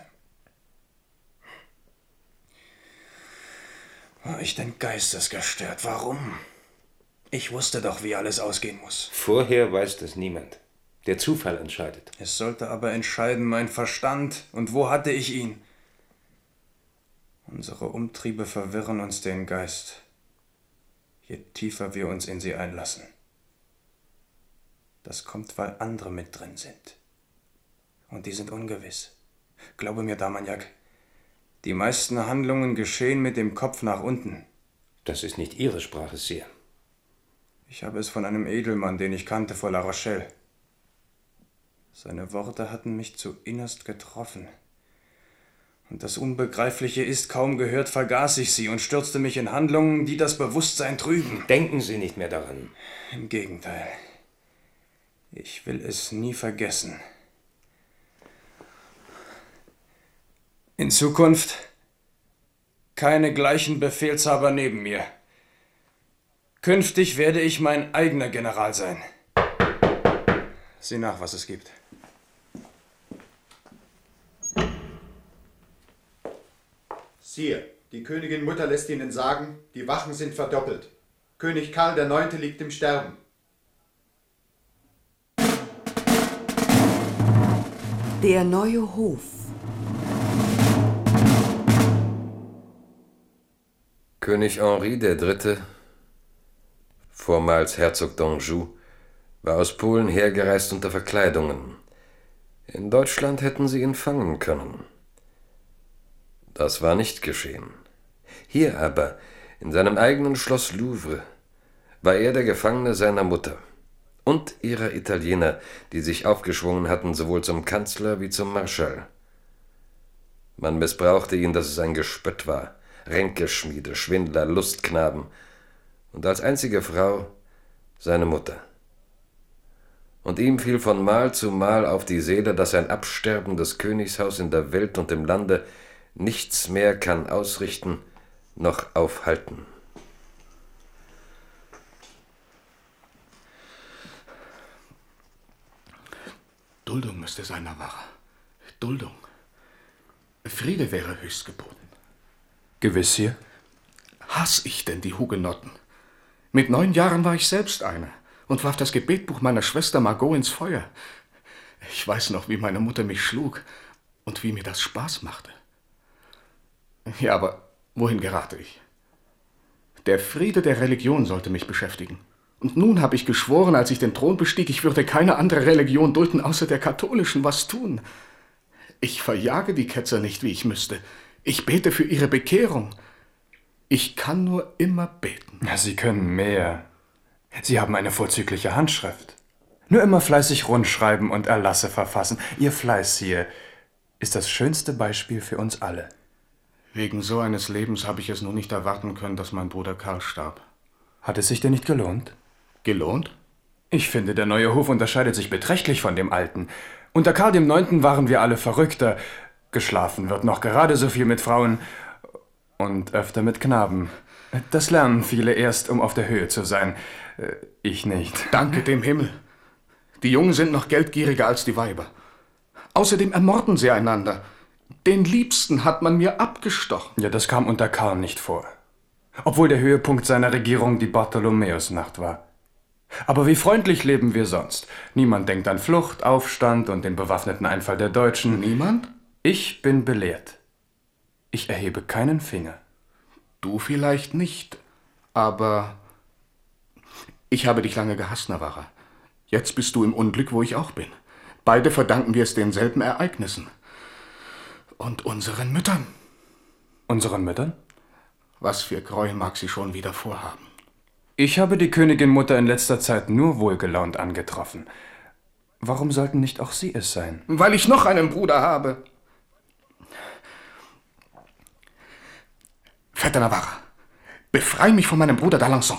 War ich denn geistesgestört? Warum? Ich wusste doch, wie alles ausgehen muss. Vorher weiß das niemand. Der Zufall entscheidet. Es sollte aber entscheiden mein Verstand. Und wo hatte ich ihn? Unsere Umtriebe verwirren uns den Geist, je tiefer wir uns in sie einlassen. Das kommt, weil andere mit drin sind. Und die sind ungewiss. Glaube mir, Damagnac, die meisten Handlungen geschehen mit dem Kopf nach unten. Das ist nicht Ihre Sprache, Sire. Ich habe es von einem Edelmann, den ich kannte, vor La Rochelle. Seine Worte hatten mich zu innerst getroffen. Und das Unbegreifliche ist, kaum gehört, vergaß ich sie und stürzte mich in Handlungen, die das Bewusstsein trüben. Denken Sie nicht mehr daran. Im Gegenteil. Ich will es nie vergessen. In Zukunft keine gleichen Befehlshaber neben mir. Künftig werde ich mein eigener General sein. Sieh nach, was es gibt. Sire, die Königin Mutter lässt Ihnen sagen, die Wachen sind verdoppelt. König Karl IX. Liegt im Sterben. Der neue Hof. König Henri III., vormals Herzog d'Anjou, war aus Polen hergereist unter Verkleidungen. In Deutschland hätten sie ihn fangen können. Das war nicht geschehen. Hier aber, in seinem eigenen Schloss Louvre, war er der Gefangene seiner Mutter und ihrer Italiener, die sich aufgeschwungen hatten, sowohl zum Kanzler wie zum Marschall. Man missbrauchte ihn, dass es ein Gespött war, Ränkeschmiede, Schwindler, Lustknaben und als einzige Frau seine Mutter. Und ihm fiel von Mal zu Mal auf die Seele, dass ein absterbendes Königshaus in der Welt und im Lande nichts mehr kann ausrichten noch aufhalten. Duldung müsste sein, Navarra. Duldung. Friede wäre höchst geboten. Gewiss, Sire? Hass ich denn die Hugenotten? Mit 9 Jahren war ich selbst einer und warf das Gebetbuch meiner Schwester Margot ins Feuer. Ich weiß noch, wie meine Mutter mich schlug und wie mir das Spaß machte. Ja, aber wohin gerate ich? Der Friede der Religion sollte mich beschäftigen. Und nun habe ich geschworen, als ich den Thron bestieg, ich würde keine andere Religion dulden, außer der katholischen. Was tun? Ich verjage die Ketzer nicht, wie ich müsste. Ich bete für ihre Bekehrung. Ich kann nur immer beten. Ja, Sie können mehr. Sie haben eine vorzügliche Handschrift. Nur immer fleißig rundschreiben und Erlasse verfassen. Ihr Fleiß hier ist das schönste Beispiel für uns alle. Wegen so eines Lebens habe ich es nur nicht erwarten können, dass mein Bruder Karl starb. Hat es sich denn nicht gelohnt? Gelohnt? Ich finde, der neue Hof unterscheidet sich beträchtlich von dem alten. Unter Karl IX. Waren wir alle verrückter. Geschlafen wird noch gerade so viel mit Frauen und öfter mit Knaben. Das lernen viele erst, um auf der Höhe zu sein. Ich nicht. Danke dem Himmel. Die Jungen sind noch geldgieriger als die Weiber. Außerdem ermorden sie einander. Den Liebsten hat man mir abgestochen. Ja, das kam unter Karl nicht vor. Obwohl der Höhepunkt seiner Regierung die Bartholomäusnacht war. Aber wie freundlich leben wir sonst? Niemand denkt an Flucht, Aufstand und den bewaffneten Einfall der Deutschen. Niemand? Ich bin belehrt. Ich erhebe keinen Finger. Du vielleicht nicht, aber ich habe dich lange gehasst, Navarra. Jetzt bist du im Unglück, wo ich auch bin. Beide verdanken wir es denselben Ereignissen. Und unseren Müttern. Unseren Müttern? Was für Gräuel mag sie schon wieder vorhaben? Ich habe die Königin Mutter in letzter Zeit nur wohlgelaunt angetroffen. Warum sollten nicht auch Sie es sein? Weil ich noch einen Bruder habe. Vetter Navarra, befreie mich von meinem Bruder d'Alençon.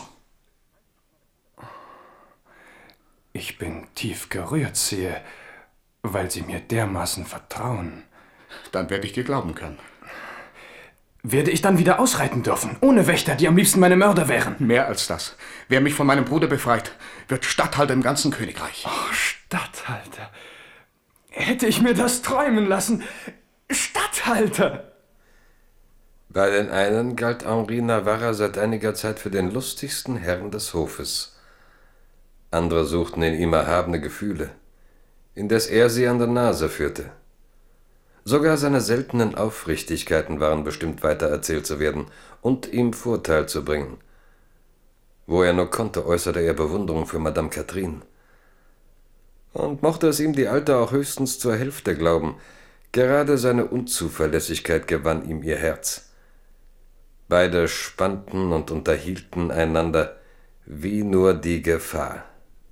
Ich bin tief gerührt, Sire, weil Sie mir dermaßen vertrauen. Dann werde ich dir glauben können. Werde ich dann wieder ausreiten dürfen, ohne Wächter, die am liebsten meine Mörder wären? Mehr als das. Wer mich von meinem Bruder befreit, wird Statthalter im ganzen Königreich. Oh, Statthalter. Hätte ich mir das träumen lassen. Statthalter! Bei den einen galt Henri Navarra seit einiger Zeit für den lustigsten Herrn des Hofes. Andere suchten in ihm erhabene Gefühle, indes er sie an der Nase führte. Sogar seine seltenen Aufrichtigkeiten waren bestimmt weitererzählt zu werden und ihm Vorteil zu bringen. Wo er nur konnte, äußerte er Bewunderung für Madame Catherine. Und mochte es ihm die Alte auch höchstens zur Hälfte glauben, gerade seine Unzuverlässigkeit gewann ihm ihr Herz. Beide spannten und unterhielten einander wie nur die Gefahr.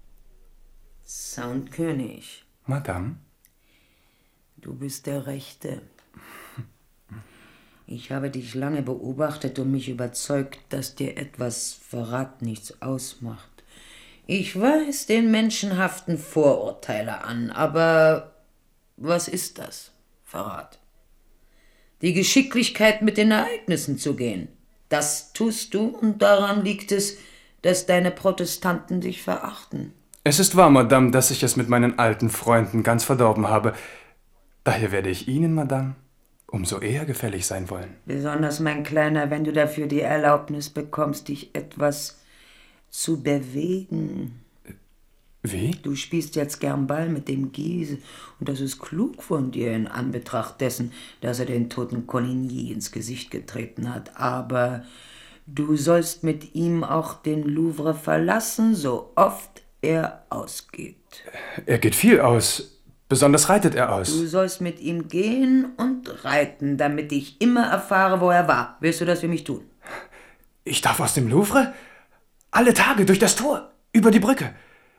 Soundkönig. Madame? Du bist der Rechte. Ich habe dich lange beobachtet und mich überzeugt, dass dir etwas Verrat nichts ausmacht. Ich weiß den menschenhaften Vorurteile an, aber was ist das? Verrat. Die Geschicklichkeit, mit den Ereignissen zu gehen. Das tust du und daran liegt es, dass deine Protestanten dich verachten. Es ist wahr, Madame, dass ich es mit meinen alten Freunden ganz verdorben habe. Daher werde ich Ihnen, Madame, umso eher gefällig sein wollen. Besonders, mein Kleiner, wenn du dafür die Erlaubnis bekommst, dich etwas zu bewegen. Wie? Du spielst jetzt gern Ball mit dem Guise und das ist klug von dir in Anbetracht dessen, dass er den toten Coligny ins Gesicht getreten hat. Aber du sollst mit ihm auch den Louvre verlassen, so oft er ausgeht. Er geht viel aus. Besonders reitet er aus. Du sollst mit ihm gehen und reiten, damit ich immer erfahre, wo er war. Willst du das für mich tun? Ich darf aus dem Louvre? Alle Tage durch das Tor, über die Brücke.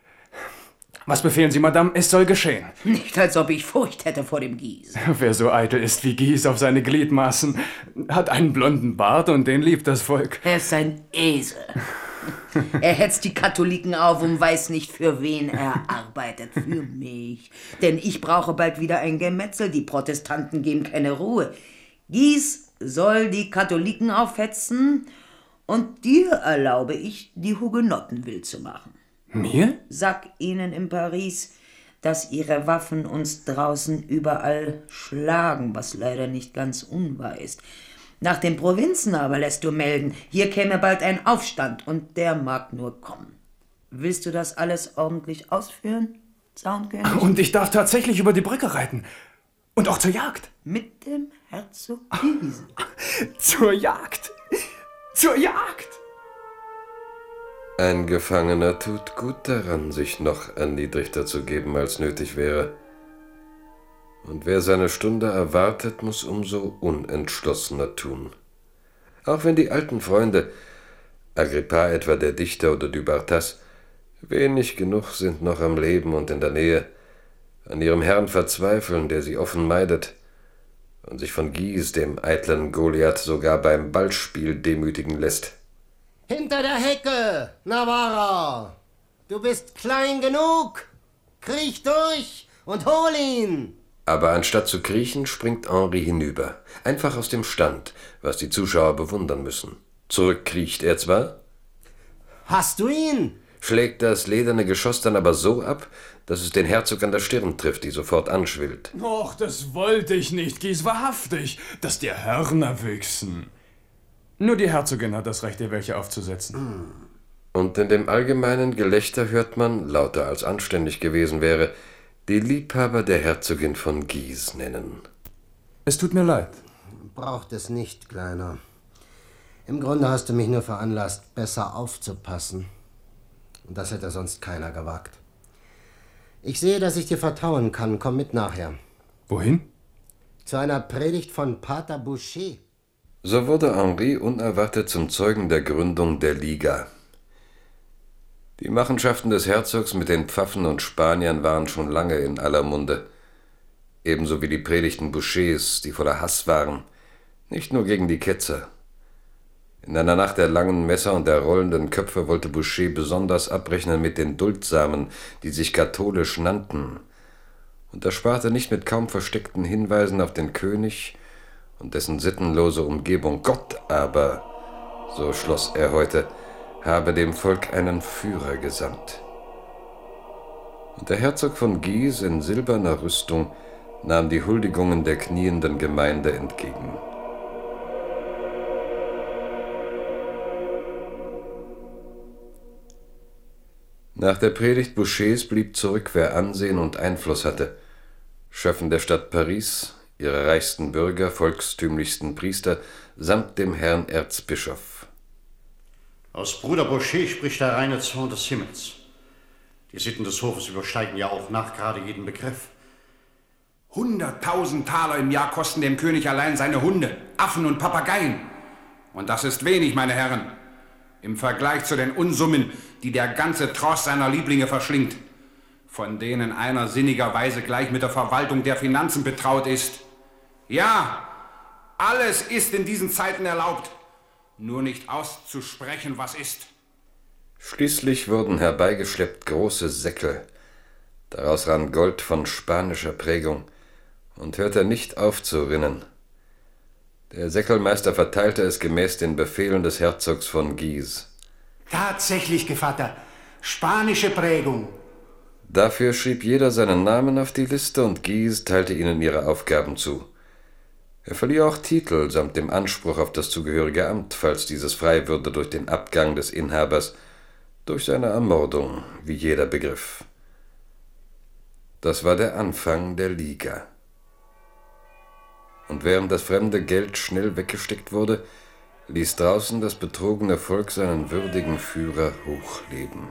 Was befehlen Sie, Madame? Es soll geschehen. Nicht, als ob ich Furcht hätte vor dem Guise. Wer so eitel ist wie Guise auf seine Gliedmaßen, hat einen blonden Bart und den liebt das Volk. Er ist ein Esel. Er hetzt die Katholiken auf und weiß nicht, für wen er arbeitet. Für mich. Denn ich brauche bald wieder ein Gemetzel. Die Protestanten geben keine Ruhe. Guise soll die Katholiken aufhetzen und dir erlaube ich, die Hugenotten wild zu machen. Mir? Sag ihnen in Paris, dass ihre Waffen uns draußen überall schlagen, was leider nicht ganz unwahr ist. Nach den Provinzen aber lässt du melden, hier käme bald ein Aufstand und der mag nur kommen. Willst du das alles ordentlich ausführen, Soundkönig? Und ich darf tatsächlich über die Brücke reiten. Und auch zur Jagd. Mit dem Herzog Guise. Zur Jagd. Zur Jagd. Ein Gefangener tut gut daran, sich noch erniedrigter zu geben, als nötig wäre. Und wer seine Stunde erwartet, muss umso unentschlossener tun. Auch wenn die alten Freunde, Agrippa etwa der Dichter oder du Bartas, wenig genug sind noch am Leben und in der Nähe, an ihrem Herrn verzweifeln, der sie offen meidet, und sich von Guise, dem eitlen Goliath, sogar beim Ballspiel demütigen lässt. Hinter der Hecke, Navarra! Du bist klein genug! Kriech durch und hol ihn! Aber anstatt zu kriechen, springt Henri hinüber, einfach aus dem Stand, was die Zuschauer bewundern müssen. Zurückkriecht er zwar, Hast du ihn? schlägt das lederne Geschoss dann aber so ab, dass es den Herzog an der Stirn trifft, die sofort anschwillt. Och, das wollte ich nicht, Guise, wahrhaftig, dass dir Hörner wüchsen. Nur die Herzogin hat das Recht, ihr welche aufzusetzen. Und in dem allgemeinen Gelächter hört man, lauter als anständig gewesen wäre, die Liebhaber der Herzogin von Guise nennen. Es tut mir leid. Braucht es nicht, Kleiner. Im Grunde hast du mich nur veranlasst, besser aufzupassen. Und das hätte sonst keiner gewagt. Ich sehe, dass ich dir vertrauen kann. Komm mit nachher. Wohin? Zu einer Predigt von Pater Boucher. So wurde Henri unerwartet zum Zeugen der Gründung der Liga. Die Machenschaften des Herzogs mit den Pfaffen und Spaniern waren schon lange in aller Munde. Ebenso wie die Predigten Bouchers, die voller Hass waren, nicht nur gegen die Ketzer. In einer Nacht der langen Messer und der rollenden Köpfe wollte Boucher besonders abrechnen mit den Duldsamen, die sich katholisch nannten, und er sparte nicht mit kaum versteckten Hinweisen auf den König und dessen sittenlose Umgebung. Gott aber, so schloss er heute, habe dem Volk einen Führer gesandt. Und der Herzog von Guise in silberner Rüstung nahm die Huldigungen der knienden Gemeinde entgegen. Nach der Predigt Bouchers blieb zurück, wer Ansehen und Einfluss hatte. Schöffen der Stadt Paris, ihre reichsten Bürger, volkstümlichsten Priester, samt dem Herrn Erzbischof. Aus Bruder Boucher spricht der reine Zorn des Himmels. Die Sitten des Hofes übersteigen ja auch nachgerade jeden Begriff. 100.000 Taler im Jahr kosten dem König allein seine Hunde, Affen und Papageien. Und das ist wenig, meine Herren, im Vergleich zu den Unsummen, die der ganze Tross seiner Lieblinge verschlingt, von denen einer sinnigerweise gleich mit der Verwaltung der Finanzen betraut ist. Ja, alles ist in diesen Zeiten erlaubt, nur nicht auszusprechen, was ist. Schließlich wurden herbeigeschleppt große Säckel. Daraus rann Gold von spanischer Prägung und hörte nicht auf zu rinnen. Der Säckelmeister verteilte es gemäß den Befehlen des Herzogs von Guise. Tatsächlich, Gevatter, spanische Prägung. Dafür schrieb jeder seinen Namen auf die Liste und Guise teilte ihnen ihre Aufgaben zu. Er verlieh auch Titel samt dem Anspruch auf das zugehörige Amt, falls dieses frei würde durch den Abgang des Inhabers, durch seine Ermordung, wie jeder begriff. Das war der Anfang der Liga. Und während das fremde Geld schnell weggesteckt wurde, ließ draußen das betrogene Volk seinen würdigen Führer hochleben.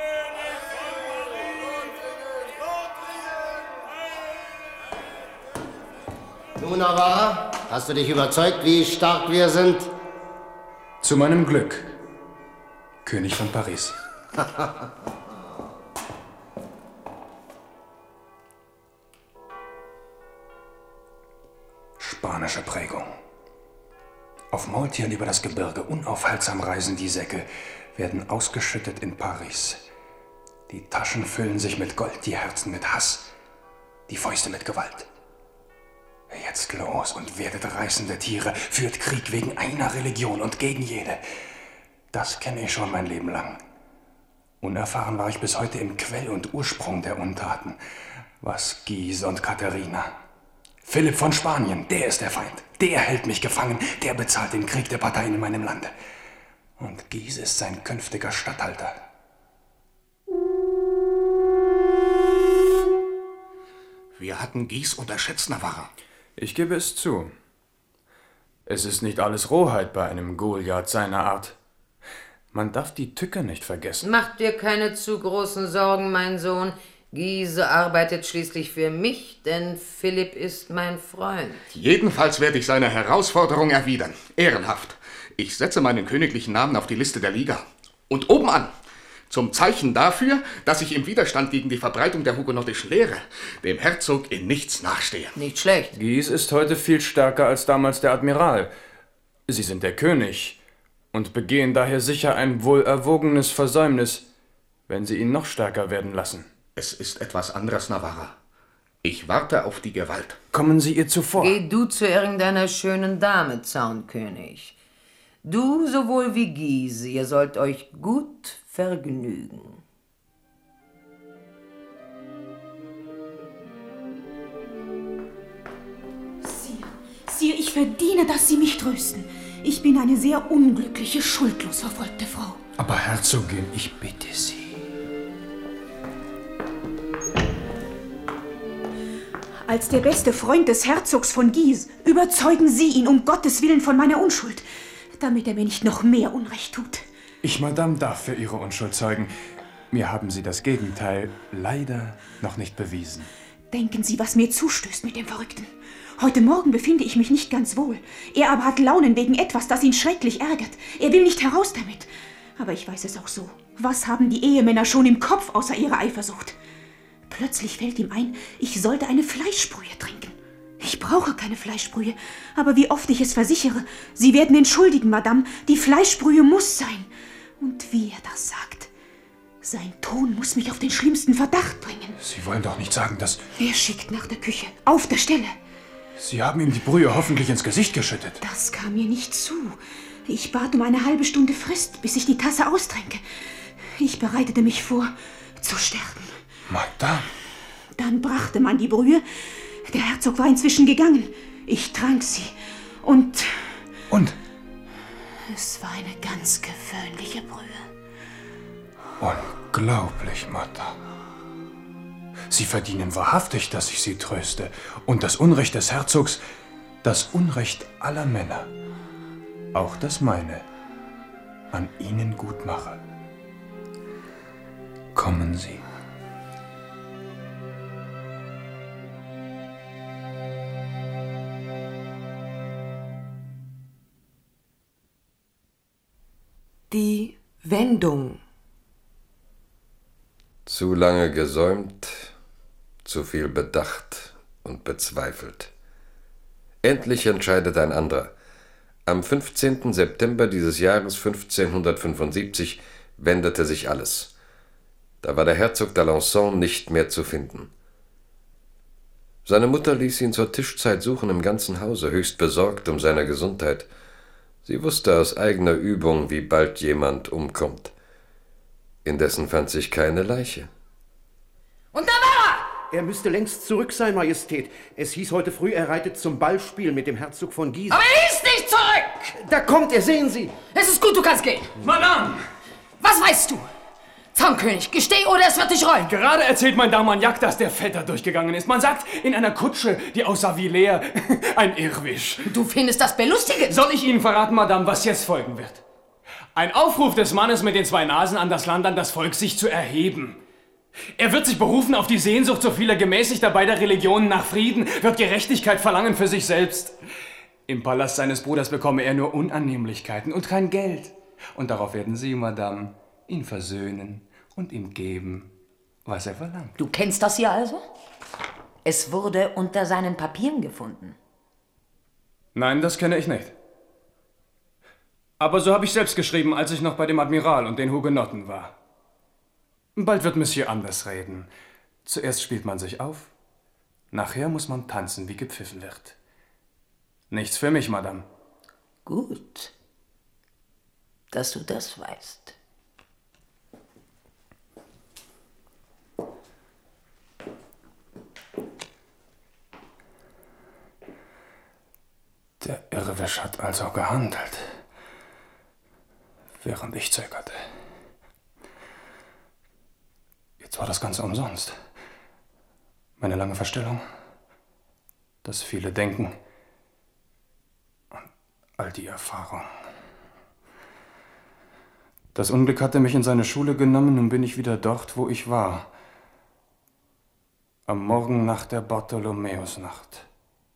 Nun, Navarra, hast du dich überzeugt, wie stark wir sind? Zu meinem Glück, König von Paris. Spanische Prägung. Auf Maultieren über das Gebirge unaufhaltsam reisen die Säcke, werden ausgeschüttet in Paris. Die Taschen füllen sich mit Gold, die Herzen mit Hass, die Fäuste mit Gewalt. Jetzt los und werdet reißende Tiere, führt Krieg wegen einer Religion und gegen jede. Das kenne ich schon mein Leben lang. Unerfahren war ich bis heute im Quell und Ursprung der Untaten. Was Guise und Katharina. Philipp von Spanien, der ist der Feind. Der hält mich gefangen, der bezahlt den Krieg der Parteien in meinem Lande. Und Guise ist sein künftiger Statthalter. Wir hatten Guise unterschätzt, Navarra. Ich gebe es zu. Es ist nicht alles Rohheit bei einem Goliath seiner Art. Man darf die Tücke nicht vergessen. Mach dir keine zu großen Sorgen, mein Sohn. Guise arbeitet schließlich für mich, denn Philipp ist mein Freund. Jedenfalls werde ich seine Herausforderung erwidern. Ehrenhaft. Ich setze meinen königlichen Namen auf die Liste der Liga. Und oben an. Zum Zeichen dafür, dass ich im Widerstand gegen die Verbreitung der hugenottischen Lehre dem Herzog in nichts nachstehe. Nicht schlecht. Guise ist heute viel stärker als damals der Admiral. Sie sind der König und begehen daher sicher ein wohlerwogenes Versäumnis, wenn Sie ihn noch stärker werden lassen. Es ist etwas anderes, Navarra. Ich warte auf die Gewalt. Kommen Sie ihr zuvor. Geh du zu irgendeiner schönen Dame, Zaunkönig. Du sowohl wie Guise, ihr sollt euch gut vergnügen. Sire, ich verdiene, dass Sie mich trösten. Ich bin eine sehr unglückliche, schuldlos verfolgte Frau. Aber Herzogin, ich bitte Sie. Als der beste Freund des Herzogs von Guise überzeugen Sie ihn um Gottes Willen von meiner Unschuld, damit er mir nicht noch mehr Unrecht tut. Ich, Madame, darf für Ihre Unschuld zeugen. Mir haben Sie das Gegenteil leider noch nicht bewiesen. Denken Sie, was mir zustößt mit dem Verrückten. Heute Morgen befinde ich mich nicht ganz wohl. Er aber hat Launen wegen etwas, das ihn schrecklich ärgert. Er will nicht heraus damit. Aber ich weiß es auch so. Was haben die Ehemänner schon im Kopf außer ihrer Eifersucht? Plötzlich fällt ihm ein, ich sollte eine Fleischbrühe trinken. Ich brauche keine Fleischbrühe, aber wie oft ich es versichere, Sie werden entschuldigen, Madame, die Fleischbrühe muss sein. Und wie er das sagt. Sein Ton muss mich auf den schlimmsten Verdacht bringen. Sie wollen doch nicht sagen, dass... Wer schickt nach der Küche? Auf der Stelle. Sie haben ihm die Brühe hoffentlich ins Gesicht geschüttet. Das kam mir nicht zu. Ich bat um eine halbe Stunde Frist, bis ich die Tasse austränke. Ich bereitete mich vor, zu sterben. Madame. Dann brachte man die Brühe. Der Herzog war inzwischen gegangen. Ich trank sie. Und? Es war eine ganz gewöhnliche Brühe. Unglaublich, Madame. Sie verdienen wahrhaftig, dass ich Sie tröste. Und das Unrecht des Herzogs, das Unrecht aller Männer, auch das meine, an Ihnen gut mache. Kommen Sie. Die Wendung. Zu lange gesäumt, zu viel bedacht und bezweifelt. Endlich entscheidet ein anderer. Am 15. September dieses Jahres 1575 wendete sich alles. Da war der Herzog d'Alençon nicht mehr zu finden. Seine Mutter ließ ihn zur Tischzeit suchen im ganzen Hause, höchst besorgt um seine Gesundheit. Sie wusste aus eigener Übung, wie bald jemand umkommt. Indessen fand sich keine Leiche. Und da war er! Er müsste längst zurück sein, Majestät. Es hieß heute früh, er reitet zum Ballspiel mit dem Herzog von Guise. Aber er ist nicht zurück! Da kommt er, sehen Sie! Es ist gut, du kannst gehen. Madame! Was weißt du? Zaunkönig, gesteh oder es wird dich reuen. Gerade erzählt mein Darmagnac, dass der Vetter durchgegangen ist. Man sagt, in einer Kutsche, die aussah wie leer. Ein Irrwisch. Du findest das belustigend? Soll ich Ihnen verraten, Madame, was jetzt folgen wird? Ein Aufruf des Mannes mit den zwei Nasen an das Land, an das Volk, sich zu erheben. Er wird sich berufen auf die Sehnsucht so vieler Gemäßigter beider Religionen nach Frieden, wird Gerechtigkeit verlangen für sich selbst. Im Palast seines Bruders bekomme er nur Unannehmlichkeiten und kein Geld. Und darauf werden Sie, Madame, ihn versöhnen und ihm geben, was er verlangt. Du kennst das hier also? Es wurde unter seinen Papieren gefunden. Nein, das kenne ich nicht. Aber so habe ich selbst geschrieben, als ich noch bei dem Admiral und den Hugenotten war. Bald wird Monsieur anders reden. Zuerst spielt man sich auf, nachher muss man tanzen, wie gepfiffen wird. Nichts für mich, Madame. Gut, dass du das weißt. Der Irrwisch hat also gehandelt, während ich zögerte. Jetzt war das Ganze umsonst. Meine lange Verstellung, das viele Denken und all die Erfahrung. Das Unglück hatte mich in seine Schule genommen, nun bin ich wieder dort, wo ich war. Am Morgen nach der Bartholomäusnacht.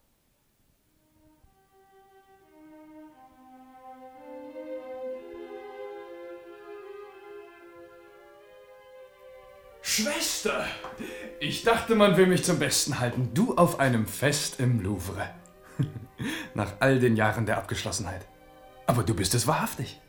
Schwester! Ich dachte, man will mich zum Besten halten. Du auf einem Fest im Louvre. Nach all den Jahren der Abgeschlossenheit. Aber du bist es wahrhaftig.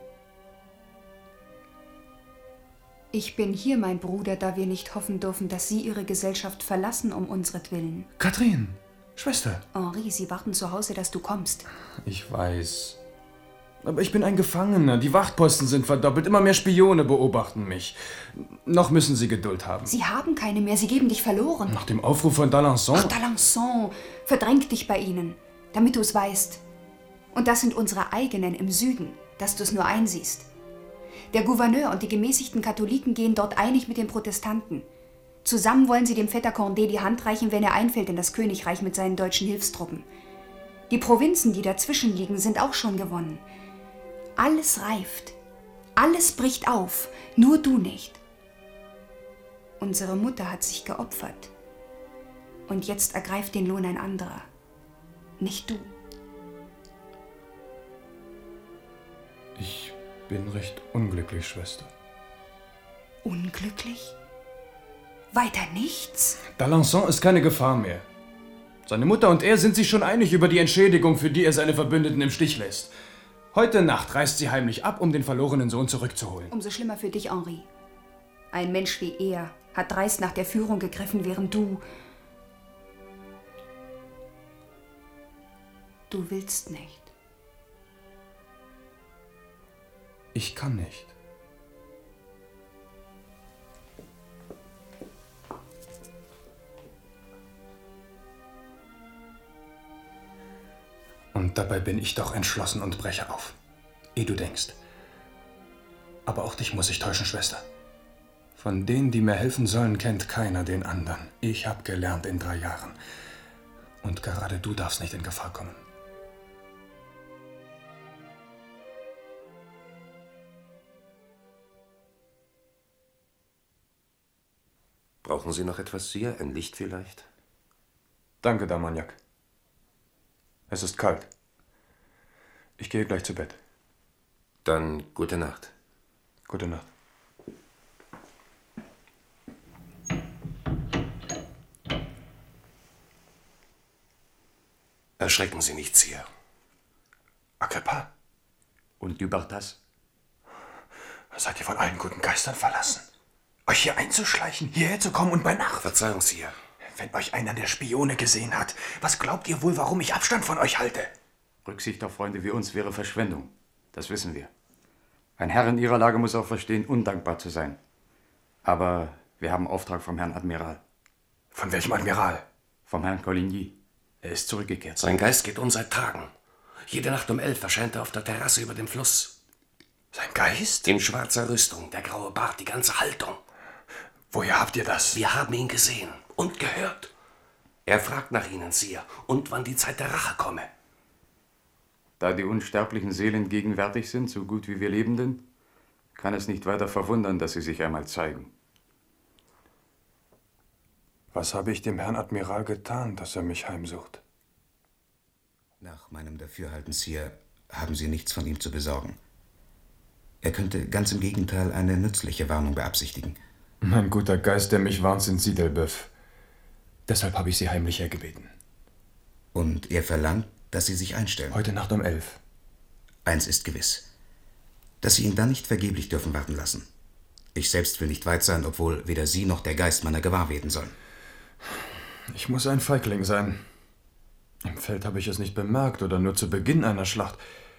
Ich bin hier, mein Bruder, da wir nicht hoffen dürfen, dass Sie Ihre Gesellschaft verlassen um unsretwillen. Katrin, Schwester. Henri, Sie warten zu Hause, dass du kommst. Ich weiß. Aber ich bin ein Gefangener. Die Wachtposten sind verdoppelt. Immer mehr Spione beobachten mich. Noch müssen Sie Geduld haben. Sie haben keine mehr. Sie geben dich verloren. Nach dem Aufruf von d'Alençon? Ach, d'Alençon verdrängt dich bei ihnen, damit du es weißt. Und das sind unsere eigenen im Süden, dass du es nur einsiehst. Der Gouverneur und die gemäßigten Katholiken gehen dort einig mit den Protestanten. Zusammen wollen sie dem Vetter Condé die Hand reichen, wenn er einfällt in das Königreich mit seinen deutschen Hilfstruppen. Die Provinzen, die dazwischen liegen, sind auch schon gewonnen. Alles reift. Alles bricht auf. Nur du nicht. Unsere Mutter hat sich geopfert. Und jetzt ergreift den Lohn ein anderer. Nicht du. Ich bin recht unglücklich, Schwester. Unglücklich? Weiter nichts? D'Alençon ist keine Gefahr mehr. Seine Mutter und er sind sich schon einig über die Entschädigung, für die er seine Verbündeten im Stich lässt. Heute Nacht reist sie heimlich ab, um den verlorenen Sohn zurückzuholen. Umso schlimmer für dich, Henri. Ein Mensch wie er hat dreist nach der Führung gegriffen, während du willst nicht. Ich kann nicht. Und dabei bin ich doch entschlossen und breche auf. Ehe du denkst. Aber auch dich muss ich täuschen, Schwester. Von denen, die mir helfen sollen, kennt keiner den anderen. Ich habe gelernt in 3 Jahren. Und gerade du darfst nicht in Gefahr kommen. Brauchen Sie noch etwas, Sire? Ein Licht vielleicht? Danke, D'Armagnac. Es ist kalt. Ich gehe gleich zu Bett. Dann gute Nacht. Gute Nacht. Erschrecken Sie nicht, Sire. Agrippa? Und Dubartas? Seid ihr von allen guten Geistern verlassen? Euch hier einzuschleichen, hierher zu kommen und bei Nacht? Verzeihung, Sire. Wenn euch einer der Spione gesehen hat, was glaubt ihr wohl, warum ich Abstand von euch halte? Rücksicht auf Freunde wie uns wäre Verschwendung. Das wissen wir. Ein Herr in Ihrer Lage muss auch verstehen, undankbar zu sein. Aber wir haben Auftrag vom Herrn Admiral. Von welchem Admiral? Vom Herrn Coligny. Er ist zurückgekehrt. Sein Geist geht seit Tagen. Jede Nacht um 11 erscheint er auf der Terrasse über dem Fluss. Sein Geist? In schwarzer Rüstung, der graue Bart, die ganze Haltung. Woher habt ihr das? Wir haben ihn gesehen und gehört. Er fragt nach Ihnen, Sire, und wann die Zeit der Rache komme. Da die unsterblichen Seelen gegenwärtig sind, so gut wie wir Lebenden, kann es nicht weiter verwundern, dass sie sich einmal zeigen. Was habe ich dem Herrn Admiral getan, dass er mich heimsucht? Nach meinem Dafürhalten, Sire, haben Sie nichts von ihm zu besorgen. Er könnte ganz im Gegenteil eine nützliche Warnung beabsichtigen. Mein guter Geist, der mich warnt, sind Sie, D'Elbeuf. Deshalb habe ich Sie heimlich hergebeten. Und er verlangt, dass Sie sich einstellen? Heute Nacht um 11. Eins ist gewiss, dass Sie ihn dann nicht vergeblich dürfen warten lassen. Ich selbst will nicht weit sein, obwohl weder Sie noch der Geist meiner gewahr werden sollen. Ich muss ein Feigling sein. Im Feld habe ich es nicht bemerkt oder nur zu Beginn einer Schlacht.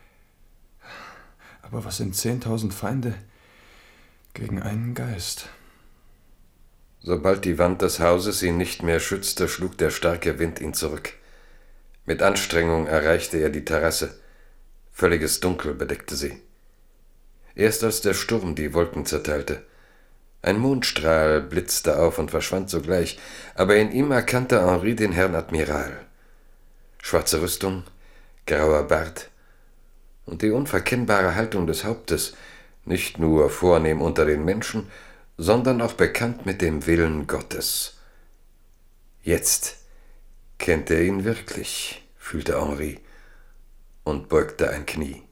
Aber was sind 10.000 Feinde gegen einen Geist? Sobald die Wand des Hauses ihn nicht mehr schützte, schlug der starke Wind ihn zurück. Mit Anstrengung erreichte er die Terrasse. Völliges Dunkel bedeckte sie. Erst als der Sturm die Wolken zerteilte. Ein Mondstrahl blitzte auf und verschwand sogleich, aber in ihm erkannte Henri den Herrn Admiral. Schwarze Rüstung, grauer Bart und die unverkennbare Haltung des Hauptes, nicht nur vornehm unter den Menschen, sondern auch bekannt mit dem Willen Gottes. Jetzt kennt er ihn wirklich, fühlte Henri und beugte ein Knie.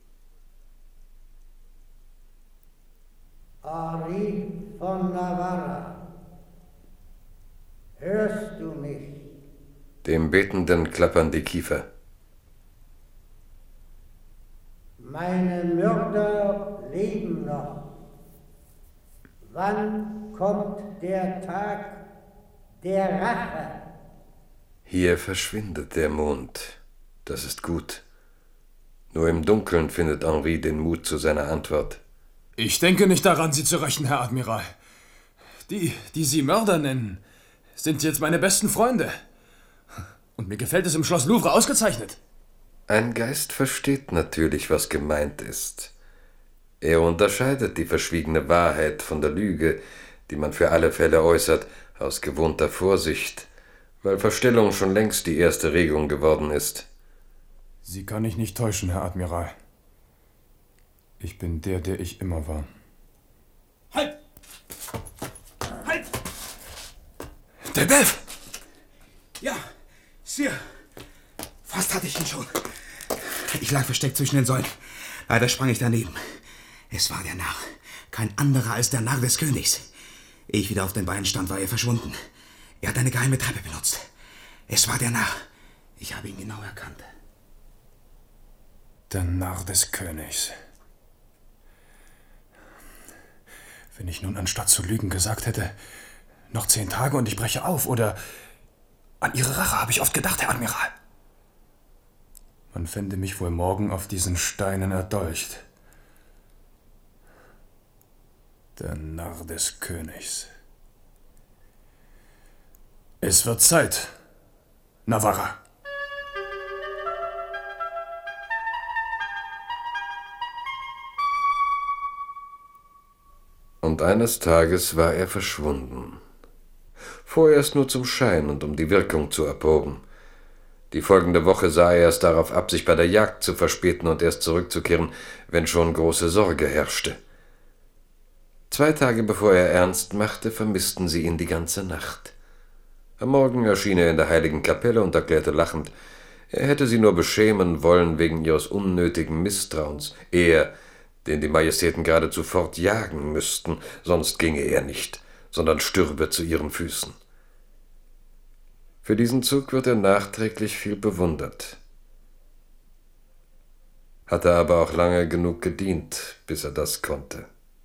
Henri von Navarra, hörst du mich? Dem Betenden klappern die Kiefer. Meine Mörder leben noch. Wann kommt der Tag der Rache? Hier verschwindet der Mond. Das ist gut. Nur im Dunkeln findet Henri den Mut zu seiner Antwort. Ich denke nicht daran, Sie zu rächen, Herr Admiral. Die Sie Mörder nennen, sind jetzt meine besten Freunde. Und mir gefällt es im Schloss Louvre ausgezeichnet. Ein Geist versteht natürlich, was gemeint ist. Er unterscheidet die verschwiegene Wahrheit von der Lüge, die man für alle Fälle äußert, aus gewohnter Vorsicht, weil Verstellung schon längst die erste Regung geworden ist. Sie kann ich nicht täuschen, Herr Admiral. Ich bin der ich immer war. Halt! Halt! D'Elbeuf! Ja, Sire. Fast hatte ich ihn schon. Ich lag versteckt zwischen den Säulen. Leider sprang ich daneben. Es war der Narr. Kein anderer als der Narr des Königs. Ehe ich wieder auf den Beinen stand, war er verschwunden. Er hat eine geheime Treppe benutzt. Es war der Narr. Ich habe ihn genau erkannt. Der Narr des Königs. Wenn ich nun anstatt zu lügen gesagt hätte, noch 10 Tage und ich breche auf, oder an Ihre Rache habe ich oft gedacht, Herr Admiral. Man fände mich wohl morgen auf diesen Steinen erdolcht. Der Narr des Königs. Es wird Zeit, Navarra. Und eines Tages war er verschwunden. Vorerst nur zum Schein und um die Wirkung zu erproben. Die folgende Woche sah er es darauf ab, sich bei der Jagd zu verspäten und erst zurückzukehren, wenn schon große Sorge herrschte. 2 Tage bevor er ernst machte, vermissten sie ihn die ganze Nacht. Am Morgen erschien er in der heiligen Kapelle und erklärte lachend, er hätte sie nur beschämen wollen wegen ihres unnötigen Misstrauens. Er, den die Majestäten geradezu fortjagen müssten, sonst ginge er nicht, sondern stürbe zu ihren Füßen. Für diesen Zug wird er nachträglich viel bewundert. Hat er aber auch lange genug gedient, bis er das konnte.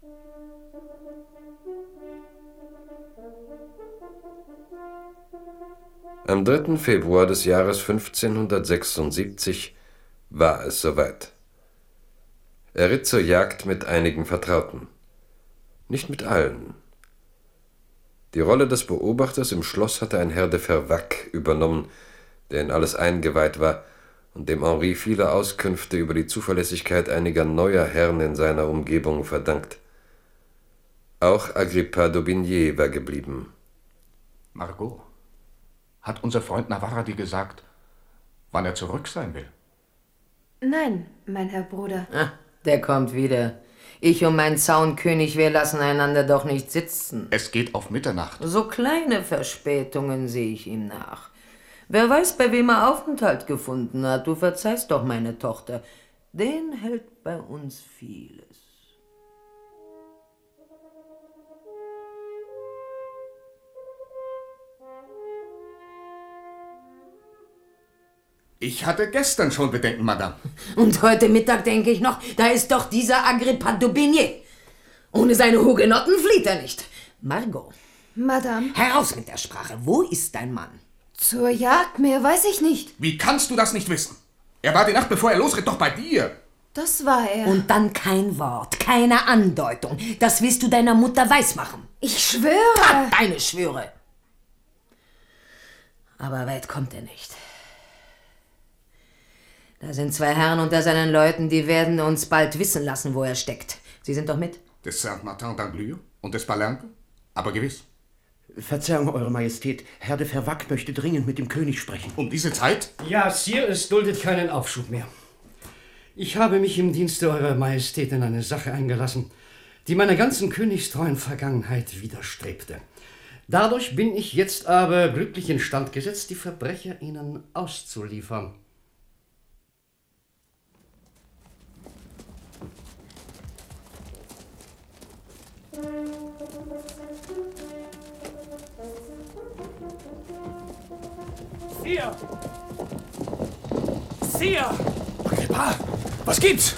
Am 3. Februar des Jahres 1576 war es soweit. Er ritt zur Jagd mit einigen Vertrauten. Nicht mit allen. Die Rolle des Beobachters im Schloss hatte ein Herr de Fervaques übernommen, der in alles eingeweiht war und dem Henri viele Auskünfte über die Zuverlässigkeit einiger neuer Herren in seiner Umgebung verdankt. Auch Agrippa d'Aubigné war geblieben. Margot, hat unser Freund Navarra dir gesagt, wann er zurück sein will? Nein, mein Herr Bruder. Ah, der kommt wieder. Ich und mein Zaunkönig, wir lassen einander doch nicht sitzen. Es geht auf Mitternacht. So kleine Verspätungen sehe ich ihm nach. Wer weiß, bei wem er Aufenthalt gefunden hat. Du verzeihst doch, meine Tochter. Den hält bei uns vieles. Ich hatte gestern schon Bedenken, Madame. Und heute Mittag denke ich noch, da ist doch dieser Agrippa d'Aubigné. Ohne seine Hugenotten flieht er nicht. Margot. Madame. Heraus mit der Sprache. Wo ist dein Mann? Zur Jagd, mehr weiß ich nicht. Wie kannst du das nicht wissen? Er war die Nacht, bevor er losritt, doch bei dir. Das war er. Und dann kein Wort, keine Andeutung. Das willst du deiner Mutter weismachen. Ich schwöre. Deine Schwüre. Aber weit kommt er nicht. Da sind 2 Herren unter seinen Leuten, die werden uns bald wissen lassen, wo er steckt. Sie sind doch mit? Des Saint-Martin d'Anglure und des Palerme? Aber gewiss. Verzeihung, Eure Majestät. Herr de Fervaques möchte dringend mit dem König sprechen. Um diese Zeit? Ja, Sire, es duldet keinen Aufschub mehr. Ich habe mich im Dienste Eurer Majestät in eine Sache eingelassen, die meiner ganzen königstreuen Vergangenheit widerstrebte. Dadurch bin ich jetzt aber glücklich instand gesetzt, die Verbrecher Ihnen auszuliefern. Sire! Sire! Agrippa, was gibt's?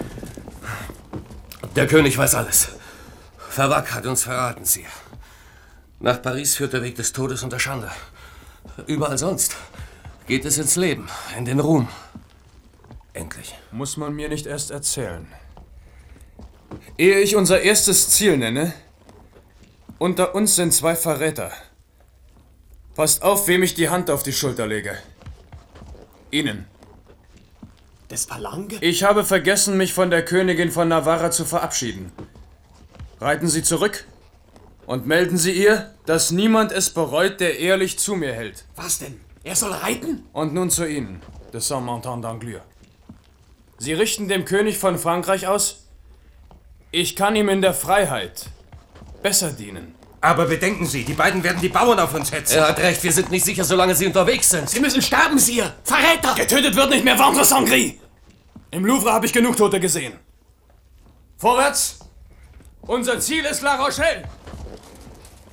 Der König weiß alles. Fervaques hat uns verraten, Sire. Nach Paris führt der Weg des Todes und der Schande. Überall sonst geht es ins Leben, in den Ruhm. Endlich. Muss man mir nicht erst erzählen. Ehe ich unser erstes Ziel nenne, unter uns sind 2 Verräter. Passt auf, wem ich die Hand auf die Schulter lege. Ihnen. Des Palange? Ich habe vergessen, mich von der Königin von Navarra zu verabschieden. Reiten Sie zurück und melden Sie ihr, dass niemand es bereut, der ehrlich zu mir hält. Was denn? Er soll reiten? Und nun zu Ihnen, de Saint-Martin d'Anglure. Sie richten dem König von Frankreich aus, ich kann ihm in der Freiheit besser dienen. Aber bedenken Sie, die beiden werden die Bauern auf uns hetzen. Er hat recht, wir sind nicht sicher, solange sie unterwegs sind. Sie müssen sterben, Sire! Verräter! Getötet wird nicht mehr Ventre Sangry! Im Louvre habe ich genug Tote gesehen. Vorwärts! Unser Ziel ist La Rochelle!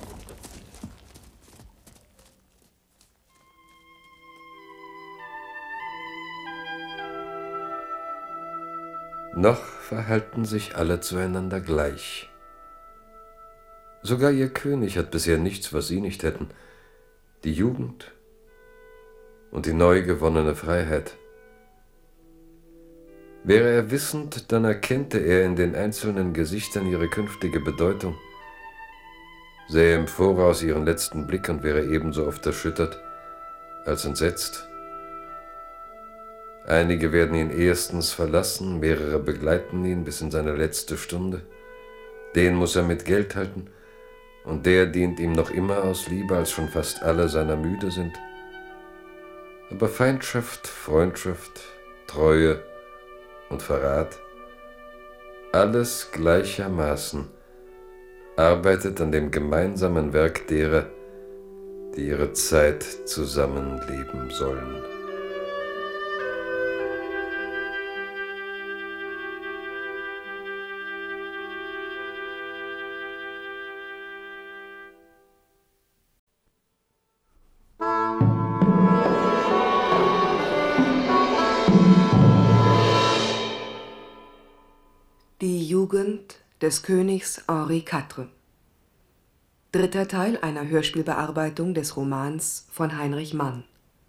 Noch verhalten sich alle zueinander gleich. Sogar ihr König hat bisher nichts, was sie nicht hätten: die Jugend und die neu gewonnene Freiheit. Wäre er wissend, dann erkennte er in den einzelnen Gesichtern ihre künftige Bedeutung, sähe im Voraus ihren letzten Blick und wäre ebenso oft erschüttert als entsetzt. Einige werden ihn erstens verlassen, mehrere begleiten ihn bis in seine letzte Stunde. Den muss er mit Geld halten, und der dient ihm noch immer aus Liebe, als schon fast alle seiner müde sind. Aber Feindschaft, Freundschaft, Treue und Verrat, alles gleichermaßen arbeitet an dem gemeinsamen Werk derer, die ihre Zeit zusammenleben sollen. Die Jugend des Königs Henri IV. Dritter Teil einer Hörspielbearbeitung des Romans von Heinrich Mann.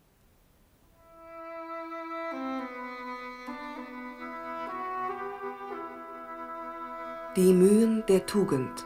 Die Mühen der Tugend.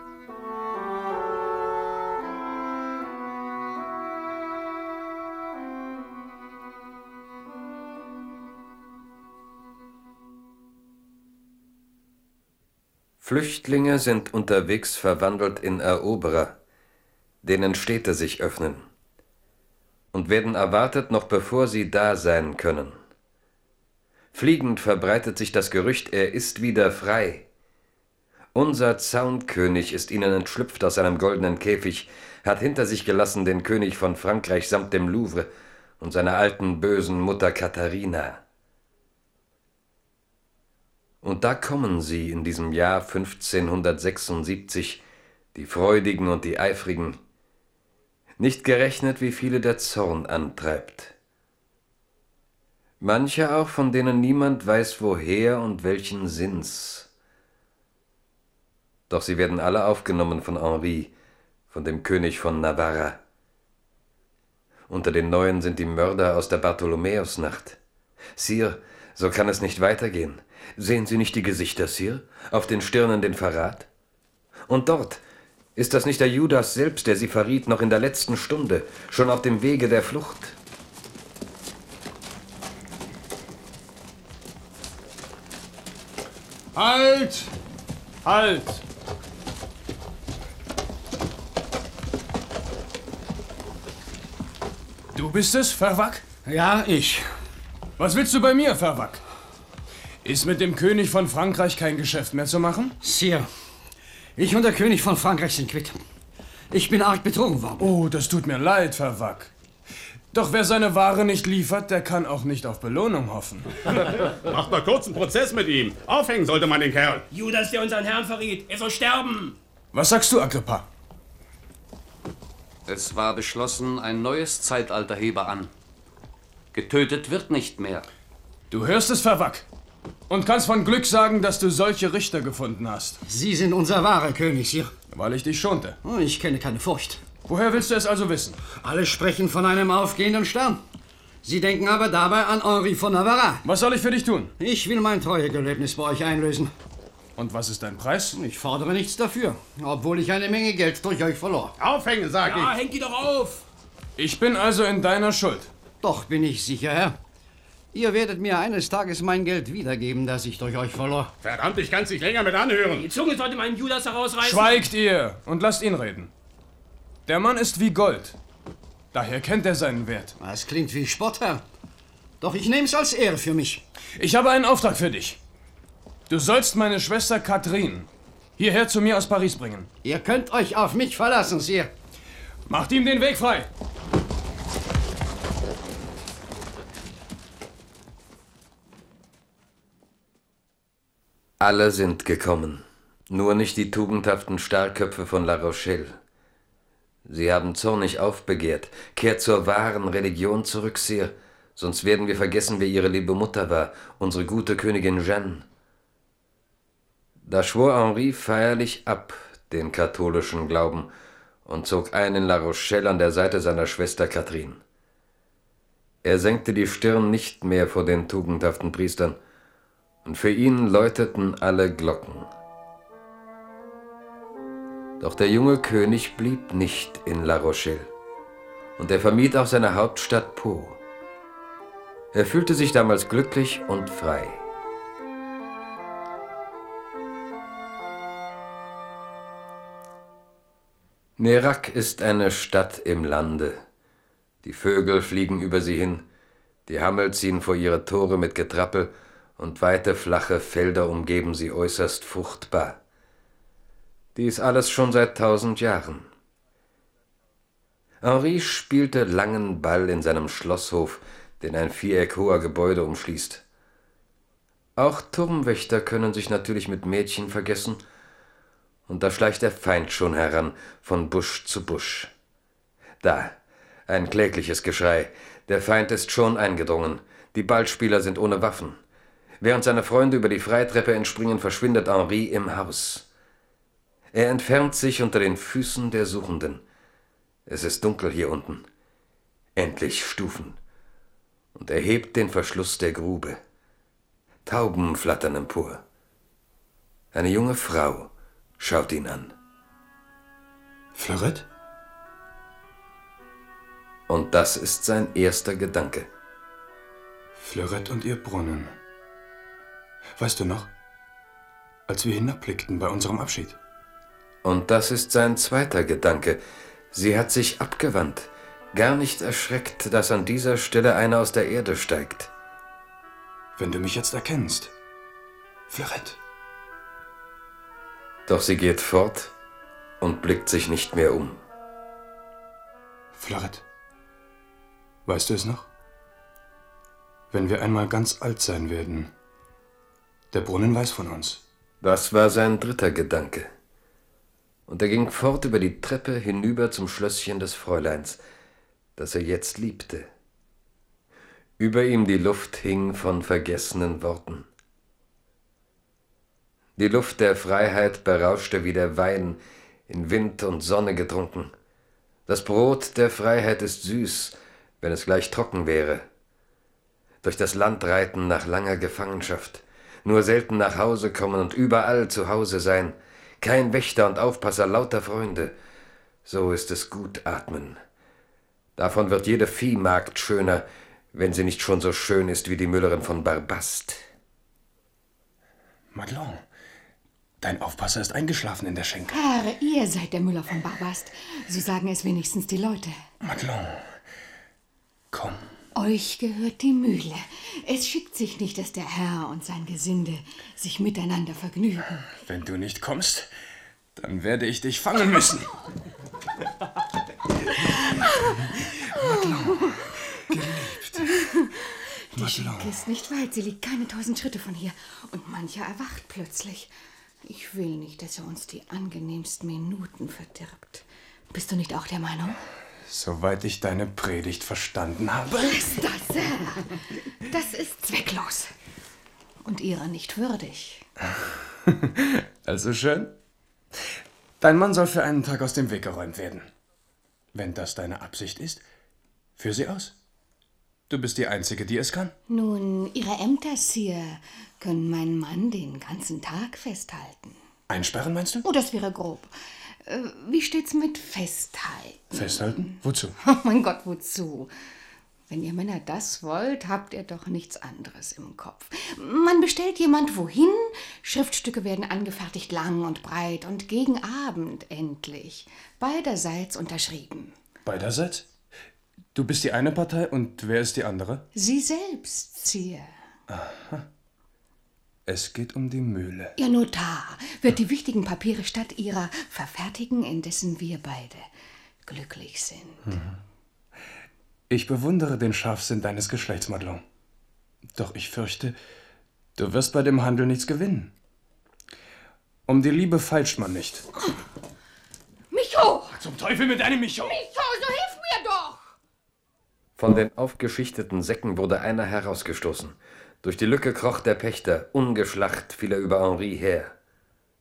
Flüchtlinge sind unterwegs verwandelt in Eroberer, denen Städte sich öffnen, und werden erwartet, noch bevor sie da sein können. Fliegend verbreitet sich das Gerücht, er ist wieder frei. Unser Zaunkönig ist ihnen entschlüpft aus seinem goldenen Käfig, hat hinter sich gelassen den König von Frankreich samt dem Louvre und seiner alten bösen Mutter Katharina. Und da kommen sie in diesem Jahr 1576, die Freudigen und die Eifrigen, nicht gerechnet, wie viele der Zorn antreibt. Manche auch, von denen niemand weiß, woher und welchen Sinns. Doch sie werden alle aufgenommen von Henri, von dem König von Navarra. Unter den Neuen sind die Mörder aus der Bartholomäusnacht. Sire, so kann es nicht weitergehen. Sehen Sie nicht die Gesichter, Sire? Auf den Stirnen den Verrat? Und dort, ist das nicht der Judas selbst, der sie verriet, noch in der letzten Stunde, schon auf dem Wege der Flucht? Halt! Halt! Du bist es, Fervak? Ja, ich. Was willst du bei mir, Fervak? Ist mit dem König von Frankreich kein Geschäft mehr zu machen? Sire, ich und der König von Frankreich sind quitt. Ich bin arg betrogen worden. Oh, das tut mir leid, Fervak. Doch wer seine Ware nicht liefert, der kann auch nicht auf Belohnung hoffen. Macht mal kurz einen Prozess mit ihm. Aufhängen sollte man den Kerl. Judas, der unseren Herrn verriet, er soll sterben. Was sagst du, Agrippa? Es war beschlossen, ein neues Zeitalter hebe an. Getötet wird nicht mehr. Du hörst es, Fervak. Und kannst von Glück sagen, dass du solche Richter gefunden hast. Sie sind unser wahrer König, Sire. Weil ich dich schonte. Oh, ich kenne keine Furcht. Woher willst du es also wissen? Alle sprechen von einem aufgehenden Stern. Sie denken aber dabei an Henri von Navarra. Was soll ich für dich tun? Ich will mein Treuegelöbnis bei euch einlösen. Und was ist dein Preis? Ich fordere nichts dafür, obwohl ich eine Menge Geld durch euch verlor. Aufhängen, sag ich. Ja, hängt die doch auf. Ich bin also in deiner Schuld. Doch bin ich sicher, Herr. Ihr werdet mir eines Tages mein Geld wiedergeben, das ich durch euch verlor. Verdammt, ich kann's nicht länger mit anhören. Die Zunge sollte meinen Judas herausreißen. Schweigt ihr und lasst ihn reden. Der Mann ist wie Gold. Daher kennt er seinen Wert. Das klingt wie Spott, Herr. Doch ich nehme es als Ehre für mich. Ich habe einen Auftrag für dich. Du sollst meine Schwester Catherine hierher zu mir aus Paris bringen. Ihr könnt euch auf mich verlassen, Sire. Macht ihm den Weg frei. Alle sind gekommen, nur nicht die tugendhaften Starrköpfe von La Rochelle. Sie haben zornig aufbegehrt. Kehrt zur wahren Religion zurück, Sire, sonst werden wir vergessen, wer Ihre liebe Mutter war, unsere gute Königin Jeanne. Da schwor Henri feierlich ab den katholischen Glauben und zog ein in La Rochelle an der Seite seiner Schwester Catherine. Er senkte die Stirn nicht mehr vor den tugendhaften Priestern, und für ihn läuteten alle Glocken. Doch der junge König blieb nicht in La Rochelle, und er vermied auch seine Hauptstadt Pau. Er fühlte sich damals glücklich und frei. Nérac ist eine Stadt im Lande. Die Vögel fliegen über sie hin, die Hammel ziehen vor ihre Tore mit Getrappel, und weite, flache Felder umgeben sie äußerst fruchtbar. Dies alles schon seit 1000 Jahren. Henri spielte langen Ball in seinem Schlosshof, den ein viereckhoher Gebäude umschließt. Auch Turmwächter können sich natürlich mit Mädchen vergessen, und da schleicht der Feind schon heran, von Busch zu Busch. Da, ein klägliches Geschrei, der Feind ist schon eingedrungen, die Ballspieler sind ohne Waffen. Während seine Freunde über die Freitreppe entspringen, verschwindet Henri im Haus. Er entfernt sich unter den Füßen der Suchenden. Es ist dunkel hier unten. Endlich Stufen. Und er hebt den Verschluss der Grube. Tauben flattern empor. Eine junge Frau schaut ihn an. Fleurette? Und das ist sein erster Gedanke. Fleurette und ihr Brunnen. Weißt du noch, als wir hinabblickten bei unserem Abschied? Und das ist sein zweiter Gedanke. Sie hat sich abgewandt, gar nicht erschreckt, dass an dieser Stelle einer aus der Erde steigt. Wenn du mich jetzt erkennst, Fleurette. Doch sie geht fort und blickt sich nicht mehr um. Fleurette, weißt du es noch? Wenn wir einmal ganz alt sein werden, der Brunnen weiß von uns. Das war sein dritter Gedanke. Und er ging fort über die Treppe hinüber zum Schlösschen des Fräuleins, das er jetzt liebte. Über ihm die Luft hing von vergessenen Worten. Die Luft der Freiheit berauschte wie der Wein, in Wind und Sonne getrunken. Das Brot der Freiheit ist süß, wenn es gleich trocken wäre. Durch das Land reiten nach langer Gefangenschaft, nur selten nach Hause kommen und überall zu Hause sein, kein Wächter und Aufpasser, lauter Freunde. So ist es gut atmen. Davon wird jede Viehmagd schöner, wenn sie nicht schon so schön ist wie die Müllerin von Barbast. Madelon, dein Aufpasser ist eingeschlafen in der Schenke. Herr, ihr seid der Müller von Barbast. So sagen es wenigstens die Leute. Madelon, komm. Euch gehört die Mühle. Es schickt sich nicht, dass der Herr und sein Gesinde sich miteinander vergnügen. Wenn du nicht kommst, dann werde ich dich fangen müssen. Madelon, geliebt. Die Schenke ist nicht weit, sie liegt keine 1000 Schritte von hier. Und mancher erwacht plötzlich. Ich will nicht, dass er uns die angenehmsten Minuten verdirbt. Bist du nicht auch der Meinung? Soweit ich deine Predigt verstanden habe. Lass das, Herr. Das ist zwecklos. Und ihrer nicht würdig. Also schön. Dein Mann soll für einen Tag aus dem Weg geräumt werden. Wenn das deine Absicht ist, führ sie aus. Du bist die Einzige, die es kann. Nun, Ihre Ämter, Sire, können meinen Mann den ganzen Tag festhalten. Einsperren, meinst du? Oh, das wäre grob. Wie steht's mit Festhalten? Festhalten? Wozu? Oh mein Gott, wozu? Wenn ihr Männer das wollt, habt ihr doch nichts anderes im Kopf. Man bestellt jemand wohin, Schriftstücke werden angefertigt, lang und breit, und gegen Abend endlich, beiderseits unterschrieben. Beiderseits? Du bist die eine Partei und wer ist die andere? Sie selbst, Sire. Aha. Es geht um die Mühle. Ihr Notar wird die wichtigen Papiere statt ihrer verfertigen, indessen wir beide glücklich sind. Ich bewundere den Scharfsinn deines Geschlechts, Madelon. Doch ich fürchte, du wirst bei dem Handel nichts gewinnen. Um die Liebe feilscht man nicht. Micho! Zum Teufel mit deinem Micho! Micho, so hilf mir doch! Von den aufgeschichteten Säcken wurde einer herausgestoßen. Durch die Lücke kroch der Pächter, ungeschlacht fiel er über Henri her.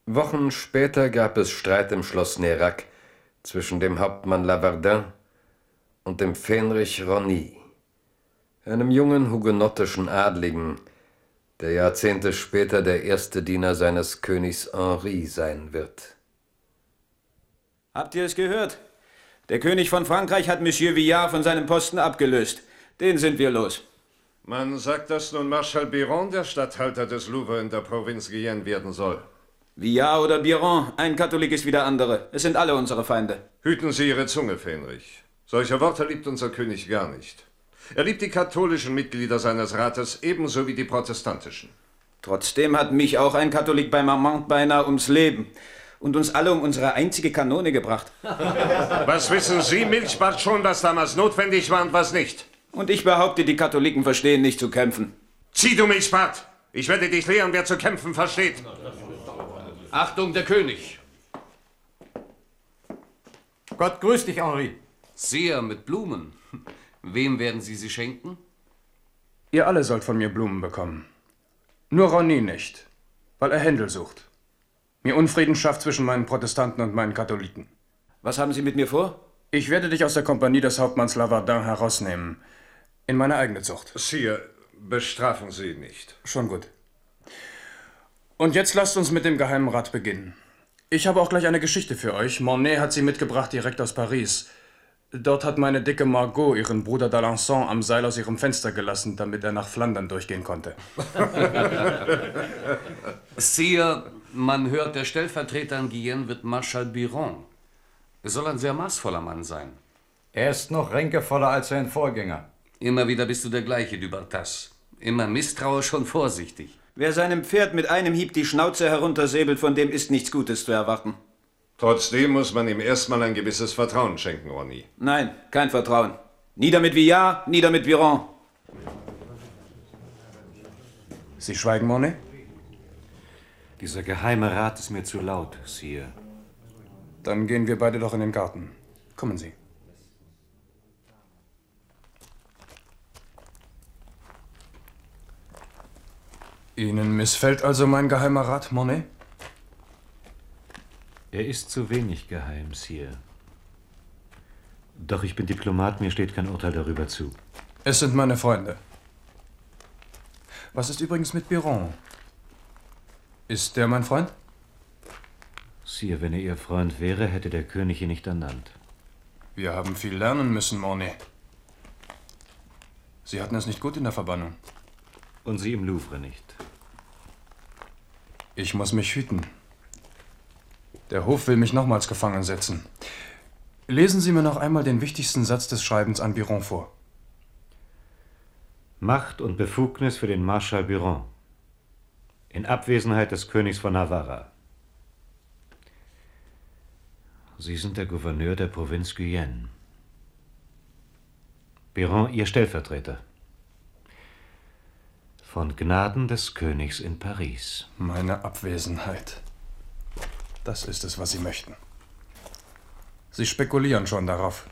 Wochen später gab es Streit im Schloss Nérac zwischen dem Hauptmann Lavardin und dem Fähnrich Rosny, einem jungen hugenottischen Adligen, der Jahrzehnte später der erste Diener seines Königs Henri sein wird. Habt ihr es gehört? Der König von Frankreich hat Monsieur Villars von seinem Posten abgelöst. Den sind wir los. Man sagt, dass nun Marschall Biron der Statthalter des Louvre in der Provinz Guyenne werden soll. Villars oder Biron, ein Katholik ist wie der andere. Es sind alle unsere Feinde. Hüten Sie Ihre Zunge, Fähnrich. Solche Worte liebt unser König gar nicht. Er liebt die katholischen Mitglieder seines Rates ebenso wie die protestantischen. Trotzdem hat mich auch ein Katholik bei Marmont beinahe ums Leben und uns alle um unsere einzige Kanone gebracht. Was wissen Sie, Milchbart, schon, was damals notwendig war und was nicht? Und ich behaupte, die Katholiken verstehen nicht zu kämpfen. Zieh, du Milchbart! Ich werde dich lehren, wer zu kämpfen versteht. Achtung, der König! Gott grüß dich, Henri. Sehr mit Blumen. Wem werden Sie sie schenken? Ihr alle sollt von mir Blumen bekommen. Nur Rosny nicht, weil er Händel sucht. Mir Unfrieden schafft zwischen meinen Protestanten und meinen Katholiken. Was haben Sie mit mir vor? Ich werde dich aus der Kompanie des Hauptmanns Lavardin herausnehmen. In meine eigene Zucht. Sire, bestrafen Sie ihn nicht. Schon gut. Und jetzt lasst uns mit dem Geheimen Rat beginnen. Ich habe auch gleich eine Geschichte für euch. Monet hat sie mitgebracht direkt aus Paris. Dort hat meine dicke Margot ihren Bruder d'Alençon am Seil aus ihrem Fenster gelassen, damit er nach Flandern durchgehen konnte. Sire, man hört, der Stellvertreter in Guyenne wird Marschall Biron. Er soll ein sehr maßvoller Mann sein. Er ist noch ränkevoller als sein Vorgänger. Immer wieder bist du der gleiche, du Bartas. Immer misstrauisch und vorsichtig. Wer seinem Pferd mit einem Hieb die Schnauze heruntersäbelt, von dem ist nichts Gutes zu erwarten. Trotzdem muss man ihm erstmal ein gewisses Vertrauen schenken, Rosny. Nein, kein Vertrauen. Nieder mit Villars, nieder mit Biron. Sie schweigen, Monet? Dieser Geheime Rat ist mir zu laut, Sire. Dann gehen wir beide doch in den Garten. Kommen Sie. Ihnen missfällt also mein Geheimer Rat, Monet? Er ist zu wenig geheim, Sire. Doch ich bin Diplomat, mir steht kein Urteil darüber zu. Es sind meine Freunde. Was ist übrigens mit Biron? Ist der mein Freund? Sire, wenn er Ihr Freund wäre, hätte der König ihn nicht ernannt. Wir haben viel lernen müssen, Monet. Sie hatten es nicht gut in der Verbannung. Und Sie im Louvre nicht. Ich muss mich hüten. Der Hof will mich nochmals gefangen setzen. Lesen Sie mir noch einmal den wichtigsten Satz des Schreibens an Biron vor. Macht und Befugnis für den Marschall Biron. In Abwesenheit des Königs von Navarra. Sie sind der Gouverneur der Provinz Guyenne. Biron, Ihr Stellvertreter. Von Gnaden des Königs in Paris. Meine Abwesenheit. Das ist es, was Sie möchten. Sie spekulieren schon darauf.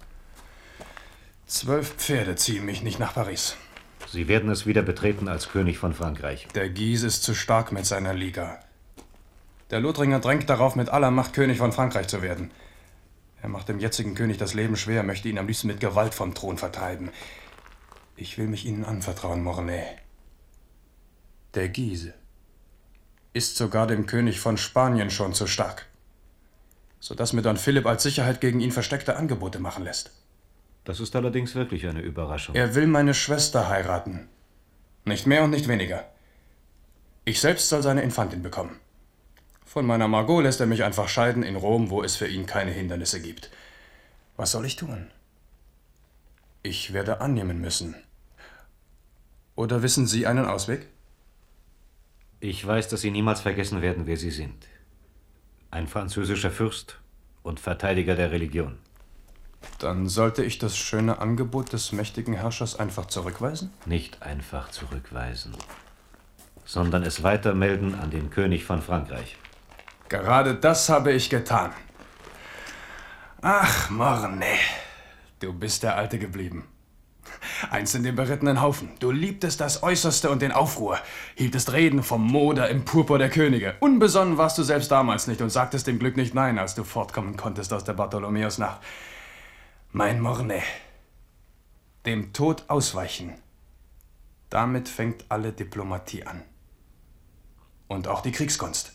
12 Pferde ziehen mich nicht nach Paris. Sie werden es wieder betreten als König von Frankreich. Der Guise ist zu stark mit seiner Liga. Der Lothringer drängt darauf, mit aller Macht König von Frankreich zu werden. Er macht dem jetzigen König das Leben schwer, möchte ihn am liebsten mit Gewalt vom Thron vertreiben. Ich will mich Ihnen anvertrauen, Mornay. Der Guise ist sogar dem König von Spanien schon zu stark, sodass mir Don Philipp als Sicherheit gegen ihn versteckte Angebote machen lässt. Das ist allerdings wirklich eine Überraschung. Er will meine Schwester heiraten. Nicht mehr und nicht weniger. Ich selbst soll seine Infantin bekommen. Von meiner Margot lässt er mich einfach scheiden in Rom, wo es für ihn keine Hindernisse gibt. Was soll ich tun? Ich werde annehmen müssen. Oder wissen Sie einen Ausweg? Ich weiß, dass Sie niemals vergessen werden, wer Sie sind. Ein französischer Fürst und Verteidiger der Religion. Dann sollte ich das schöne Angebot des mächtigen Herrschers einfach zurückweisen? Nicht einfach zurückweisen, sondern es weitermelden an den König von Frankreich. Gerade das habe ich getan. Ach, Mornay, du bist der Alte geblieben. Eins in dem berittenen Haufen. Du liebtest das Äußerste und den Aufruhr, hieltest Reden vom Moder im Purpur der Könige. Unbesonnen warst du selbst damals nicht und sagtest dem Glück nicht nein, als du fortkommen konntest aus der Bartholomäusnacht. Mein Mornay, dem Tod ausweichen, damit fängt alle Diplomatie an. Und auch die Kriegskunst.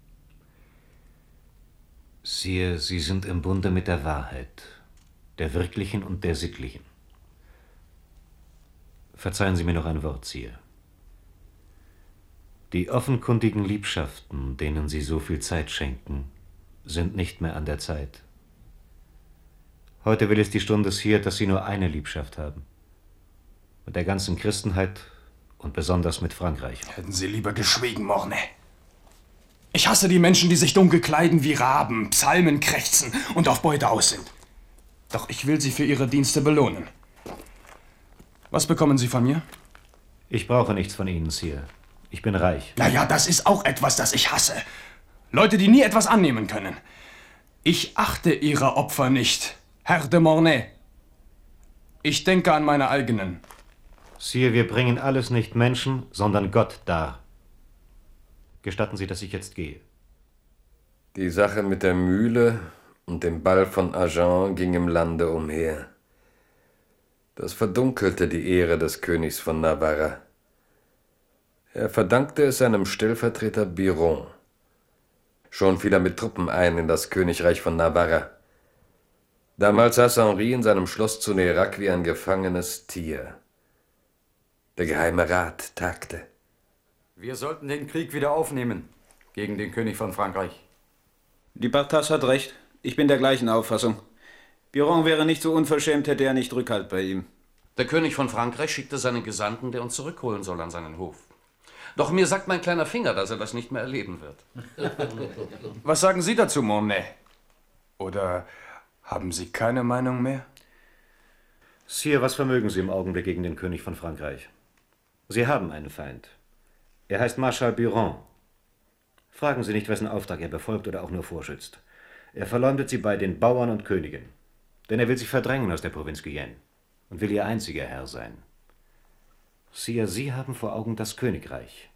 Sire, Sie sind im Bunde mit der Wahrheit, der wirklichen und der sittlichen. Verzeihen Sie mir noch ein Wort, Sire. Die offenkundigen Liebschaften, denen Sie so viel Zeit schenken, sind nicht mehr an der Zeit. Heute will es die Stunde, Sire, dass Sie nur eine Liebschaft haben. Mit der ganzen Christenheit und besonders mit Frankreich. Hätten Sie lieber geschwiegen, Mornay. Ich hasse die Menschen, die sich dunkel kleiden wie Raben, Psalmen krächzen und auf Beute aus sind. Doch ich will Sie für Ihre Dienste belohnen. Was bekommen Sie von mir? Ich brauche nichts von Ihnen, Sire. Ich bin reich. Naja, das ist auch etwas, das ich hasse. Leute, die nie etwas annehmen können. Ich achte Ihre Opfer nicht, Herr de Mornay. Ich denke an meine eigenen. Sire, wir bringen alles nicht Menschen, sondern Gott dar. Gestatten Sie, dass ich jetzt gehe. Die Sache mit der Mühle und dem Ball von Agen ging im Lande umher. Das verdunkelte die Ehre des Königs von Navarra. Er verdankte es seinem Stellvertreter Biron. Schon fiel er mit Truppen ein in das Königreich von Navarra. Damals saß Henri in seinem Schloss zu Nérac wie ein gefangenes Tier. Der Geheime Rat tagte. Wir sollten den Krieg wieder aufnehmen gegen den König von Frankreich. Die Barthas hat recht. Ich bin der gleichen Auffassung. Biron wäre nicht so unverschämt, hätte er nicht Rückhalt bei ihm. Der König von Frankreich schickte seinen Gesandten, der uns zurückholen soll, an seinen Hof. Doch mir sagt mein kleiner Finger, dass er das nicht mehr erleben wird. Was sagen Sie dazu, Mornay? Oder haben Sie keine Meinung mehr? Sire, was vermögen Sie im Augenblick gegen den König von Frankreich? Sie haben einen Feind. Er heißt Marschall Biron. Fragen Sie nicht, wessen Auftrag er befolgt oder auch nur vorschützt. Er verleumdet Sie bei den Bauern und Königen. Denn er will Sie verdrängen aus der Provinz Guyenne und will Ihr einziger Herr sein. Sire, Sie haben vor Augen das Königreich.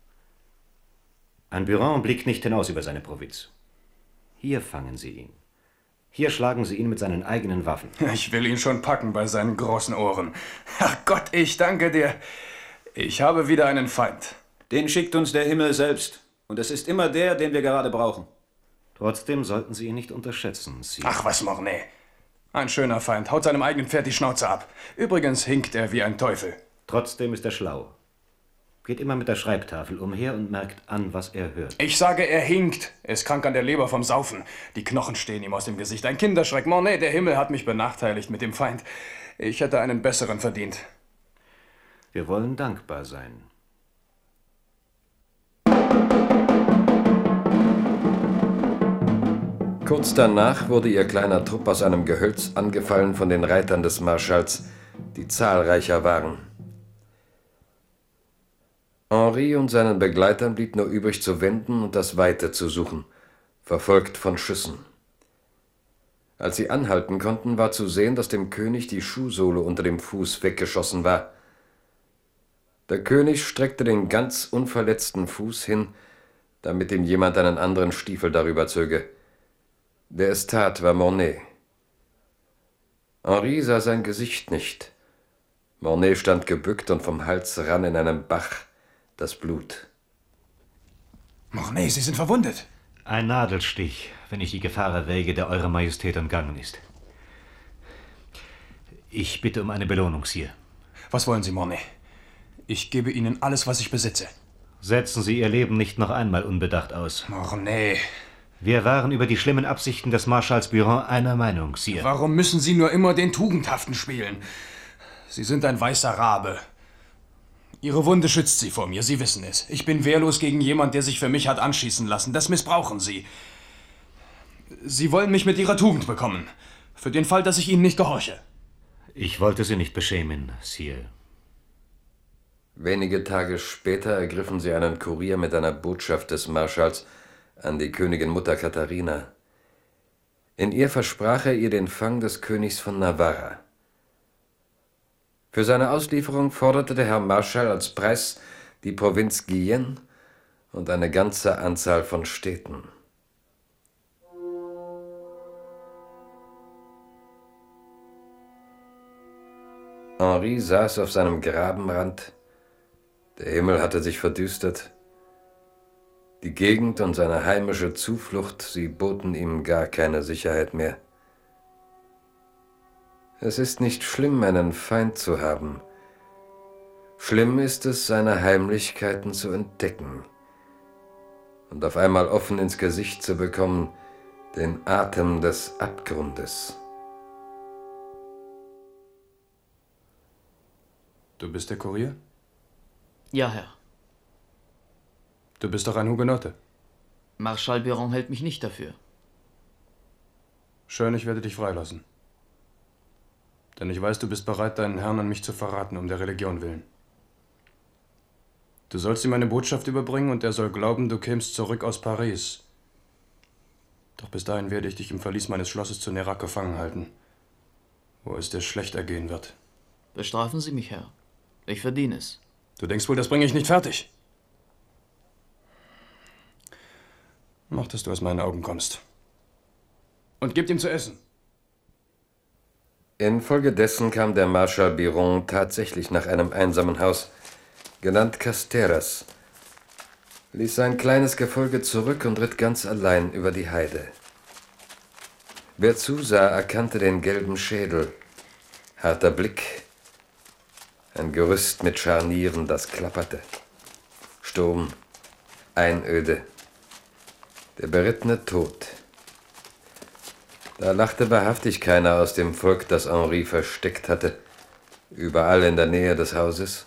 Ein Biron blickt nicht hinaus über seine Provinz. Hier fangen Sie ihn. Hier schlagen Sie ihn mit seinen eigenen Waffen. Ich will ihn schon packen bei seinen großen Ohren. Ach Gott, ich danke dir. Ich habe wieder einen Feind. Den schickt uns der Himmel selbst. Und es ist immer der, den wir gerade brauchen. Trotzdem sollten Sie ihn nicht unterschätzen, Sire. Ach was, Mornay. Ein schöner Feind, haut seinem eigenen Pferd die Schnauze ab. Übrigens hinkt er wie ein Teufel. Trotzdem ist er schlau. Geht immer mit der Schreibtafel umher und merkt an, was er hört. Ich sage, er hinkt. Er ist krank an der Leber vom Saufen. Die Knochen stehen ihm aus dem Gesicht. Ein Kinderschreck. Mornay, der Himmel hat mich benachteiligt mit dem Feind. Ich hätte einen besseren verdient. Wir wollen dankbar sein. Kurz danach wurde ihr kleiner Trupp aus einem Gehölz angefallen von den Reitern des Marschalls, die zahlreicher waren. Henri und seinen Begleitern blieb nur übrig zu wenden und das Weite zu suchen, verfolgt von Schüssen. Als sie anhalten konnten, war zu sehen, dass dem König die Schuhsohle unter dem Fuß weggeschossen war. Der König streckte den ganz unverletzten Fuß hin, damit ihm jemand einen anderen Stiefel darüber zöge. Der es tat, war Mornay. Henri sah sein Gesicht nicht. Mornay stand gebückt und vom Hals rann in einem Bach das Blut. Mornay, Sie sind verwundet. Ein Nadelstich, wenn ich die Gefahr erwäge, der Eure Majestät entgangen ist. Ich bitte um eine Belohnung, Sire. Was wollen Sie, Mornay? Ich gebe Ihnen alles, was ich besitze. Setzen Sie Ihr Leben nicht noch einmal unbedacht aus. Mornay. Wir waren über die schlimmen Absichten des Marschalls Biron einer Meinung, Sire. Warum müssen Sie nur immer den Tugendhaften spielen? Sie sind ein weißer Rabe. Ihre Wunde schützt Sie vor mir, Sie wissen es. Ich bin wehrlos gegen jemand, der sich für mich hat anschießen lassen. Das missbrauchen Sie. Sie wollen mich mit Ihrer Tugend bekommen. Für den Fall, dass ich Ihnen nicht gehorche. Ich wollte Sie nicht beschämen, Sire. Wenige Tage später ergriffen sie einen Kurier mit einer Botschaft des Marschalls an die Königin Mutter Katharina. In ihr versprach er ihr den Fang des Königs von Navarra. Für seine Auslieferung forderte der Herr Marschall als Preis die Provinz Guyenne und eine ganze Anzahl von Städten. Henri saß auf seinem Grabenrand. Der Himmel hatte sich verdüstert. Die Gegend und seine heimische Zuflucht, sie boten ihm gar keine Sicherheit mehr. Es ist nicht schlimm, einen Feind zu haben. Schlimm ist es, seine Heimlichkeiten zu entdecken und auf einmal offen ins Gesicht zu bekommen, den Atem des Abgrundes. Du bist der Kurier? Ja, Herr. Du bist doch ein Hugenotte. Marschall Biron hält mich nicht dafür. Schön, ich werde dich freilassen. Denn ich weiß, du bist bereit, deinen Herrn an mich zu verraten, um der Religion willen. Du sollst ihm eine Botschaft überbringen und er soll glauben, du kämst zurück aus Paris. Doch bis dahin werde ich dich im Verlies meines Schlosses zu Nérac gefangen halten, wo es dir schlecht ergehen wird. Bestrafen Sie mich, Herr. Ich verdiene es. Du denkst wohl, das bringe ich nicht fertig. Mach, dass du aus meinen Augen kommst. Und gib ihm zu essen. Infolgedessen kam der Marschall Biron tatsächlich nach einem einsamen Haus, genannt Casteras, ließ sein kleines Gefolge zurück und ritt ganz allein über die Heide. Wer zusah, erkannte den gelben Schädel, harter Blick, ein Gerüst mit Scharnieren, das klapperte. Sturm, Einöde, der berittene Tod. Da lachte wahrhaftig keiner aus dem Volk, das Henri versteckt hatte, überall in der Nähe des Hauses.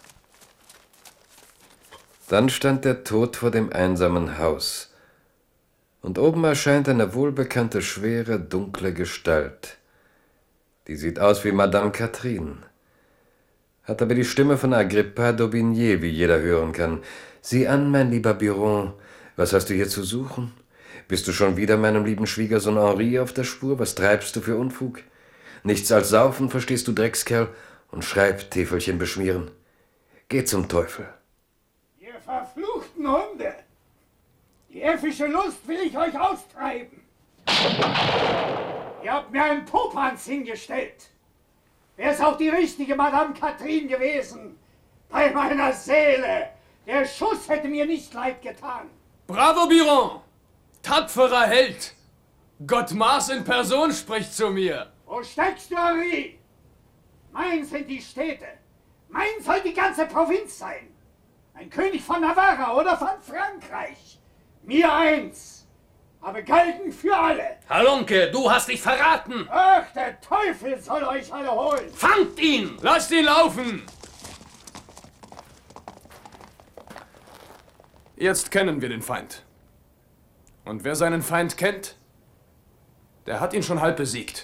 Dann stand der Tod vor dem einsamen Haus, und oben erscheint eine wohlbekannte, schwere, dunkle Gestalt. Die sieht aus wie Madame Catherine, hat aber die Stimme von Agrippa d'Aubigné, wie jeder hören kann. Sieh an, mein lieber Biron, was hast du hier zu suchen? Bist du schon wieder meinem lieben Schwiegersohn Henri auf der Spur? Was treibst du für Unfug? Nichts als Saufen, verstehst du, Dreckskerl, und Schreibtäfelchen beschmieren. Geh zum Teufel. Ihr verfluchten Hunde! Die äffische Lust will ich euch austreiben. Ihr habt mir einen Popanz hingestellt. Wäre es auch die richtige Madame Catherine gewesen, bei meiner Seele, der Schuss hätte mir nicht leid getan. Bravo, Biron! Tapferer Held! Gott Mars in Person spricht zu mir! Wo steckst du, Henri? Mein sind die Städte. Mein soll die ganze Provinz sein. Ein König von Navarra oder von Frankreich. Mir eins. Aber galten für alle. Halunke, du hast dich verraten! Ach, der Teufel soll euch alle holen. Fangt ihn! Lasst ihn laufen! Jetzt kennen wir den Feind. Und wer seinen Feind kennt, der hat ihn schon halb besiegt.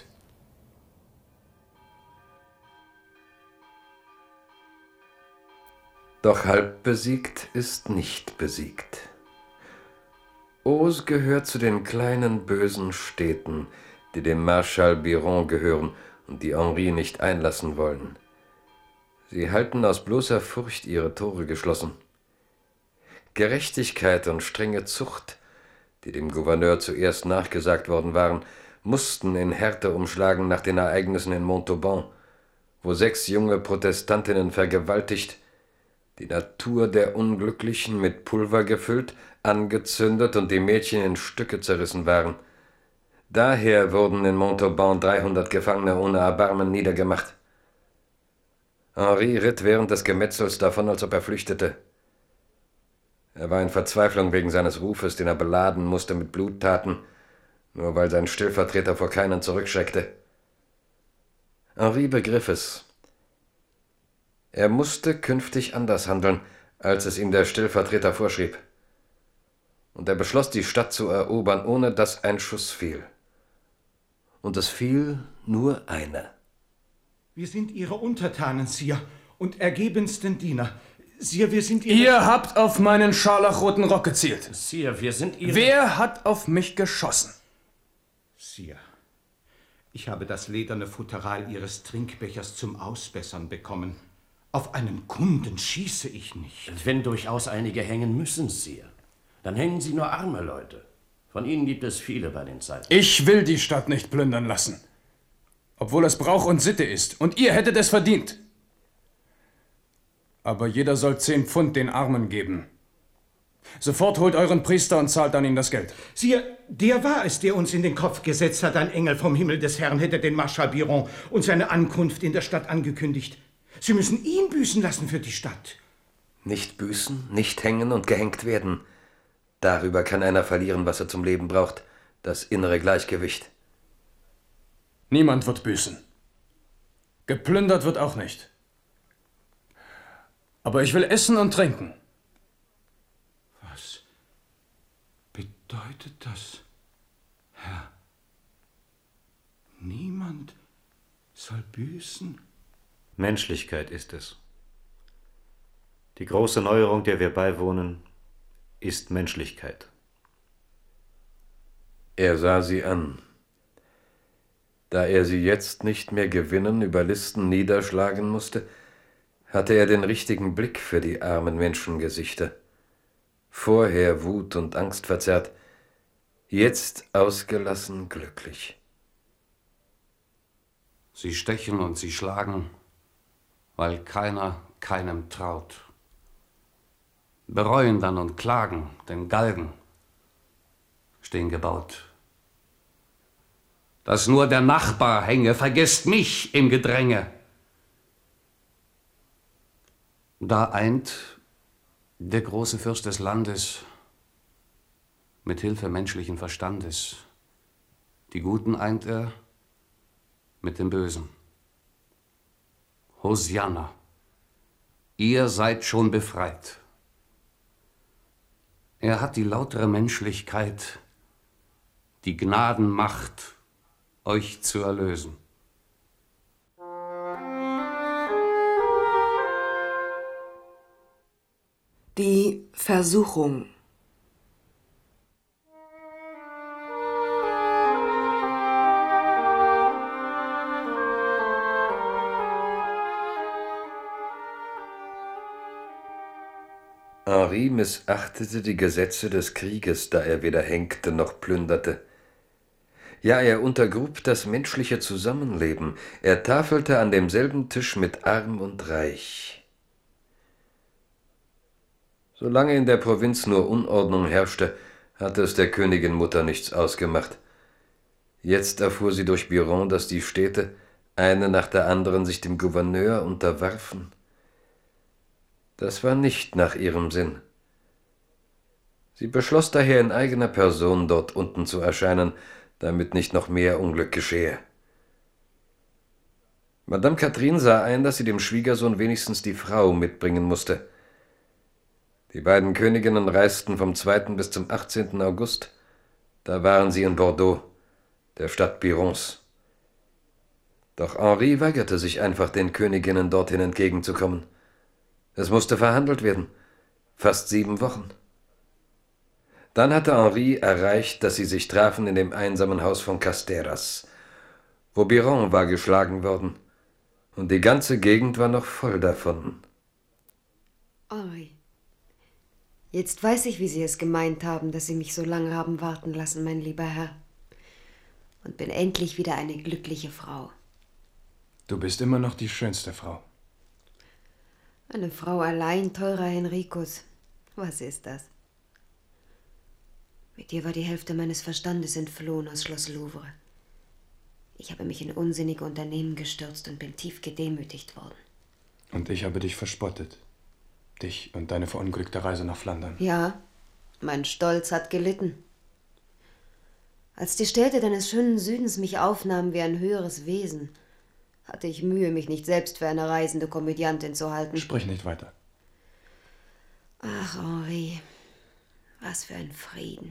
Doch halb besiegt ist nicht besiegt. Eauze gehört zu den kleinen bösen Städten, die dem Marschall Biron gehören und die Henri nicht einlassen wollen. Sie halten aus bloßer Furcht ihre Tore geschlossen. Gerechtigkeit und strenge Zucht, die dem Gouverneur zuerst nachgesagt worden waren, mussten in Härte umschlagen nach den Ereignissen in Montauban, wo 6 junge Protestantinnen vergewaltigt, die Natur der Unglücklichen mit Pulver gefüllt, angezündet und die Mädchen in Stücke zerrissen waren. Daher wurden in Montauban 300 Gefangene ohne Erbarmen niedergemacht. Henri ritt während des Gemetzels davon, als ob er flüchtete. Er war in Verzweiflung wegen seines Rufes, den er beladen musste mit Bluttaten, nur weil sein Stellvertreter vor keinen zurückschreckte. Henri begriff es. Er musste künftig anders handeln, als es ihm der Stellvertreter vorschrieb. Und er beschloss, die Stadt zu erobern, ohne dass ein Schuss fiel. Und es fiel nur einer. Wir sind Ihre Untertanen, Sire, und ergebensten Diener. Sire, wir sind Ihre... Ihr habt auf meinen scharlachroten Rock gezielt. Sire, wir sind Ihre... Wer hat auf mich geschossen? Sire, ich habe das lederne Futteral Ihres Trinkbechers zum Ausbessern bekommen. Auf einen Kunden schieße ich nicht. Wenn durchaus einige hängen müssen, Sire, dann hängen sie nur arme Leute. Von ihnen gibt es viele bei den Zeiten. Ich will die Stadt nicht plündern lassen. Obwohl es Brauch und Sitte ist. Und ihr hättet es verdient. Aber jeder soll 10 Pfund den Armen geben. Sofort holt euren Priester und zahlt an ihn das Geld. Sire, der war es, der uns in den Kopf gesetzt hat, ein Engel vom Himmel des Herrn hätte den Marschall Biron und seine Ankunft in der Stadt angekündigt. Sie müssen ihn büßen lassen für die Stadt. Nicht büßen, nicht hängen und gehängt werden. Darüber kann einer verlieren, was er zum Leben braucht. Das innere Gleichgewicht. Niemand wird büßen. Geplündert wird auch nicht. Aber ich will essen und trinken. Was bedeutet das, Herr? Niemand soll büßen? Menschlichkeit ist es. Die große Neuerung, der wir beiwohnen, ist Menschlichkeit. Er sah sie an. Da er sie jetzt nicht mehr gewinnen, überlisten niederschlagen musste, hatte er den richtigen Blick für die armen Menschengesichter. Vorher Wut und Angst verzerrt, jetzt ausgelassen glücklich. Sie stechen und sie schlagen, weil keiner keinem traut. Bereuen dann und klagen, denn Galgen stehen gebaut. Dass nur der Nachbar hänge, vergesst mich im Gedränge. Da eint der große Fürst des Landes mit Hilfe menschlichen Verstandes. Die Guten eint er mit dem Bösen. Hosianna, ihr seid schon befreit. Er hat die lautere Menschlichkeit, die Gnadenmacht, euch zu erlösen. Die Versuchung. Henri missachtete die Gesetze des Krieges, da er weder hängte noch plünderte. Ja, er untergrub das menschliche Zusammenleben. Er tafelte an demselben Tisch mit Arm und Reich. Solange in der Provinz nur Unordnung herrschte, hatte es der Königin Mutter nichts ausgemacht. Jetzt erfuhr sie durch Biron, dass die Städte, eine nach der anderen, sich dem Gouverneur unterwarfen. Das war nicht nach ihrem Sinn. Sie beschloss daher in eigener Person dort unten zu erscheinen, damit nicht noch mehr Unglück geschehe. Madame Catherine sah ein, dass sie dem Schwiegersohn wenigstens die Frau mitbringen musste. Die beiden Königinnen reisten vom 2. bis zum 18. August. Da waren sie in Bordeaux, der Stadt Birons. Doch Henri weigerte sich einfach, den Königinnen dorthin entgegenzukommen. Es musste verhandelt werden. Fast 7 Wochen. Dann hatte Henri erreicht, dass sie sich trafen in dem einsamen Haus von Casteras, wo Biron war geschlagen worden, und die ganze Gegend war noch voll davon. Henri, jetzt weiß ich, wie Sie es gemeint haben, dass Sie mich so lange haben warten lassen, mein lieber Herr. Und bin endlich wieder eine glückliche Frau. Du bist immer noch die schönste Frau. Eine Frau allein, teurer Henricus. Was ist das? Mit dir war die Hälfte meines Verstandes entflohen aus Schloss Louvre. Ich habe mich in unsinnige Unternehmen gestürzt und bin tief gedemütigt worden. Und ich habe dich verspottet. Dich und deine verunglückte Reise nach Flandern. Ja, mein Stolz hat gelitten. Als die Städte deines schönen Südens mich aufnahmen wie ein höheres Wesen, hatte ich Mühe, mich nicht selbst für eine reisende Komödiantin zu halten. Sprich nicht weiter. Ach, Henri, was für ein Frieden.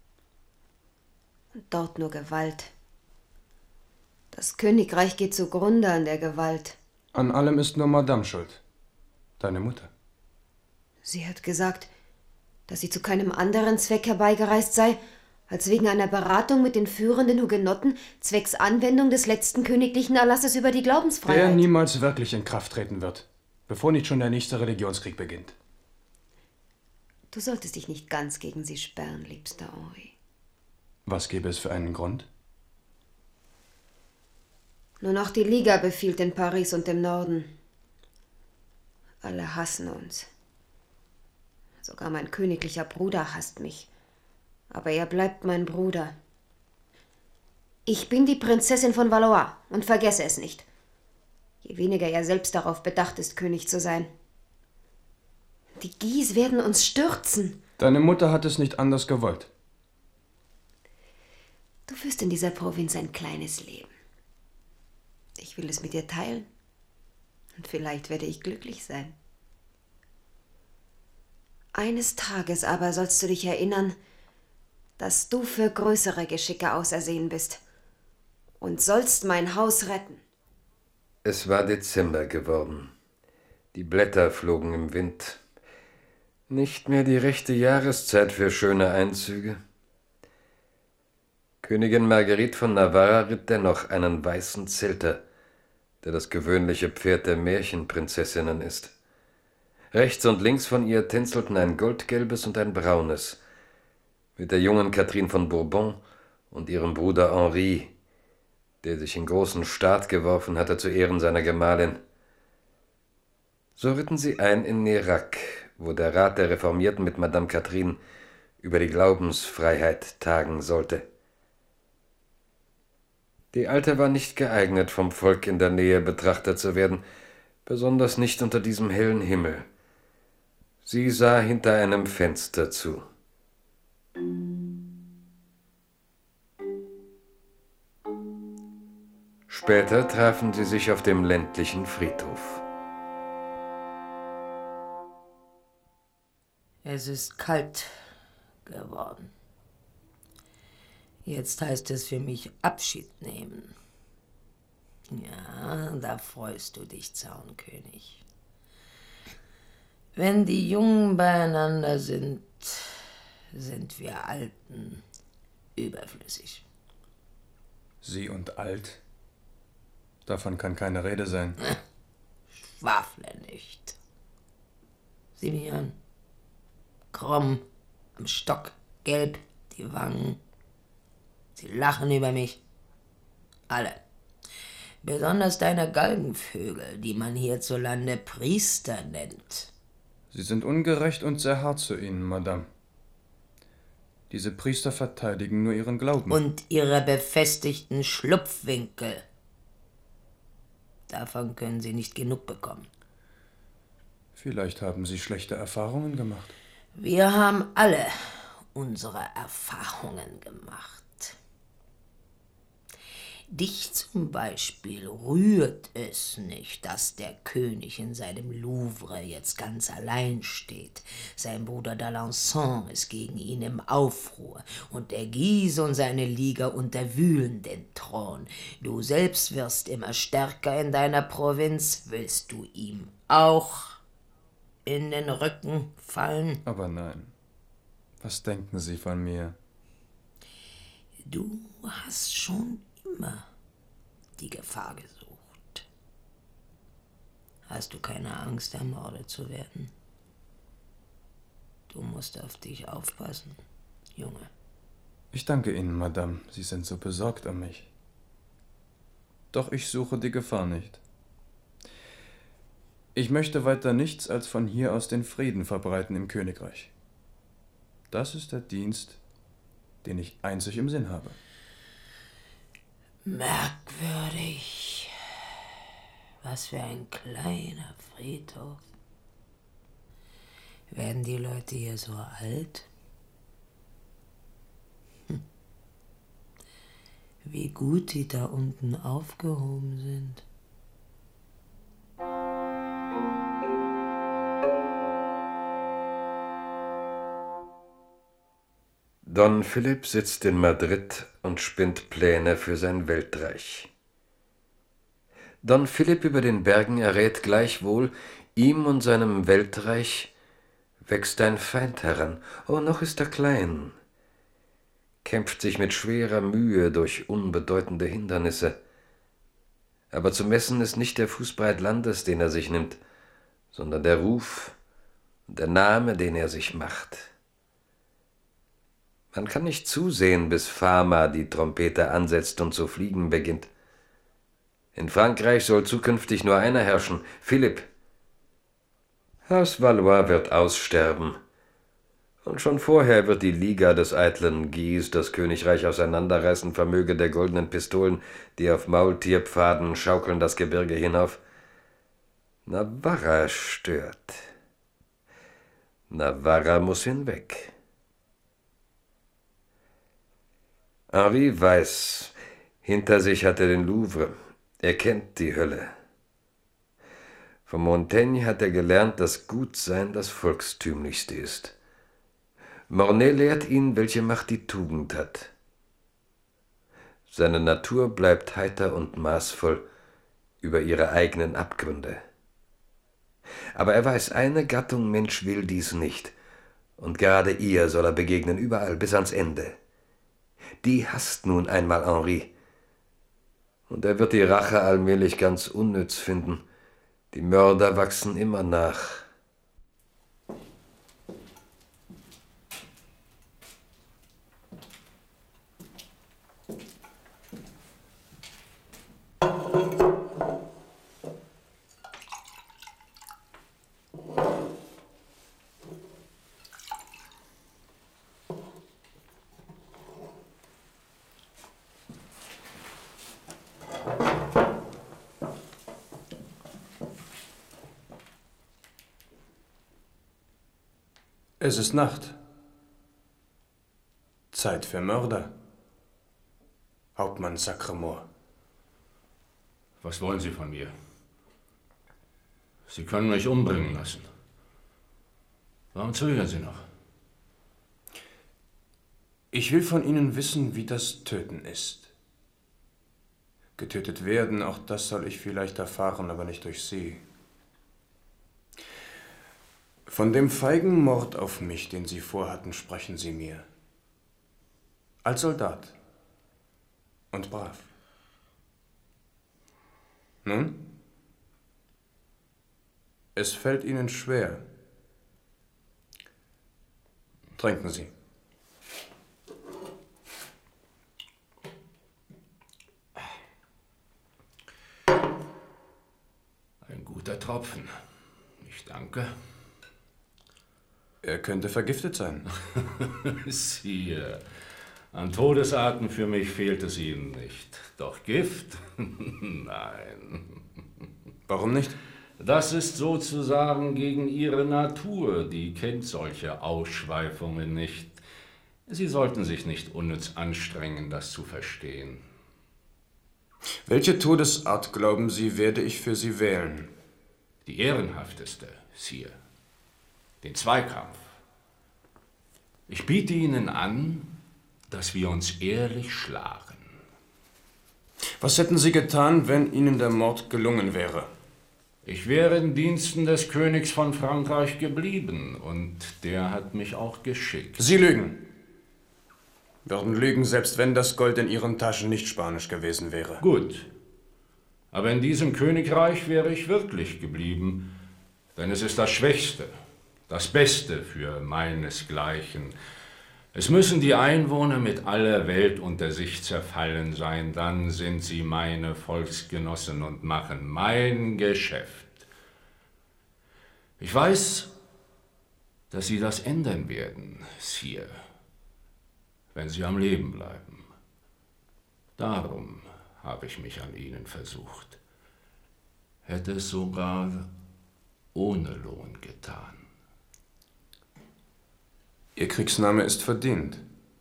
Und dort nur Gewalt. Das Königreich geht zugrunde an der Gewalt. An allem ist nur Madame schuld. Deine Mutter. Sie hat gesagt, dass sie zu keinem anderen Zweck herbeigereist sei, als wegen einer Beratung mit den führenden Hugenotten zwecks Anwendung des letzten königlichen Erlasses über die Glaubensfreiheit. Der niemals wirklich in Kraft treten wird. bevor nicht schon der nächste Religionskrieg beginnt. Du solltest dich nicht ganz gegen sie sperren, liebster Henri. Was gäbe es für einen Grund? Nur noch die Liga befiehlt in Paris und im Norden. Alle hassen uns. Sogar mein königlicher Bruder hasst mich. Aber er bleibt mein Bruder. Ich bin die Prinzessin von Valois und vergesse es nicht. Je weniger er selbst darauf bedacht ist, König zu sein. Die Guise werden uns stürzen. Deine Mutter hat es nicht anders gewollt. Du führst in dieser Provinz ein kleines Leben. Ich will es mit dir teilen. Und vielleicht werde ich glücklich sein. Eines Tages aber sollst du dich erinnern, dass du für größere Geschicke ausersehen bist und sollst mein Haus retten. Es war Dezember geworden. Die Blätter flogen im Wind. Nicht mehr die rechte Jahreszeit für schöne Einzüge. Königin Marguerite von Navarra ritt dennoch einen weißen Zelter, der das gewöhnliche Pferd der Märchenprinzessinnen ist. Rechts und links von ihr tänzelten ein goldgelbes und ein braunes, mit der jungen Catherine von Bourbon und ihrem Bruder Henri, der sich in großen Staat geworfen hatte zu Ehren seiner Gemahlin. So ritten sie ein in Nérac, wo der Rat der Reformierten mit Madame Catherine über die Glaubensfreiheit tagen sollte. Die Alte war nicht geeignet, vom Volk in der Nähe betrachtet zu werden, besonders nicht unter diesem hellen Himmel. Sie sah hinter einem Fenster zu. Später trafen sie sich auf dem ländlichen Friedhof. Es ist kalt geworden. Jetzt heißt es für mich Abschied nehmen. Ja, da freust du dich, Zaunkönig. Wenn die Jungen beieinander sind, sind wir Alten überflüssig. Sie und alt? Davon kann keine Rede sein. Schwafle nicht. Sieh mich an. Krumm, am Stock, gelb, die Wangen. Sie lachen über mich. Alle. Besonders deine Galgenvögel, die man hierzulande Priester nennt. Sie sind ungerecht und sehr hart zu Ihnen, Madame. Diese Priester verteidigen nur ihren Glauben. Und ihre befestigten Schlupfwinkel. Davon können sie nicht genug bekommen. Vielleicht haben Sie schlechte Erfahrungen gemacht. Wir haben alle unsere Erfahrungen gemacht. Dich zum Beispiel rührt es nicht, dass der König in seinem Louvre jetzt ganz allein steht. Sein Bruder d'Alençon ist gegen ihn im Aufruhr und der Guise und seine Liga unterwühlen den Thron. Du selbst wirst immer stärker in deiner Provinz. Willst du ihm auch in den Rücken fallen? Aber nein. Was denken Sie von mir? Du hast schon immer die Gefahr gesucht. Hast du keine Angst, ermordet zu werden? Du musst auf dich aufpassen, Junge. Ich danke Ihnen, Madame. Sie sind so besorgt um mich. Doch ich suche die Gefahr nicht. Ich möchte weiter nichts als von hier aus den Frieden verbreiten im Königreich. Das ist der Dienst, den ich einzig im Sinn habe. Merkwürdig. Was für ein kleiner Friedhof. Werden die Leute hier so alt? Wie gut die da unten aufgehoben sind. Don Philipp sitzt in Madrid und spinnt Pläne für sein Weltreich. Don Philipp über den Bergen errät gleichwohl, ihm und seinem Weltreich wächst ein Feind heran. Oh, noch ist er klein, kämpft sich mit schwerer Mühe durch unbedeutende Hindernisse. Aber zu messen ist nicht der Fußbreit Landes, den er sich nimmt, sondern der Ruf und der Name, den er sich macht. Man kann nicht zusehen, bis Fama die Trompete ansetzt und zu fliegen beginnt. In Frankreich soll zukünftig nur einer herrschen, Philipp. Haus Valois wird aussterben. Und schon vorher wird die Liga des eitlen Guise das Königreich auseinanderreißen, vermöge der goldenen Pistolen, die auf Maultierpfaden schaukeln das Gebirge hinauf. Navarra stört. Navarra muss hinweg. Henri weiß, hinter sich hat er den Louvre. Er kennt die Hölle. Von Montaigne hat er gelernt, dass Gutsein das Volkstümlichste ist. Mornay lehrt ihn, welche Macht die Tugend hat. Seine Natur bleibt heiter und maßvoll über ihre eigenen Abgründe. Aber er weiß, eine Gattung Mensch will dies nicht, und gerade ihr soll er begegnen, überall bis ans Ende. Die hasst nun einmal Henri, und er wird die Rache allmählich ganz unnütz finden. Die Mörder wachsen immer nach. Es ist Nacht. Zeit für Mörder. Hauptmann Sacremort. Was wollen Sie von mir? Sie können mich umbringen lassen. Warum zögern Sie noch? Ich will von Ihnen wissen, wie das Töten ist. Getötet werden, auch das soll ich vielleicht erfahren, aber nicht durch Sie. Von dem feigen Mord auf mich, den Sie vorhatten, sprechen Sie mir. Als Soldat. Und brav. Nun? Es fällt Ihnen schwer. Trinken Sie. Ein guter Tropfen. Ich danke. Er könnte vergiftet sein. Sire, an Todesarten für mich fehlt es Ihnen nicht. Doch Gift? Nein. Warum nicht? Das ist sozusagen gegen Ihre Natur. Die kennt solche Ausschweifungen nicht. Sie sollten sich nicht unnütz anstrengen, das zu verstehen. Welche Todesart, glauben Sie, werde ich für Sie wählen? Die ehrenhafteste, Sire. Den Zweikampf. Ich biete Ihnen an, dass wir uns ehrlich schlagen. Was hätten Sie getan, wenn Ihnen der Mord gelungen wäre? Ich wäre in Diensten des Königs von Frankreich geblieben, und der hat mich auch geschickt. Sie lügen. Würden lügen, selbst wenn das Gold in Ihren Taschen nicht spanisch gewesen wäre. Gut. Aber in diesem Königreich wäre ich wirklich geblieben, denn es ist das Schwächste. Das Beste für meinesgleichen. Es müssen die Einwohner mit aller Welt unter sich zerfallen sein, dann sind sie meine Volksgenossen und machen mein Geschäft. Ich weiß, dass Sie das ändern werden, Sire, wenn Sie am Leben bleiben. Darum habe ich mich an Ihnen versucht. Hätte es sogar ohne Lohn getan. Ihr Kriegsname ist verdient.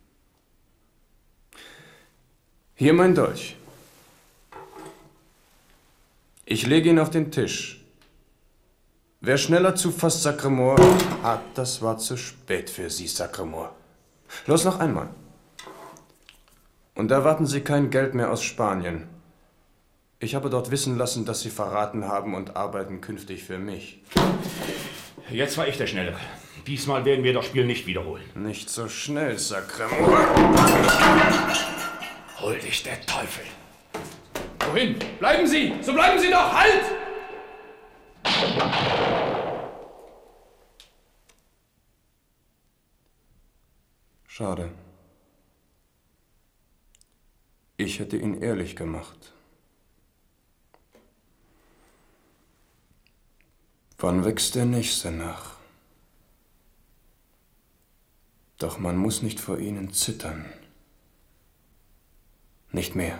Hier mein Dolch. Ich lege ihn auf den Tisch. Wer schneller zufasst, Sacremort... das war zu spät für Sie, Sacremort. Los, noch einmal. Und erwarten Sie kein Geld mehr aus Spanien. Ich habe dort wissen lassen, dass Sie verraten haben und arbeiten künftig für mich. Jetzt war ich der Schnellere. Diesmal werden wir das Spiel nicht wiederholen. Nicht so schnell, Sacremort. Hol dich der Teufel. Wohin? Bleiben Sie! So bleiben Sie doch! Halt! Schade. Ich hätte ihn ehrlich gemacht. Wann wächst der Nächste nach? Doch man muss nicht vor ihnen zittern. Nicht mehr.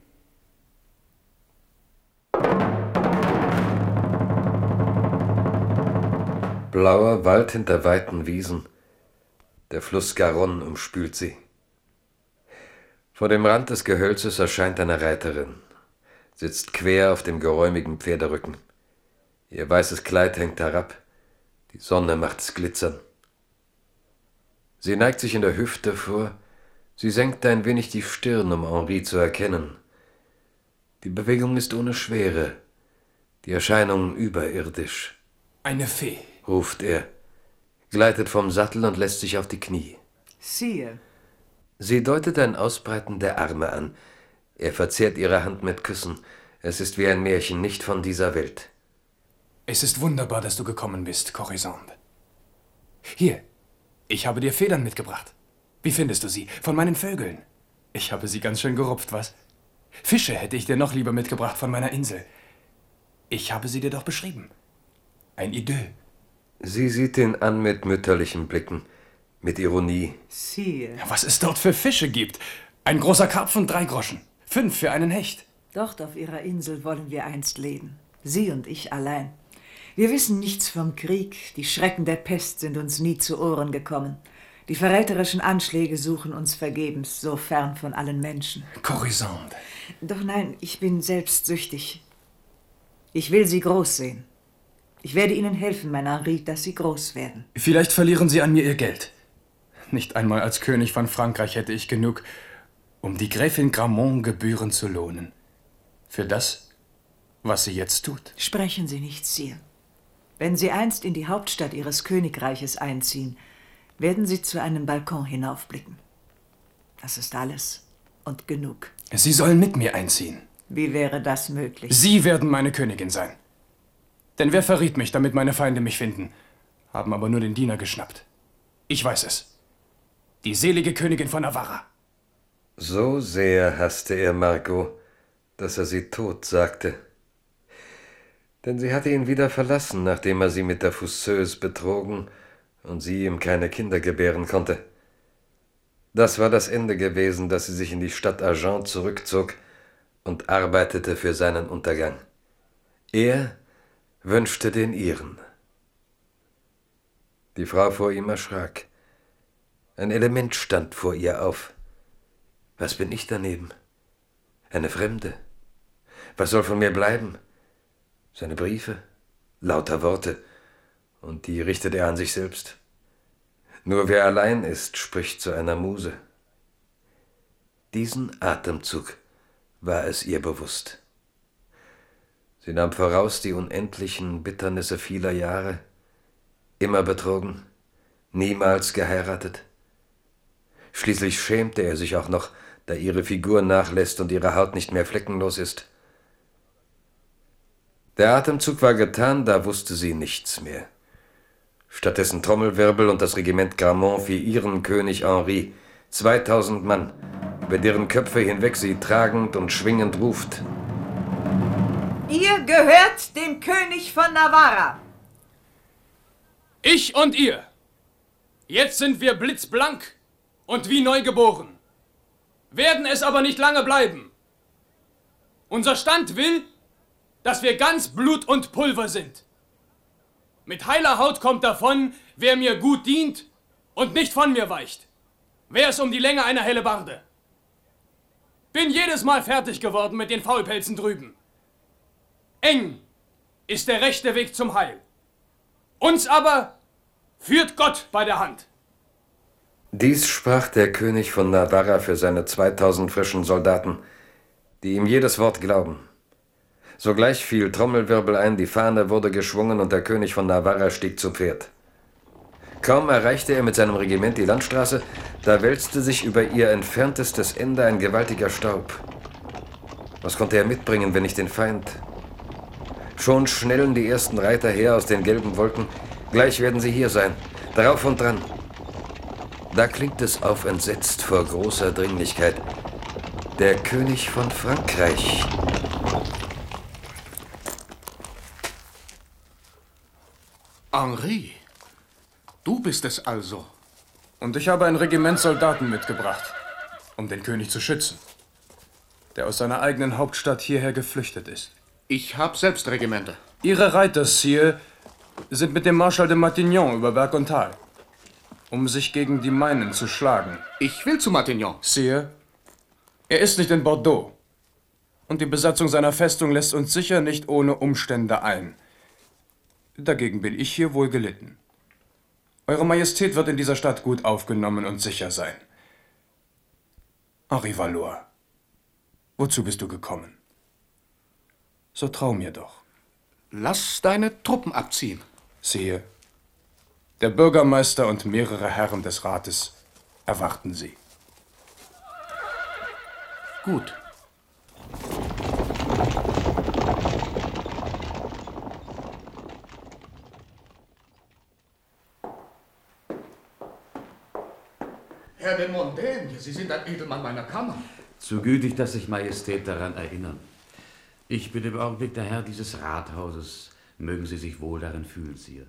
Blauer Wald hinter weiten Wiesen. Der Fluss Garonne umspült sie. Vor dem Rand des Gehölzes erscheint eine Reiterin, sitzt quer auf dem geräumigen Pferderücken. Ihr weißes Kleid hängt herab, die Sonne macht es glitzern. Sie neigt sich in der Hüfte vor, sie senkt ein wenig die Stirn, um Henri zu erkennen. Die Bewegung ist ohne Schwere, die Erscheinung überirdisch. Eine Fee, ruft er, gleitet vom Sattel und lässt sich auf die Knie. Sire. Sie deutet ein Ausbreiten der Arme an. Er verzehrt ihre Hand mit Küssen. Es ist wie ein Märchen, nicht von dieser Welt. Es ist wunderbar, dass du gekommen bist, Corisande. Hier, ich habe dir Federn mitgebracht. Wie findest du sie? Von meinen Vögeln. Ich habe sie ganz schön gerupft, was? Fische hätte ich dir noch lieber mitgebracht von meiner Insel. Ich habe sie dir doch beschrieben. Ein Idyll. Sie sieht ihn an mit mütterlichen Blicken, mit Ironie. Sire. Was es dort für Fische gibt. Ein großer Karpfen, 3 Groschen. 5 für einen Hecht. Dort auf Ihrer Insel wollen wir einst leben. Sie und ich allein. Wir wissen nichts vom Krieg. Die Schrecken der Pest sind uns nie zu Ohren gekommen. Die verräterischen Anschläge suchen uns vergebens, so fern von allen Menschen. Corisande. Doch nein, ich bin selbstsüchtig. Ich will Sie groß sehen. Ich werde Ihnen helfen, mein Henri, dass Sie groß werden. Vielleicht verlieren Sie an mir Ihr Geld. Nicht einmal als König von Frankreich hätte ich genug, um die Gräfin Gramont gebührend zu lohnen. Für das, was sie jetzt tut. Sprechen Sie nicht, Sire. Wenn Sie einst in die Hauptstadt Ihres Königreiches einziehen, werden Sie zu einem Balkon hinaufblicken. Das ist alles und genug. Sie sollen mit mir einziehen. Wie wäre das möglich? Sie werden meine Königin sein. Denn wer verriet mich, damit meine Feinde mich finden? Haben aber nur den Diener geschnappt. Ich weiß es. Die selige Königin von Navarra. So sehr hasste er Margot, dass er sie tot sagte. Denn sie hatte ihn wieder verlassen, nachdem er sie mit der Fosseuse betrogen und sie ihm keine Kinder gebären konnte. Das war das Ende gewesen, dass sie sich in die Stadt Agen zurückzog und arbeitete für seinen Untergang. Er wünschte den ihren. Die Frau vor ihm erschrak. Ein Element stand vor ihr auf. Was bin ich daneben? Eine Fremde. Was soll von mir bleiben? Seine Briefe, lauter Worte, und die richtet er an sich selbst. Nur wer allein ist, spricht zu einer Muse. Diesen Atemzug war es ihr bewusst. Sie nahm voraus die unendlichen Bitternisse vieler Jahre, immer betrogen, niemals geheiratet. Schließlich schämte er sich auch noch, da ihre Figur nachlässt und ihre Haut nicht mehr fleckenlos ist. Der Atemzug war getan, da wusste sie nichts mehr. Stattdessen Trommelwirbel und das Regiment Gramont für ihren König Henri, 2000 Mann, über deren Köpfe hinweg sie tragend und schwingend ruft: Ihr gehört dem König von Navarra. Ich und ihr. Jetzt sind wir blitzblank und wie neugeboren. Werden es aber nicht lange bleiben. Unser Stand will, dass wir ganz Blut und Pulver sind. Mit heiler Haut kommt davon, wer mir gut dient und nicht von mir weicht. Wär's um die Länge einer Hellebarde. Bin jedes Mal fertig geworden mit den Faulpelzen drüben. Eng ist der rechte Weg zum Heil. Uns aber führt Gott bei der Hand. Dies sprach der König von Navarra für seine 2000 frischen Soldaten, die ihm jedes Wort glauben. Sogleich fiel Trommelwirbel ein, die Fahne wurde geschwungen und der König von Navarra stieg zu Pferd. Kaum erreichte er mit seinem Regiment die Landstraße, da wälzte sich über ihr entferntestes Ende ein gewaltiger Staub. Was konnte er mitbringen, wenn nicht den Feind? Schon schnellen die ersten Reiter her aus den gelben Wolken. Gleich werden sie hier sein. Darauf und dran. Da klingt es auf entsetzt vor großer Dringlichkeit. Der König von Frankreich. Henri, du bist es also. Und ich habe ein Regiment Soldaten mitgebracht, um den König zu schützen, der aus seiner eigenen Hauptstadt hierher geflüchtet ist. Ich habe selbst Regimente. Ihre Reiter, Sire, sind mit dem Marschall de Matignon über Berg und Tal, um sich gegen die meinen zu schlagen. Ich will zu Matignon. Sire, er ist nicht in Bordeaux. Und die Besatzung seiner Festung lässt uns sicher nicht ohne Umstände ein. Dagegen bin ich hier wohl gelitten. Eure Majestät wird in dieser Stadt gut aufgenommen und sicher sein. Henri Valois, wozu bist du gekommen? So trau mir doch. Lass deine Truppen abziehen. Sire, der Bürgermeister und mehrere Herren des Rates erwarten Sie. Gut. Herr de Mondaigne, Sie sind ein Edelmann meiner Kammer. Zu gütig, dass sich Majestät daran erinnern. Ich bin im Augenblick der Herr dieses Rathauses. Mögen Sie sich wohl darin fühlen, Sire.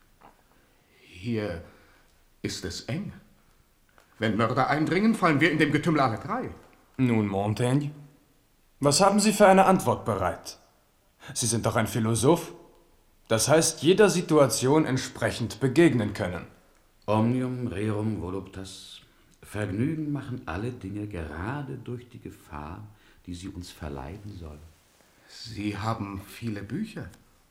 Hier ist es eng. Wenn Mörder eindringen, fallen wir in dem Getümmel alle drei. Nun, Montaigne, was haben Sie für eine Antwort bereit? Sie sind doch ein Philosoph. Das heißt, jeder Situation entsprechend begegnen können. Omnium rerum voluptas. Vergnügen machen alle Dinge gerade durch die Gefahr, die sie uns verleiden soll. Sie haben viele Bücher.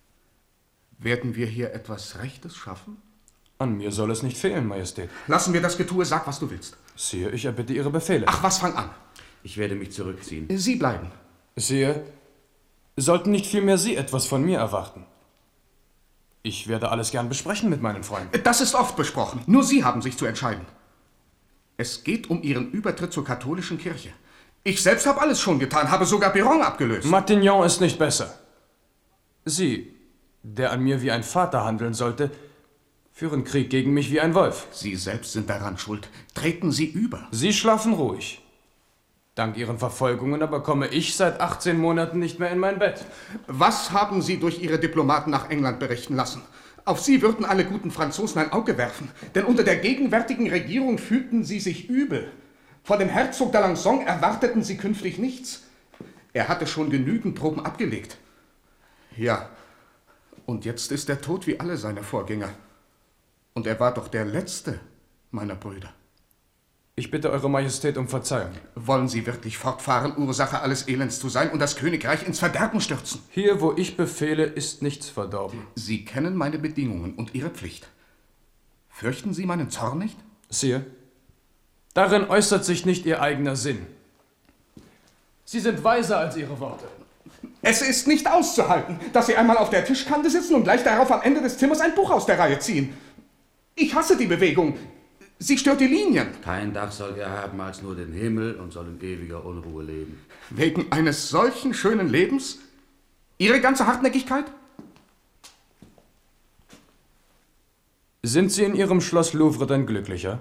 Werden wir hier etwas Rechtes schaffen? An mir soll es nicht fehlen, Majestät. Lassen wir das Getue, sag, was du willst. Sire, ich erbitte Ihre Befehle. Ach was, fang an. Ich werde mich zurückziehen. Sie bleiben. Sire, sollten nicht vielmehr Sie etwas von mir erwarten? Ich werde alles gern besprechen mit meinen Freunden. Das ist oft besprochen. Nur Sie haben sich zu entscheiden. Es geht um Ihren Übertritt zur katholischen Kirche. Ich selbst habe alles schon getan, habe sogar Biron abgelöst. Matignon ist nicht besser. Sie, der an mir wie ein Vater handeln sollte, führen Krieg gegen mich wie ein Wolf. Sie selbst sind daran schuld. Treten Sie über. Sie schlafen ruhig. Dank Ihren Verfolgungen aber komme ich seit 18 Monaten nicht mehr in mein Bett. Was haben Sie durch Ihre Diplomaten nach England berichten lassen? Auf Sie würden alle guten Franzosen ein Auge werfen, denn unter der gegenwärtigen Regierung fühlten sie sich übel. Von dem Herzog d'Alençon erwarteten sie künftig nichts. Er hatte schon genügend Proben abgelegt. Ja, und jetzt ist er tot wie alle seine Vorgänger. Und er war doch der letzte meiner Brüder. Ich bitte Eure Majestät um Verzeihung. Wollen Sie wirklich fortfahren, Ursache alles Elends zu sein und das Königreich ins Verderben stürzen? Hier, wo ich befehle, ist nichts verdorben. Sie kennen meine Bedingungen und Ihre Pflicht. Fürchten Sie meinen Zorn nicht? Sire, darin äußert sich nicht Ihr eigener Sinn. Sie sind weiser als Ihre Worte. Es ist nicht auszuhalten, dass Sie einmal auf der Tischkante sitzen und gleich darauf am Ende des Zimmers ein Buch aus der Reihe ziehen. Ich hasse die Bewegung. Sie stört die Linien. Kein Dach soll er haben als nur den Himmel und soll in ewiger Unruhe leben. Wegen eines solchen schönen Lebens? Ihre ganze Hartnäckigkeit? Sind Sie in Ihrem Schloss Louvre denn glücklicher?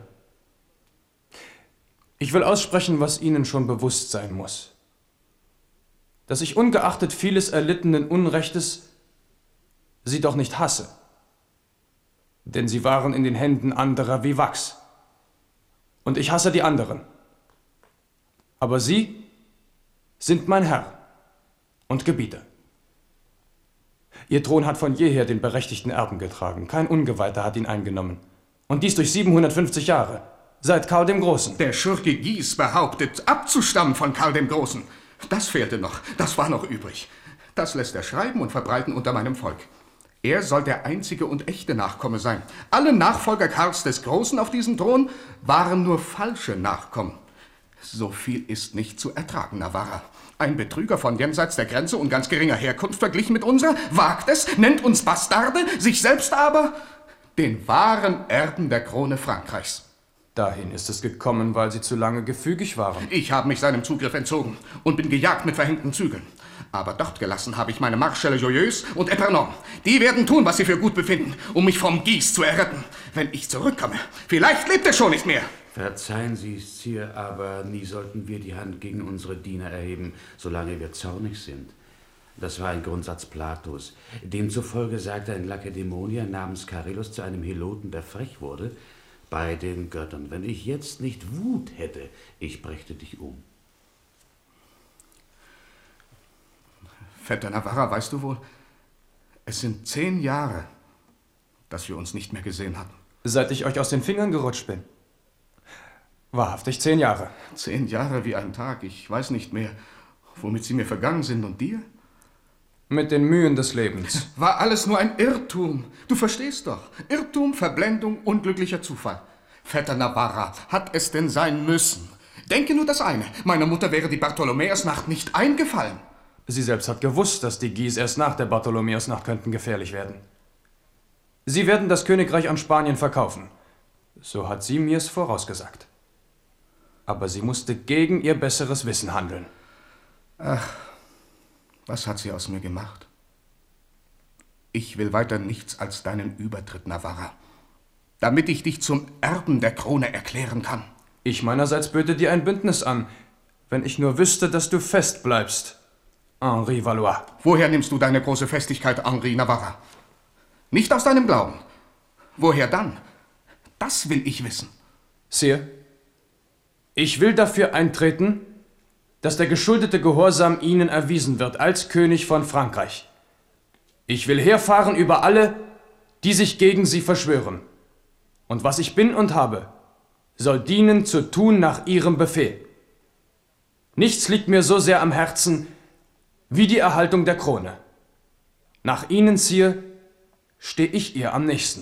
Ich will aussprechen, was Ihnen schon bewusst sein muss. Dass ich ungeachtet vieles erlittenen Unrechtes Sie doch nicht hasse. Denn Sie waren in den Händen anderer wie Wachs. Und ich hasse die anderen. Aber Sie sind mein Herr und Gebieter. Ihr Thron hat von jeher den berechtigten Erben getragen. Kein Ungeweihter hat ihn eingenommen. Und dies durch 750 Jahre, seit Karl dem Großen. Der Schurke Guise behauptet, abzustammen von Karl dem Großen. Das fehlte noch, das war noch übrig. Das lässt er schreiben und verbreiten unter meinem Volk. Er soll der einzige und echte Nachkomme sein. Alle Nachfolger Karls des Großen auf diesem Thron waren nur falsche Nachkommen. So viel ist nicht zu ertragen, Navarra. Ein Betrüger von jenseits der Grenze und ganz geringer Herkunft verglichen mit unserer, wagt es, nennt uns Bastarde, sich selbst aber den wahren Erben der Krone Frankreichs. Dahin ist es gekommen, weil Sie zu lange gefügig waren. Ich habe mich seinem Zugriff entzogen und bin gejagt mit verhängten Zügeln. Aber dort gelassen habe ich meine Marschälle Joyeuse und Epernon. Die werden tun, was sie für gut befinden, um mich vom Guise zu erretten. wenn ich zurückkomme. Vielleicht lebt er schon nicht mehr. Verzeihen Sie, Sire, aber nie sollten wir die Hand gegen unsere Diener erheben, solange wir zornig sind. Das war ein Grundsatz Platos. Demzufolge sagte ein Lakedämonier namens Charillus zu einem Heloten, der frech wurde: Bei den Göttern, wenn ich jetzt nicht Wut hätte, ich brächte dich um. Vetter Navarra, weißt du wohl, es sind 10 Jahre, dass wir uns nicht mehr gesehen hatten. Seit ich euch aus den Fingern gerutscht bin. Wahrhaftig 10 Jahre. 10 Jahre wie ein Tag, ich weiß nicht mehr, womit sie mir vergangen sind. Und dir? Mit den Mühen des Lebens. War alles nur ein Irrtum. Du verstehst doch. Irrtum, Verblendung, unglücklicher Zufall. Vetter Navarra, hat es denn sein müssen? Denke nur das eine. Meiner Mutter wäre die Bartholomäusnacht nicht eingefallen. Sie selbst hat gewusst, dass die Guise erst nach der Bartholomäusnacht könnten gefährlich werden. Sie werden das Königreich an Spanien verkaufen. So hat sie mir's vorausgesagt. Aber sie musste gegen ihr besseres Wissen handeln. Ach, was hat sie aus mir gemacht? Ich will weiter nichts als deinen Übertritt, Navarra, damit ich dich zum Erben der Krone erklären kann. Ich meinerseits böte dir ein Bündnis an, wenn ich nur wüsste, dass du fest bleibst, Henri Valois. Woher nimmst du deine große Festigkeit, Henri Navarra? Nicht aus deinem Glauben. Woher dann? Das will ich wissen. Sire, ich will dafür eintreten, dass der geschuldete Gehorsam Ihnen erwiesen wird als König von Frankreich. Ich will herfahren über alle, die sich gegen Sie verschwören. Und was ich bin und habe, soll dienen zu tun nach Ihrem Befehl. Nichts liegt mir so sehr am Herzen wie die Erhaltung der Krone. Nach Ihnen, Sire, stehe ich ihr am nächsten.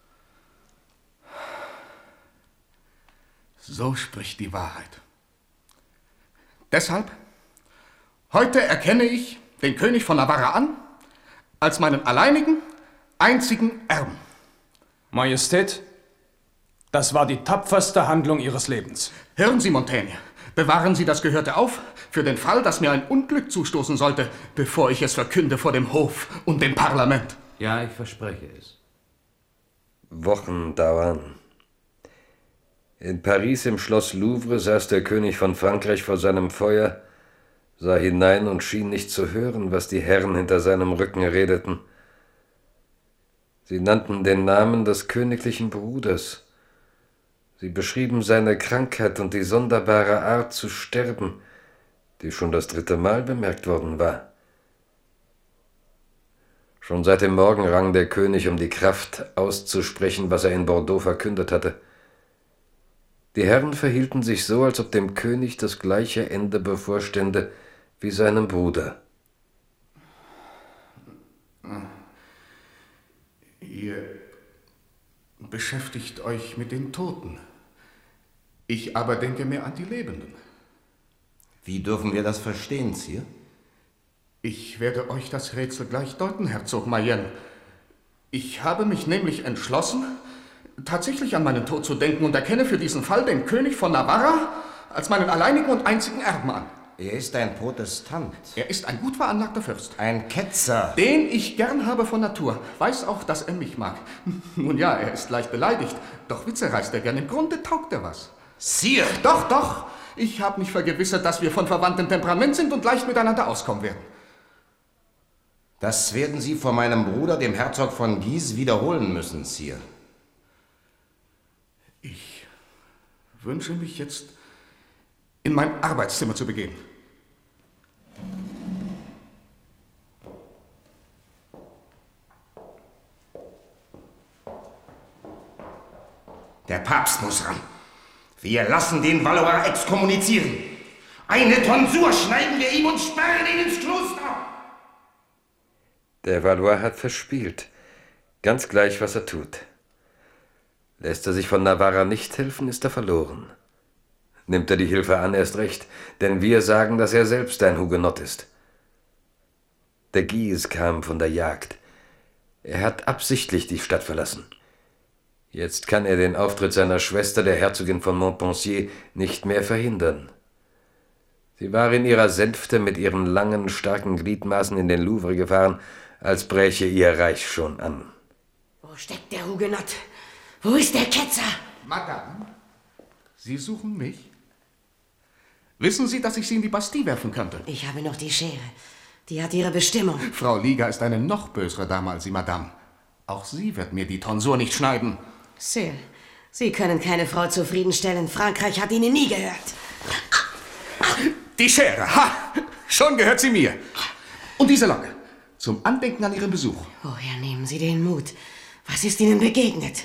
So spricht die Wahrheit. Deshalb, heute erkenne ich den König von Navarra an als meinen alleinigen, einzigen Erben. Majestät, das war die tapferste Handlung Ihres Lebens. Hören Sie, Montaigne, bewahren Sie das Gehörte auf für den Fall, dass mir ein Unglück zustoßen sollte, bevor ich es verkünde vor dem Hof und dem Parlament. Ja, ich verspreche es. Wochen dauern. In Paris im Schloss Louvre saß der König von Frankreich vor seinem Feuer, sah hinein und schien nicht zu hören, was die Herren hinter seinem Rücken redeten. Sie nannten den Namen des königlichen Bruders. Sie beschrieben seine Krankheit und die sonderbare Art zu sterben, die schon das 3. Mal bemerkt worden war. Schon seit dem Morgen rang der König um die Kraft, auszusprechen, was er in Bordeaux verkündet hatte. Die Herren verhielten sich so, als ob dem König das gleiche Ende bevorstände wie seinem Bruder. Ihr beschäftigt euch mit den Toten. Ich aber denke mehr an die Lebenden. Wie dürfen wir das verstehen, Sire? Ich werde euch das Rätsel gleich deuten, Herzog Mayenne. Ich habe mich nämlich entschlossen, tatsächlich an meinen Tod zu denken und erkenne für diesen Fall den König von Navarra als meinen alleinigen und einzigen Erben an. Er ist ein Protestant. Er ist ein gut veranlagter Fürst. Ein Ketzer. Den ich gern habe von Natur. Weiß auch, dass er mich mag. Nun ja, er ist leicht beleidigt. Doch Witze reißt er gern. Im Grunde taugt er was. Sire! Doch, doch. Ich habe mich vergewissert, dass wir von verwandtem Temperament sind und leicht miteinander auskommen werden. Das werden Sie vor meinem Bruder, dem Herzog von Guise, wiederholen müssen, Sire. Ich wünsche mich jetzt, in mein Arbeitszimmer zu begeben. Der Papst muss ran. Wir lassen den Valois exkommunizieren. Eine Tonsur schneiden wir ihm und sperren ihn ins Kloster. Der Valois hat verspielt. Ganz gleich, was er tut. Lässt er sich von Navarra nicht helfen, ist er verloren. Nimmt er die Hilfe an, erst recht, denn wir sagen, dass er selbst ein Hugenott ist. Der Guise kam von der Jagd. Er hat absichtlich die Stadt verlassen. Jetzt kann er den Auftritt seiner Schwester, der Herzogin von Montpensier, nicht mehr verhindern. Sie war in ihrer Sänfte mit ihren langen, starken Gliedmaßen in den Louvre gefahren, als bräche ihr Reich schon an. Wo steckt der Hugenott? Wo ist der Ketzer? Madame, Sie suchen mich? Wissen Sie, dass ich Sie in die Bastille werfen könnte? Ich habe noch die Schere. Die hat ihre Bestimmung. Frau Liga ist eine noch bösere Dame als Sie, Madame. Auch sie wird mir die Tonsur nicht schneiden. Sir, Sie können keine Frau zufriedenstellen. Frankreich hat Ihnen nie gehört. Die Schere, ha! Schon gehört sie mir. Und diese Locke, zum Andenken an Ihren Besuch. Woher nehmen Sie den Mut? Was ist Ihnen begegnet?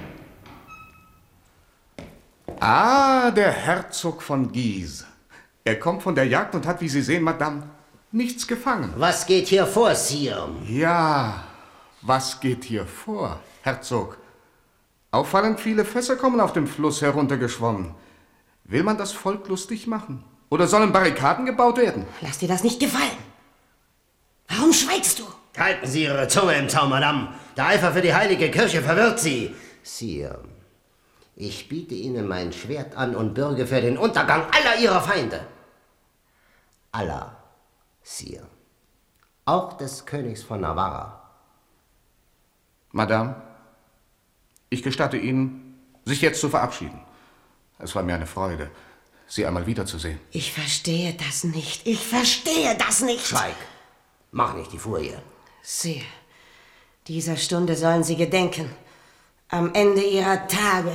Ah, der Herzog von Guise. Er kommt von der Jagd und hat, wie Sie sehen, Madame, nichts gefangen. Was geht hier vor, Sire? Ja, was geht hier vor, Herzog? Auffallend viele Fässer kommen auf dem Fluss heruntergeschwommen. Will man das Volk lustig machen? Oder sollen Barrikaden gebaut werden? Lass dir das nicht gefallen. Warum schweigst du? Halten Sie Ihre Zunge im Zaum, Madame. Der Eifer für die heilige Kirche verwirrt Sie. Sire, ich biete Ihnen mein Schwert an und bürge für den Untergang aller Ihrer Feinde. Aller, Sire. Auch des Königs von Navarra. Madame, ich gestatte Ihnen, sich jetzt zu verabschieden. Es war mir eine Freude, Sie einmal wiederzusehen. Ich verstehe das nicht. Ich verstehe das nicht. Schweig. Mach nicht die Furie. Sire, dieser Stunde sollen Sie gedenken. Am Ende Ihrer Tage.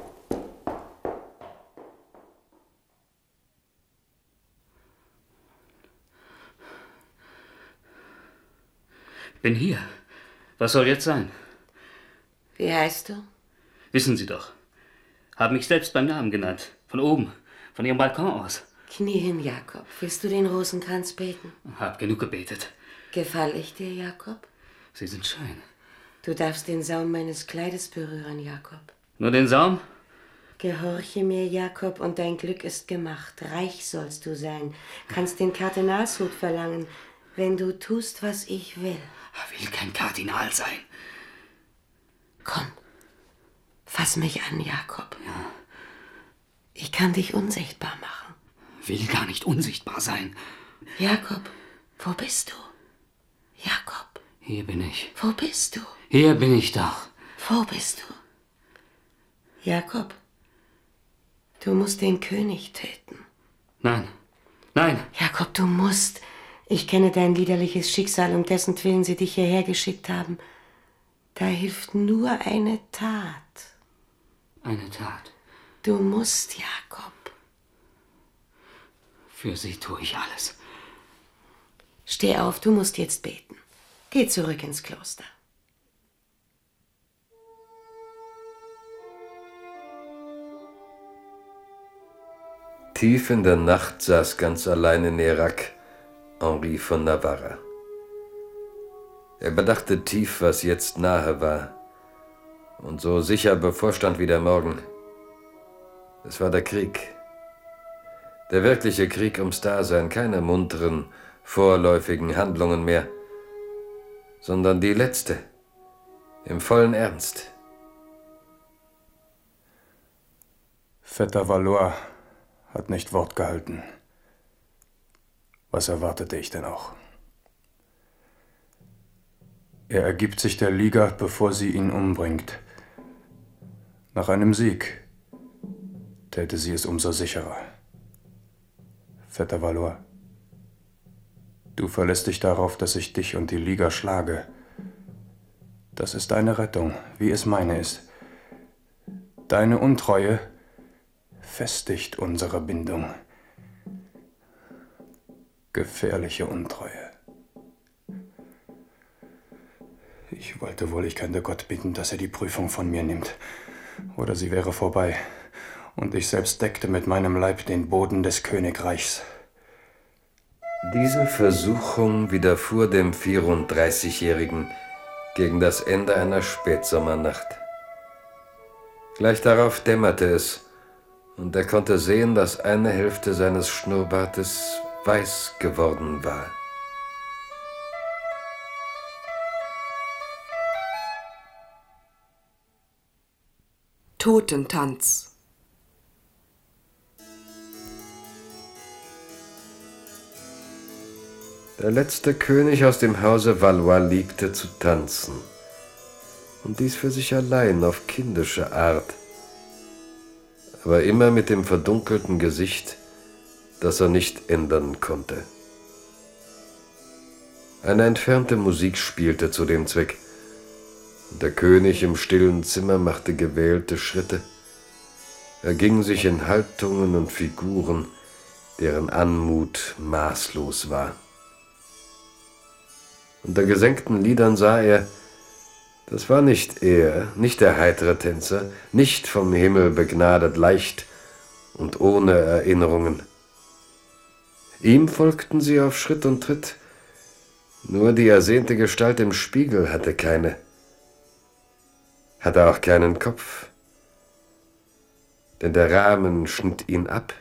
Bin hier. Was soll jetzt sein? Wie heißt du? Wissen Sie doch. Haben mich selbst beim Namen genannt. Von oben. Von Ihrem Balkon aus. Knie hin, Jakob. Willst du den Rosenkranz beten? Hab genug gebetet. Gefall ich dir, Jakob? Sie sind schön. Du darfst den Saum meines Kleides berühren, Jakob. Nur den Saum? Gehorche mir, Jakob, und dein Glück ist gemacht. Reich sollst du sein. Kannst den Kardinalshut verlangen, wenn du tust, was ich will. Will kein Kardinal sein. Komm, fass mich an, Jakob. Ja. Ich kann dich unsichtbar machen. Will gar nicht unsichtbar sein. Jakob, wo bist du? Jakob. Hier bin ich. Wo bist du? Hier bin ich doch. Wo bist du? Jakob, du musst den König töten. Nein, nein. Jakob, du musst. Ich kenne dein liederliches Schicksal, um dessen Willen sie dich hierher geschickt haben. Da hilft nur eine Tat. Eine Tat. Du musst, Jakob. Für sie tue ich alles. Steh auf, du musst jetzt beten. Geh zurück ins Kloster. Tief in der Nacht saß ganz allein in Erac Henri von Navarra. Er bedachte tief, was jetzt nahe war, und so sicher bevorstand wie der Morgen. Es war der Krieg. Der wirkliche Krieg ums Dasein, keine munteren, vorläufigen Handlungen mehr, sondern die letzte, im vollen Ernst. Vetter Valois hat nicht Wort gehalten. Was erwartete ich denn auch? Er ergibt sich der Liga, bevor sie ihn umbringt. Nach einem Sieg täte sie es umso sicherer. Vetter Valois, du verlässt dich darauf, dass ich dich und die Liga schlage. Das ist deine Rettung, wie es meine ist. Deine Untreue festigt unsere Bindung. Gefährliche Untreue. Ich wollte wohl, ich könnte Gott bitten, dass er die Prüfung von mir nimmt. Oder sie wäre vorbei. Und ich selbst deckte mit meinem Leib den Boden des Königreichs. Diese Versuchung widerfuhr dem 34-Jährigen gegen das Ende einer Spätsommernacht. Gleich darauf dämmerte es, und er konnte sehen, dass eine Hälfte seines Schnurrbartes weiß geworden war. Totentanz. Der letzte König aus dem Hause Valois liebte zu tanzen. und dies für sich allein auf kindische Art, aber immer mit dem verdunkelten Gesicht, das er nicht ändern konnte. Eine entfernte Musik spielte zu dem Zweck, und der König im stillen Zimmer machte gewählte Schritte. Er ging sich in Haltungen und Figuren, deren Anmut maßlos war. Unter gesenkten Lidern sah er, das war nicht er, nicht der heitere Tänzer, nicht vom Himmel begnadet, leicht und ohne Erinnerungen. Ihm folgten sie auf Schritt und Tritt, nur die ersehnte Gestalt im Spiegel hatte keine, hatte auch keinen Kopf, denn der Rahmen schnitt ihn ab.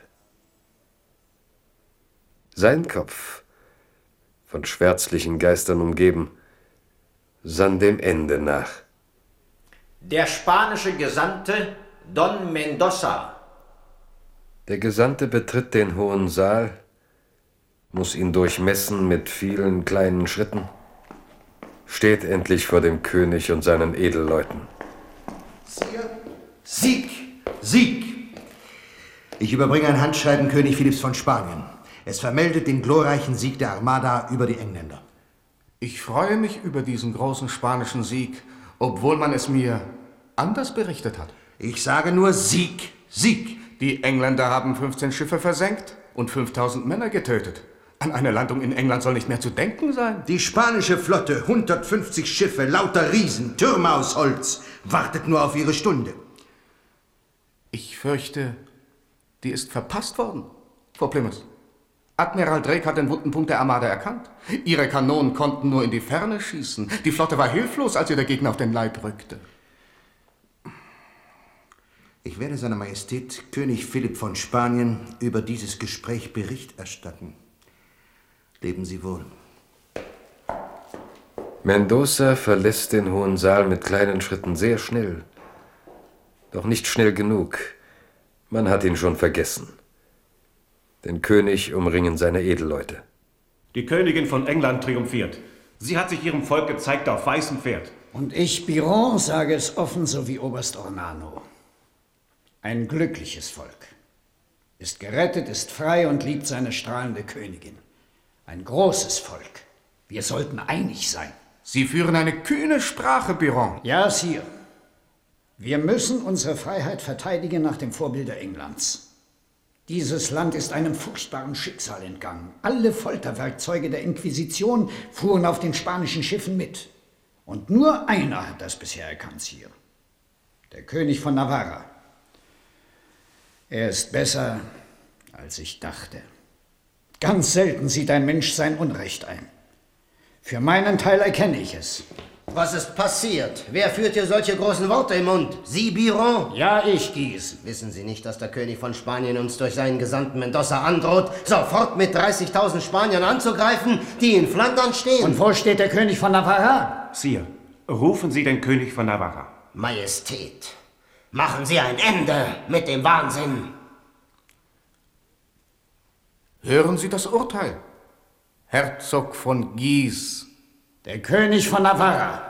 Sein Kopf, von schwärzlichen Geistern umgeben, sann dem Ende nach. Der spanische Gesandte Don Mendoza. Der Gesandte betritt den hohen Saal, muss ihn durchmessen mit vielen kleinen Schritten, steht endlich vor dem König und seinen Edelleuten. Sire, Sieg, Sieg! Ich überbringe ein Handschreiben König Philipps von Spanien. Es vermeldet den glorreichen Sieg der Armada über die Engländer. Ich freue mich über diesen großen spanischen Sieg, obwohl man es mir anders berichtet hat. Ich sage nur Sieg, Sieg! Die Engländer haben 15 Schiffe versenkt und 5000 Männer getötet. An eine Landung in England soll nicht mehr zu denken sein. Die spanische Flotte, 150 Schiffe, lauter Riesen, Türme aus Holz, wartet nur auf ihre Stunde. Ich fürchte, die ist verpasst worden, vor Plymouth. Admiral Drake hat den wunden Punkt der Armada erkannt. Ihre Kanonen konnten nur in die Ferne schießen. Die Flotte war hilflos, als ihr der Gegner auf den Leib rückte. Ich werde seiner Majestät König Philipp von Spanien über dieses Gespräch Bericht erstatten. Leben Sie wohl. Mendoza verlässt den hohen Saal mit kleinen Schritten sehr schnell. Doch nicht schnell genug. Man hat ihn schon vergessen. Den König umringen seine Edelleute. Die Königin von England triumphiert. Sie hat sich ihrem Volk gezeigt auf weißem Pferd. Und ich, Biron, sage es offen, so wie Oberst Ornano. Ein glückliches Volk. Ist gerettet, ist frei und liebt seine strahlende Königin. Ein großes Volk. Wir sollten einig sein. Sie führen eine kühne Sprache, Biron. Ja, Sire. Wir müssen unsere Freiheit verteidigen nach dem Vorbilde Englands. Dieses Land ist einem furchtbaren Schicksal entgangen. Alle Folterwerkzeuge der Inquisition fuhren auf den spanischen Schiffen mit. Und nur einer hat das bisher erkannt, Sire. Der König von Navarra. Er ist besser, als ich dachte. Ganz selten sieht ein Mensch sein Unrecht ein. Für meinen Teil erkenne ich es. Was ist passiert? Wer führt hier solche großen Worte im Mund? Sie, Biron? Ja, ich, Guise. Wissen Sie nicht, dass der König von Spanien uns durch seinen Gesandten Mendoza androht, sofort mit 30.000 Spaniern anzugreifen, die in Flandern stehen? Und wo steht der König von Navarra? Sire, rufen Sie den König von Navarra. Majestät, machen Sie ein Ende mit dem Wahnsinn. Hören Sie das Urteil, Herzog von Guise. Der König von Navarra.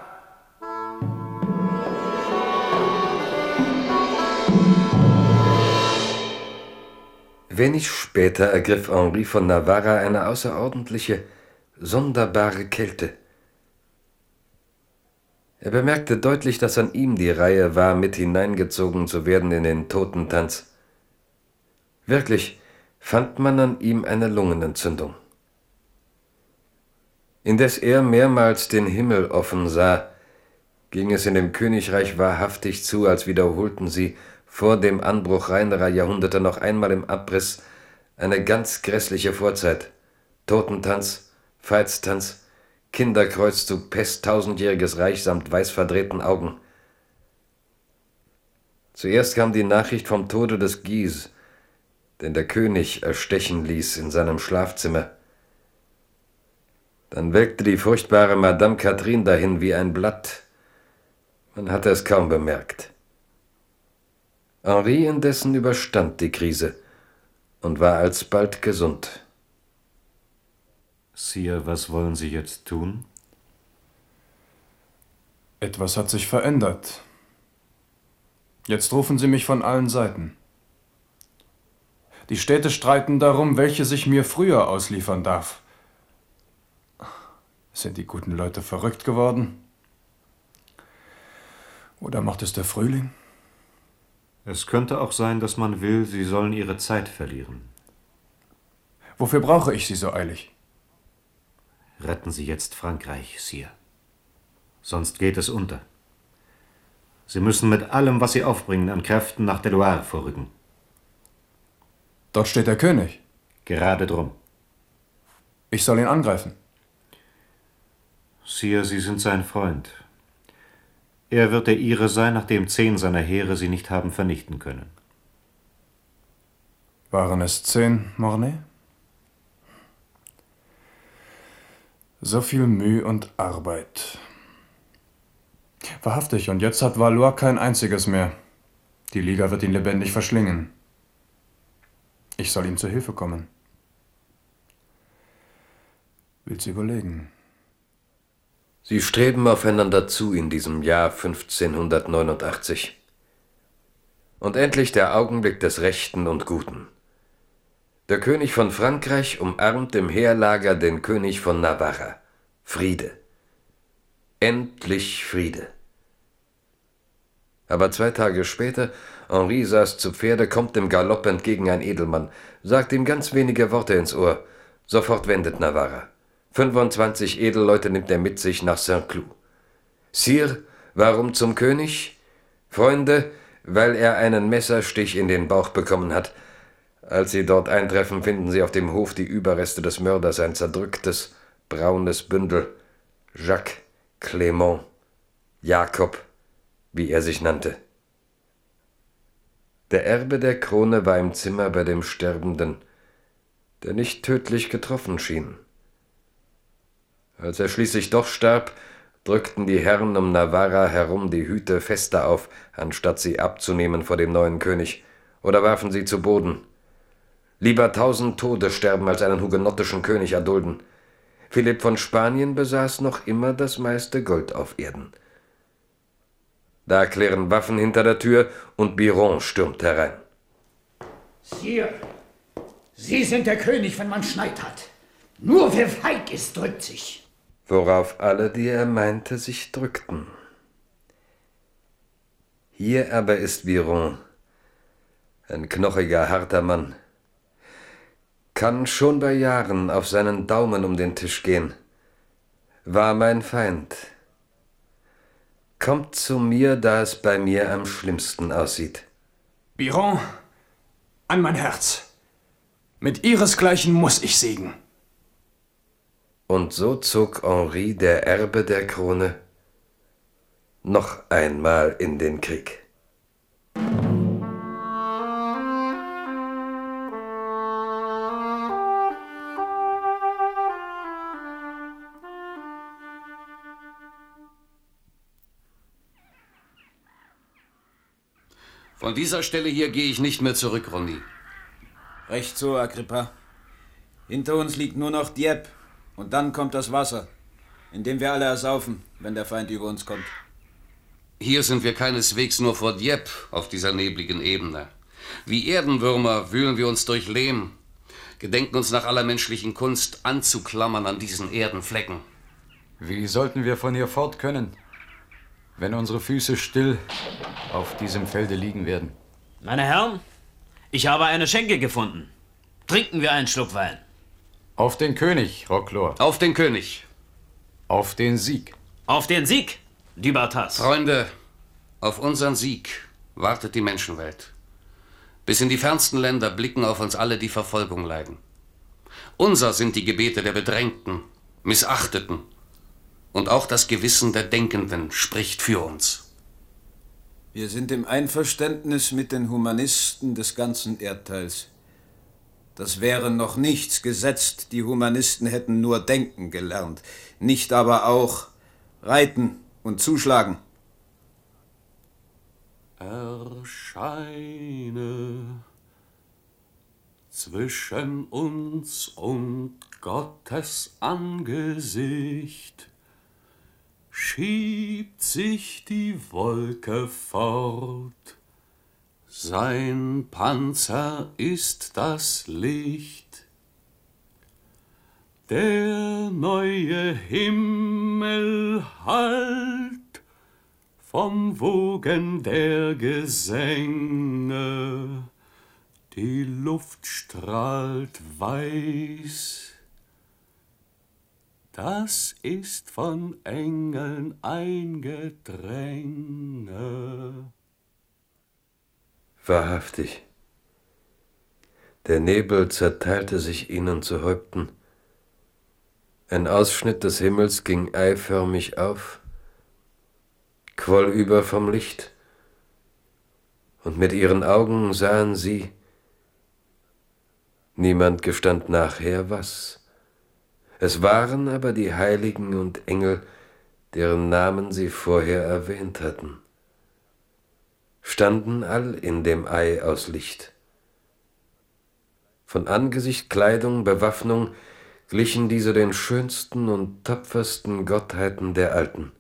Wenig später ergriff Henri von Navarra eine außerordentliche, sonderbare Kälte. Er bemerkte deutlich, dass an ihm die Reihe war, mit hineingezogen zu werden in den Totentanz. Wirklich fand man an ihm eine Lungenentzündung. Indes er mehrmals den Himmel offen sah, ging es in dem Königreich wahrhaftig zu, als wiederholten sie vor dem Anbruch reinerer Jahrhunderte noch einmal im Abriss eine ganz grässliche Vorzeit. Totentanz, Veitstanz, Kinderkreuzzug, Pest, tausendjähriges Reich samt weißverdrehten Augen. Zuerst kam die Nachricht vom Tode des Guise, den der König erstechen ließ in seinem Schlafzimmer. Dann welkte die furchtbare Madame Catherine dahin wie ein Blatt. Man hatte es kaum bemerkt. Henri indessen überstand die Krise und war alsbald gesund. Sire, was wollen Sie jetzt tun? Etwas hat sich verändert. Jetzt rufen sie mich von allen Seiten. Die Städte streiten darum, welche sich mir früher ausliefern darf. Sind die guten Leute verrückt geworden? Oder macht es der Frühling? Es könnte auch sein, dass man will, sie sollen ihre Zeit verlieren. Wofür brauche ich sie so eilig? Retten Sie jetzt Frankreich, Sire. Sonst geht es unter. Sie müssen mit allem, was Sie aufbringen, an Kräften nach der Loire vorrücken. Dort steht der König. Gerade drum. Ich soll ihn angreifen. Sire, Sie sind sein Freund. Er wird der Ihre sein, nachdem 10 seiner Heere Sie nicht haben vernichten können. Waren es 10, Mornay? So viel Mühe und Arbeit. Wahrhaftig, und jetzt hat Valois kein einziges mehr. Die Liga wird ihn lebendig verschlingen. Ich soll ihm zur Hilfe kommen. Will's überlegen. Sie streben aufeinander zu in diesem Jahr 1589. Und endlich der Augenblick des Rechten und Guten. Der König von Frankreich umarmt im Heerlager den König von Navarra. Friede. Endlich Friede. Aber 2 Tage später, Henri saß zu Pferde, kommt dem Galopp entgegen ein Edelmann, sagt ihm ganz wenige Worte ins Ohr. Sofort wendet Navarra. 25 Edelleute nimmt er mit sich nach Saint-Cloud. Sire, warum zum König? Freunde, weil er einen Messerstich in den Bauch bekommen hat. Als sie dort eintreffen, finden sie auf dem Hof die Überreste des Mörders, ein zerdrücktes, braunes Bündel. Jacques, Clément, Jakob, wie er sich nannte. Der Erbe der Krone war im Zimmer bei dem Sterbenden, der nicht tödlich getroffen schien. Als er schließlich doch starb, drückten die Herren um Navarra herum die Hüte fester auf, anstatt sie abzunehmen vor dem neuen König, oder warfen sie zu Boden. Lieber 1000 Tode sterben, als einen hugenottischen König erdulden. Philipp von Spanien besaß noch immer das meiste Gold auf Erden. Da klirren Waffen hinter der Tür und Biron stürmt herein. Sire, Sie sind der König, wenn man Schneid hat. Nur wer feig ist, drückt sich. Worauf alle, die er meinte, sich drückten. Hier aber ist Biron, ein knochiger, harter Mann. Kann schon bei Jahren auf seinen Daumen um den Tisch gehen. War mein Feind. Kommt zu mir, da es bei mir am schlimmsten aussieht. Biron, an mein Herz. Mit ihresgleichen muss ich siegen. Und so zog Henri, der Erbe der Krone, noch einmal in den Krieg. Von dieser Stelle hier gehe ich nicht mehr zurück, Ronny. Recht so, Agrippa. Hinter uns liegt nur noch Dieppe. Und dann kommt das Wasser, in dem wir alle ersaufen, wenn der Feind über uns kommt. Hier sind wir keineswegs nur vor Dieppe auf dieser nebligen Ebene. Wie Erdenwürmer wühlen wir uns durch Lehm, gedenken uns nach aller menschlichen Kunst anzuklammern an diesen Erdenflecken. Wie sollten wir von hier fort können, wenn unsere Füße still auf diesem Felde liegen werden? Meine Herren, ich habe eine Schenke gefunden. Trinken wir einen Schluck Wein. Auf den König, Roclor. Auf den König. Auf den Sieg. Auf den Sieg, du Bartas. Freunde, auf unseren Sieg wartet die Menschenwelt. Bis in die fernsten Länder blicken auf uns alle, die Verfolgung leiden. Unser sind die Gebete der Bedrängten, Missachteten. Und auch das Gewissen der Denkenden spricht für uns. Wir sind im Einverständnis mit den Humanisten des ganzen Erdteils. Das wäre noch nichts gesetzt, die Humanisten hätten nur denken gelernt, nicht aber auch reiten und zuschlagen. Erscheine zwischen uns und Gottes Angesicht. schiebt sich die Wolke fort. Sein Panzer ist das Licht. Der neue Himmel hallt vom Wogen der Gesänge. Die Luft strahlt weiß. Das ist von Engeln ein Gedränge. Wahrhaftig. Der Nebel zerteilte sich ihnen zu Häupten. Ein Ausschnitt des Himmels ging eiförmig auf, quoll über vom Licht, und mit ihren Augen sahen sie, niemand gestand nachher was. Es waren aber die Heiligen und Engel, deren Namen sie vorher erwähnt hatten, standen all in dem Ei aus Licht. Von Angesicht, Kleidung, Bewaffnung glichen diese den schönsten und tapfersten Gottheiten der Alten.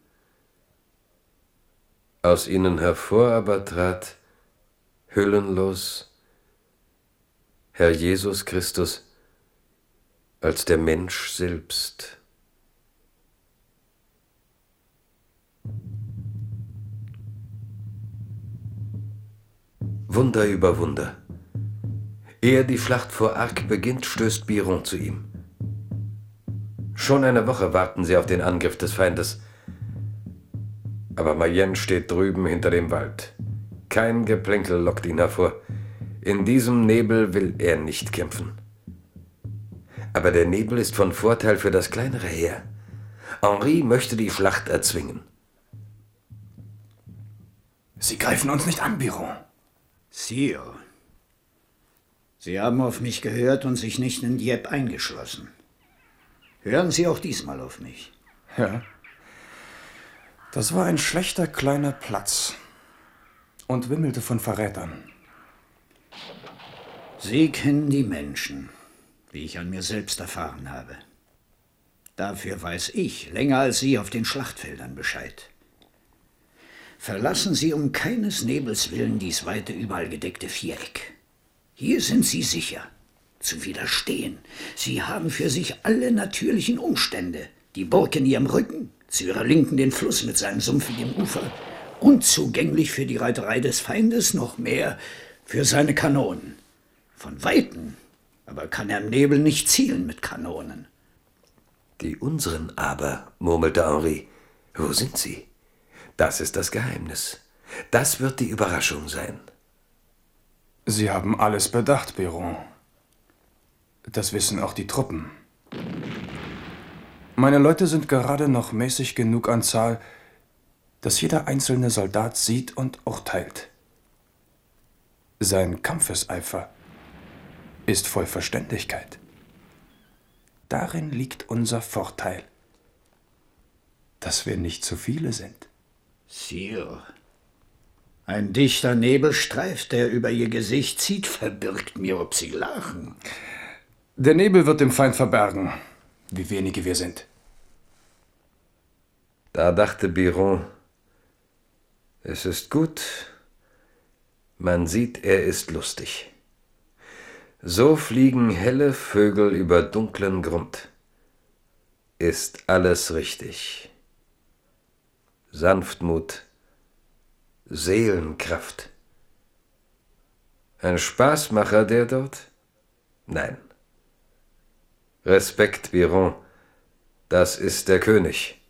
Aus ihnen hervor aber trat, hüllenlos, Herr Jesus Christus, als der Mensch selbst. Wunder über Wunder. Ehe die Schlacht vor Arques beginnt, stößt Biron zu ihm. Schon eine Woche warten sie auf den Angriff des Feindes. Aber Mayenne steht drüben hinter dem Wald. Kein Geplänkel lockt ihn hervor. In diesem Nebel will er nicht kämpfen. Aber der Nebel ist von Vorteil für das kleinere Heer. Henri möchte die Schlacht erzwingen. Sie greifen uns nicht an, Biron. Sire, Sie haben auf mich gehört und sich nicht in Dieppe eingeschlossen. Hören Sie auch diesmal auf mich. Ja. Das war ein schlechter kleiner Platz und wimmelte von Verrätern. Sie kennen die Menschen, wie ich an mir selbst erfahren habe. Dafür weiß ich länger als Sie auf den Schlachtfeldern Bescheid. Verlassen Sie um keines Nebels willen dies weite, überall gedeckte Viereck. Hier sind Sie sicher, zu widerstehen. Sie haben für sich alle natürlichen Umstände, die Burg in Ihrem Rücken, zu Ihrer Linken den Fluss mit seinem sumpfigen Ufer, unzugänglich für die Reiterei des Feindes, noch mehr für seine Kanonen. Von Weitem aber kann er im Nebel nicht zielen mit Kanonen. Die unseren aber, murmelte Henri, wo sind sie? Das ist das Geheimnis. Das wird die Überraschung sein. Sie haben alles bedacht, Biron. Das wissen auch die Truppen. Meine Leute sind gerade noch mäßig genug an Zahl, dass jeder einzelne Soldat sieht und urteilt. Sein Kampfeseifer ist voll Verständigkeit. Darin liegt unser Vorteil, dass wir nicht zu viele sind. Sire, ein dichter Nebelstreif, der über Ihr Gesicht zieht, verbirgt mir, ob Sie lachen. Der Nebel wird dem Feind verbergen, wie wenige wir sind. Da dachte Biron, es ist gut, man sieht, er ist lustig. So fliegen helle Vögel über dunklen Grund. Ist alles richtig. Sanftmut, Seelenkraft. Ein Spaßmacher, der dort? Nein. Respekt, Biron, das ist der König.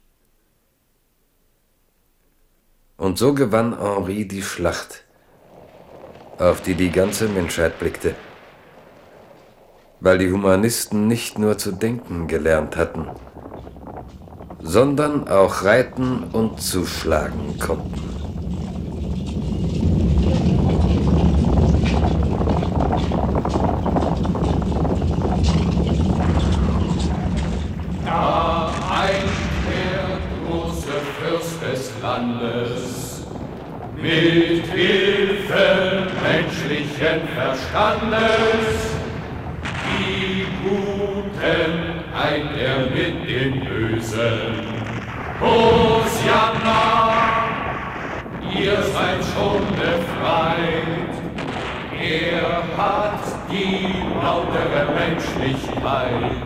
Und so gewann Henri die Schlacht, auf die die ganze Menschheit blickte, weil die Humanisten nicht nur zu denken gelernt hatten, sondern auch reiten und zuschlagen konnten. Da eilt der große Fürst des Landes mit Hilfe menschlichen Verstandes. Die Guten eint er mit den Bösen, Hosianna, ihr seid schon befreit. Er hat die lautere Menschlichkeit.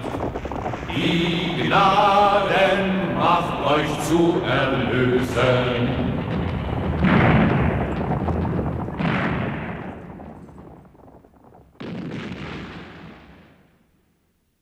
Die Gnadenmacht euch zu erlösen.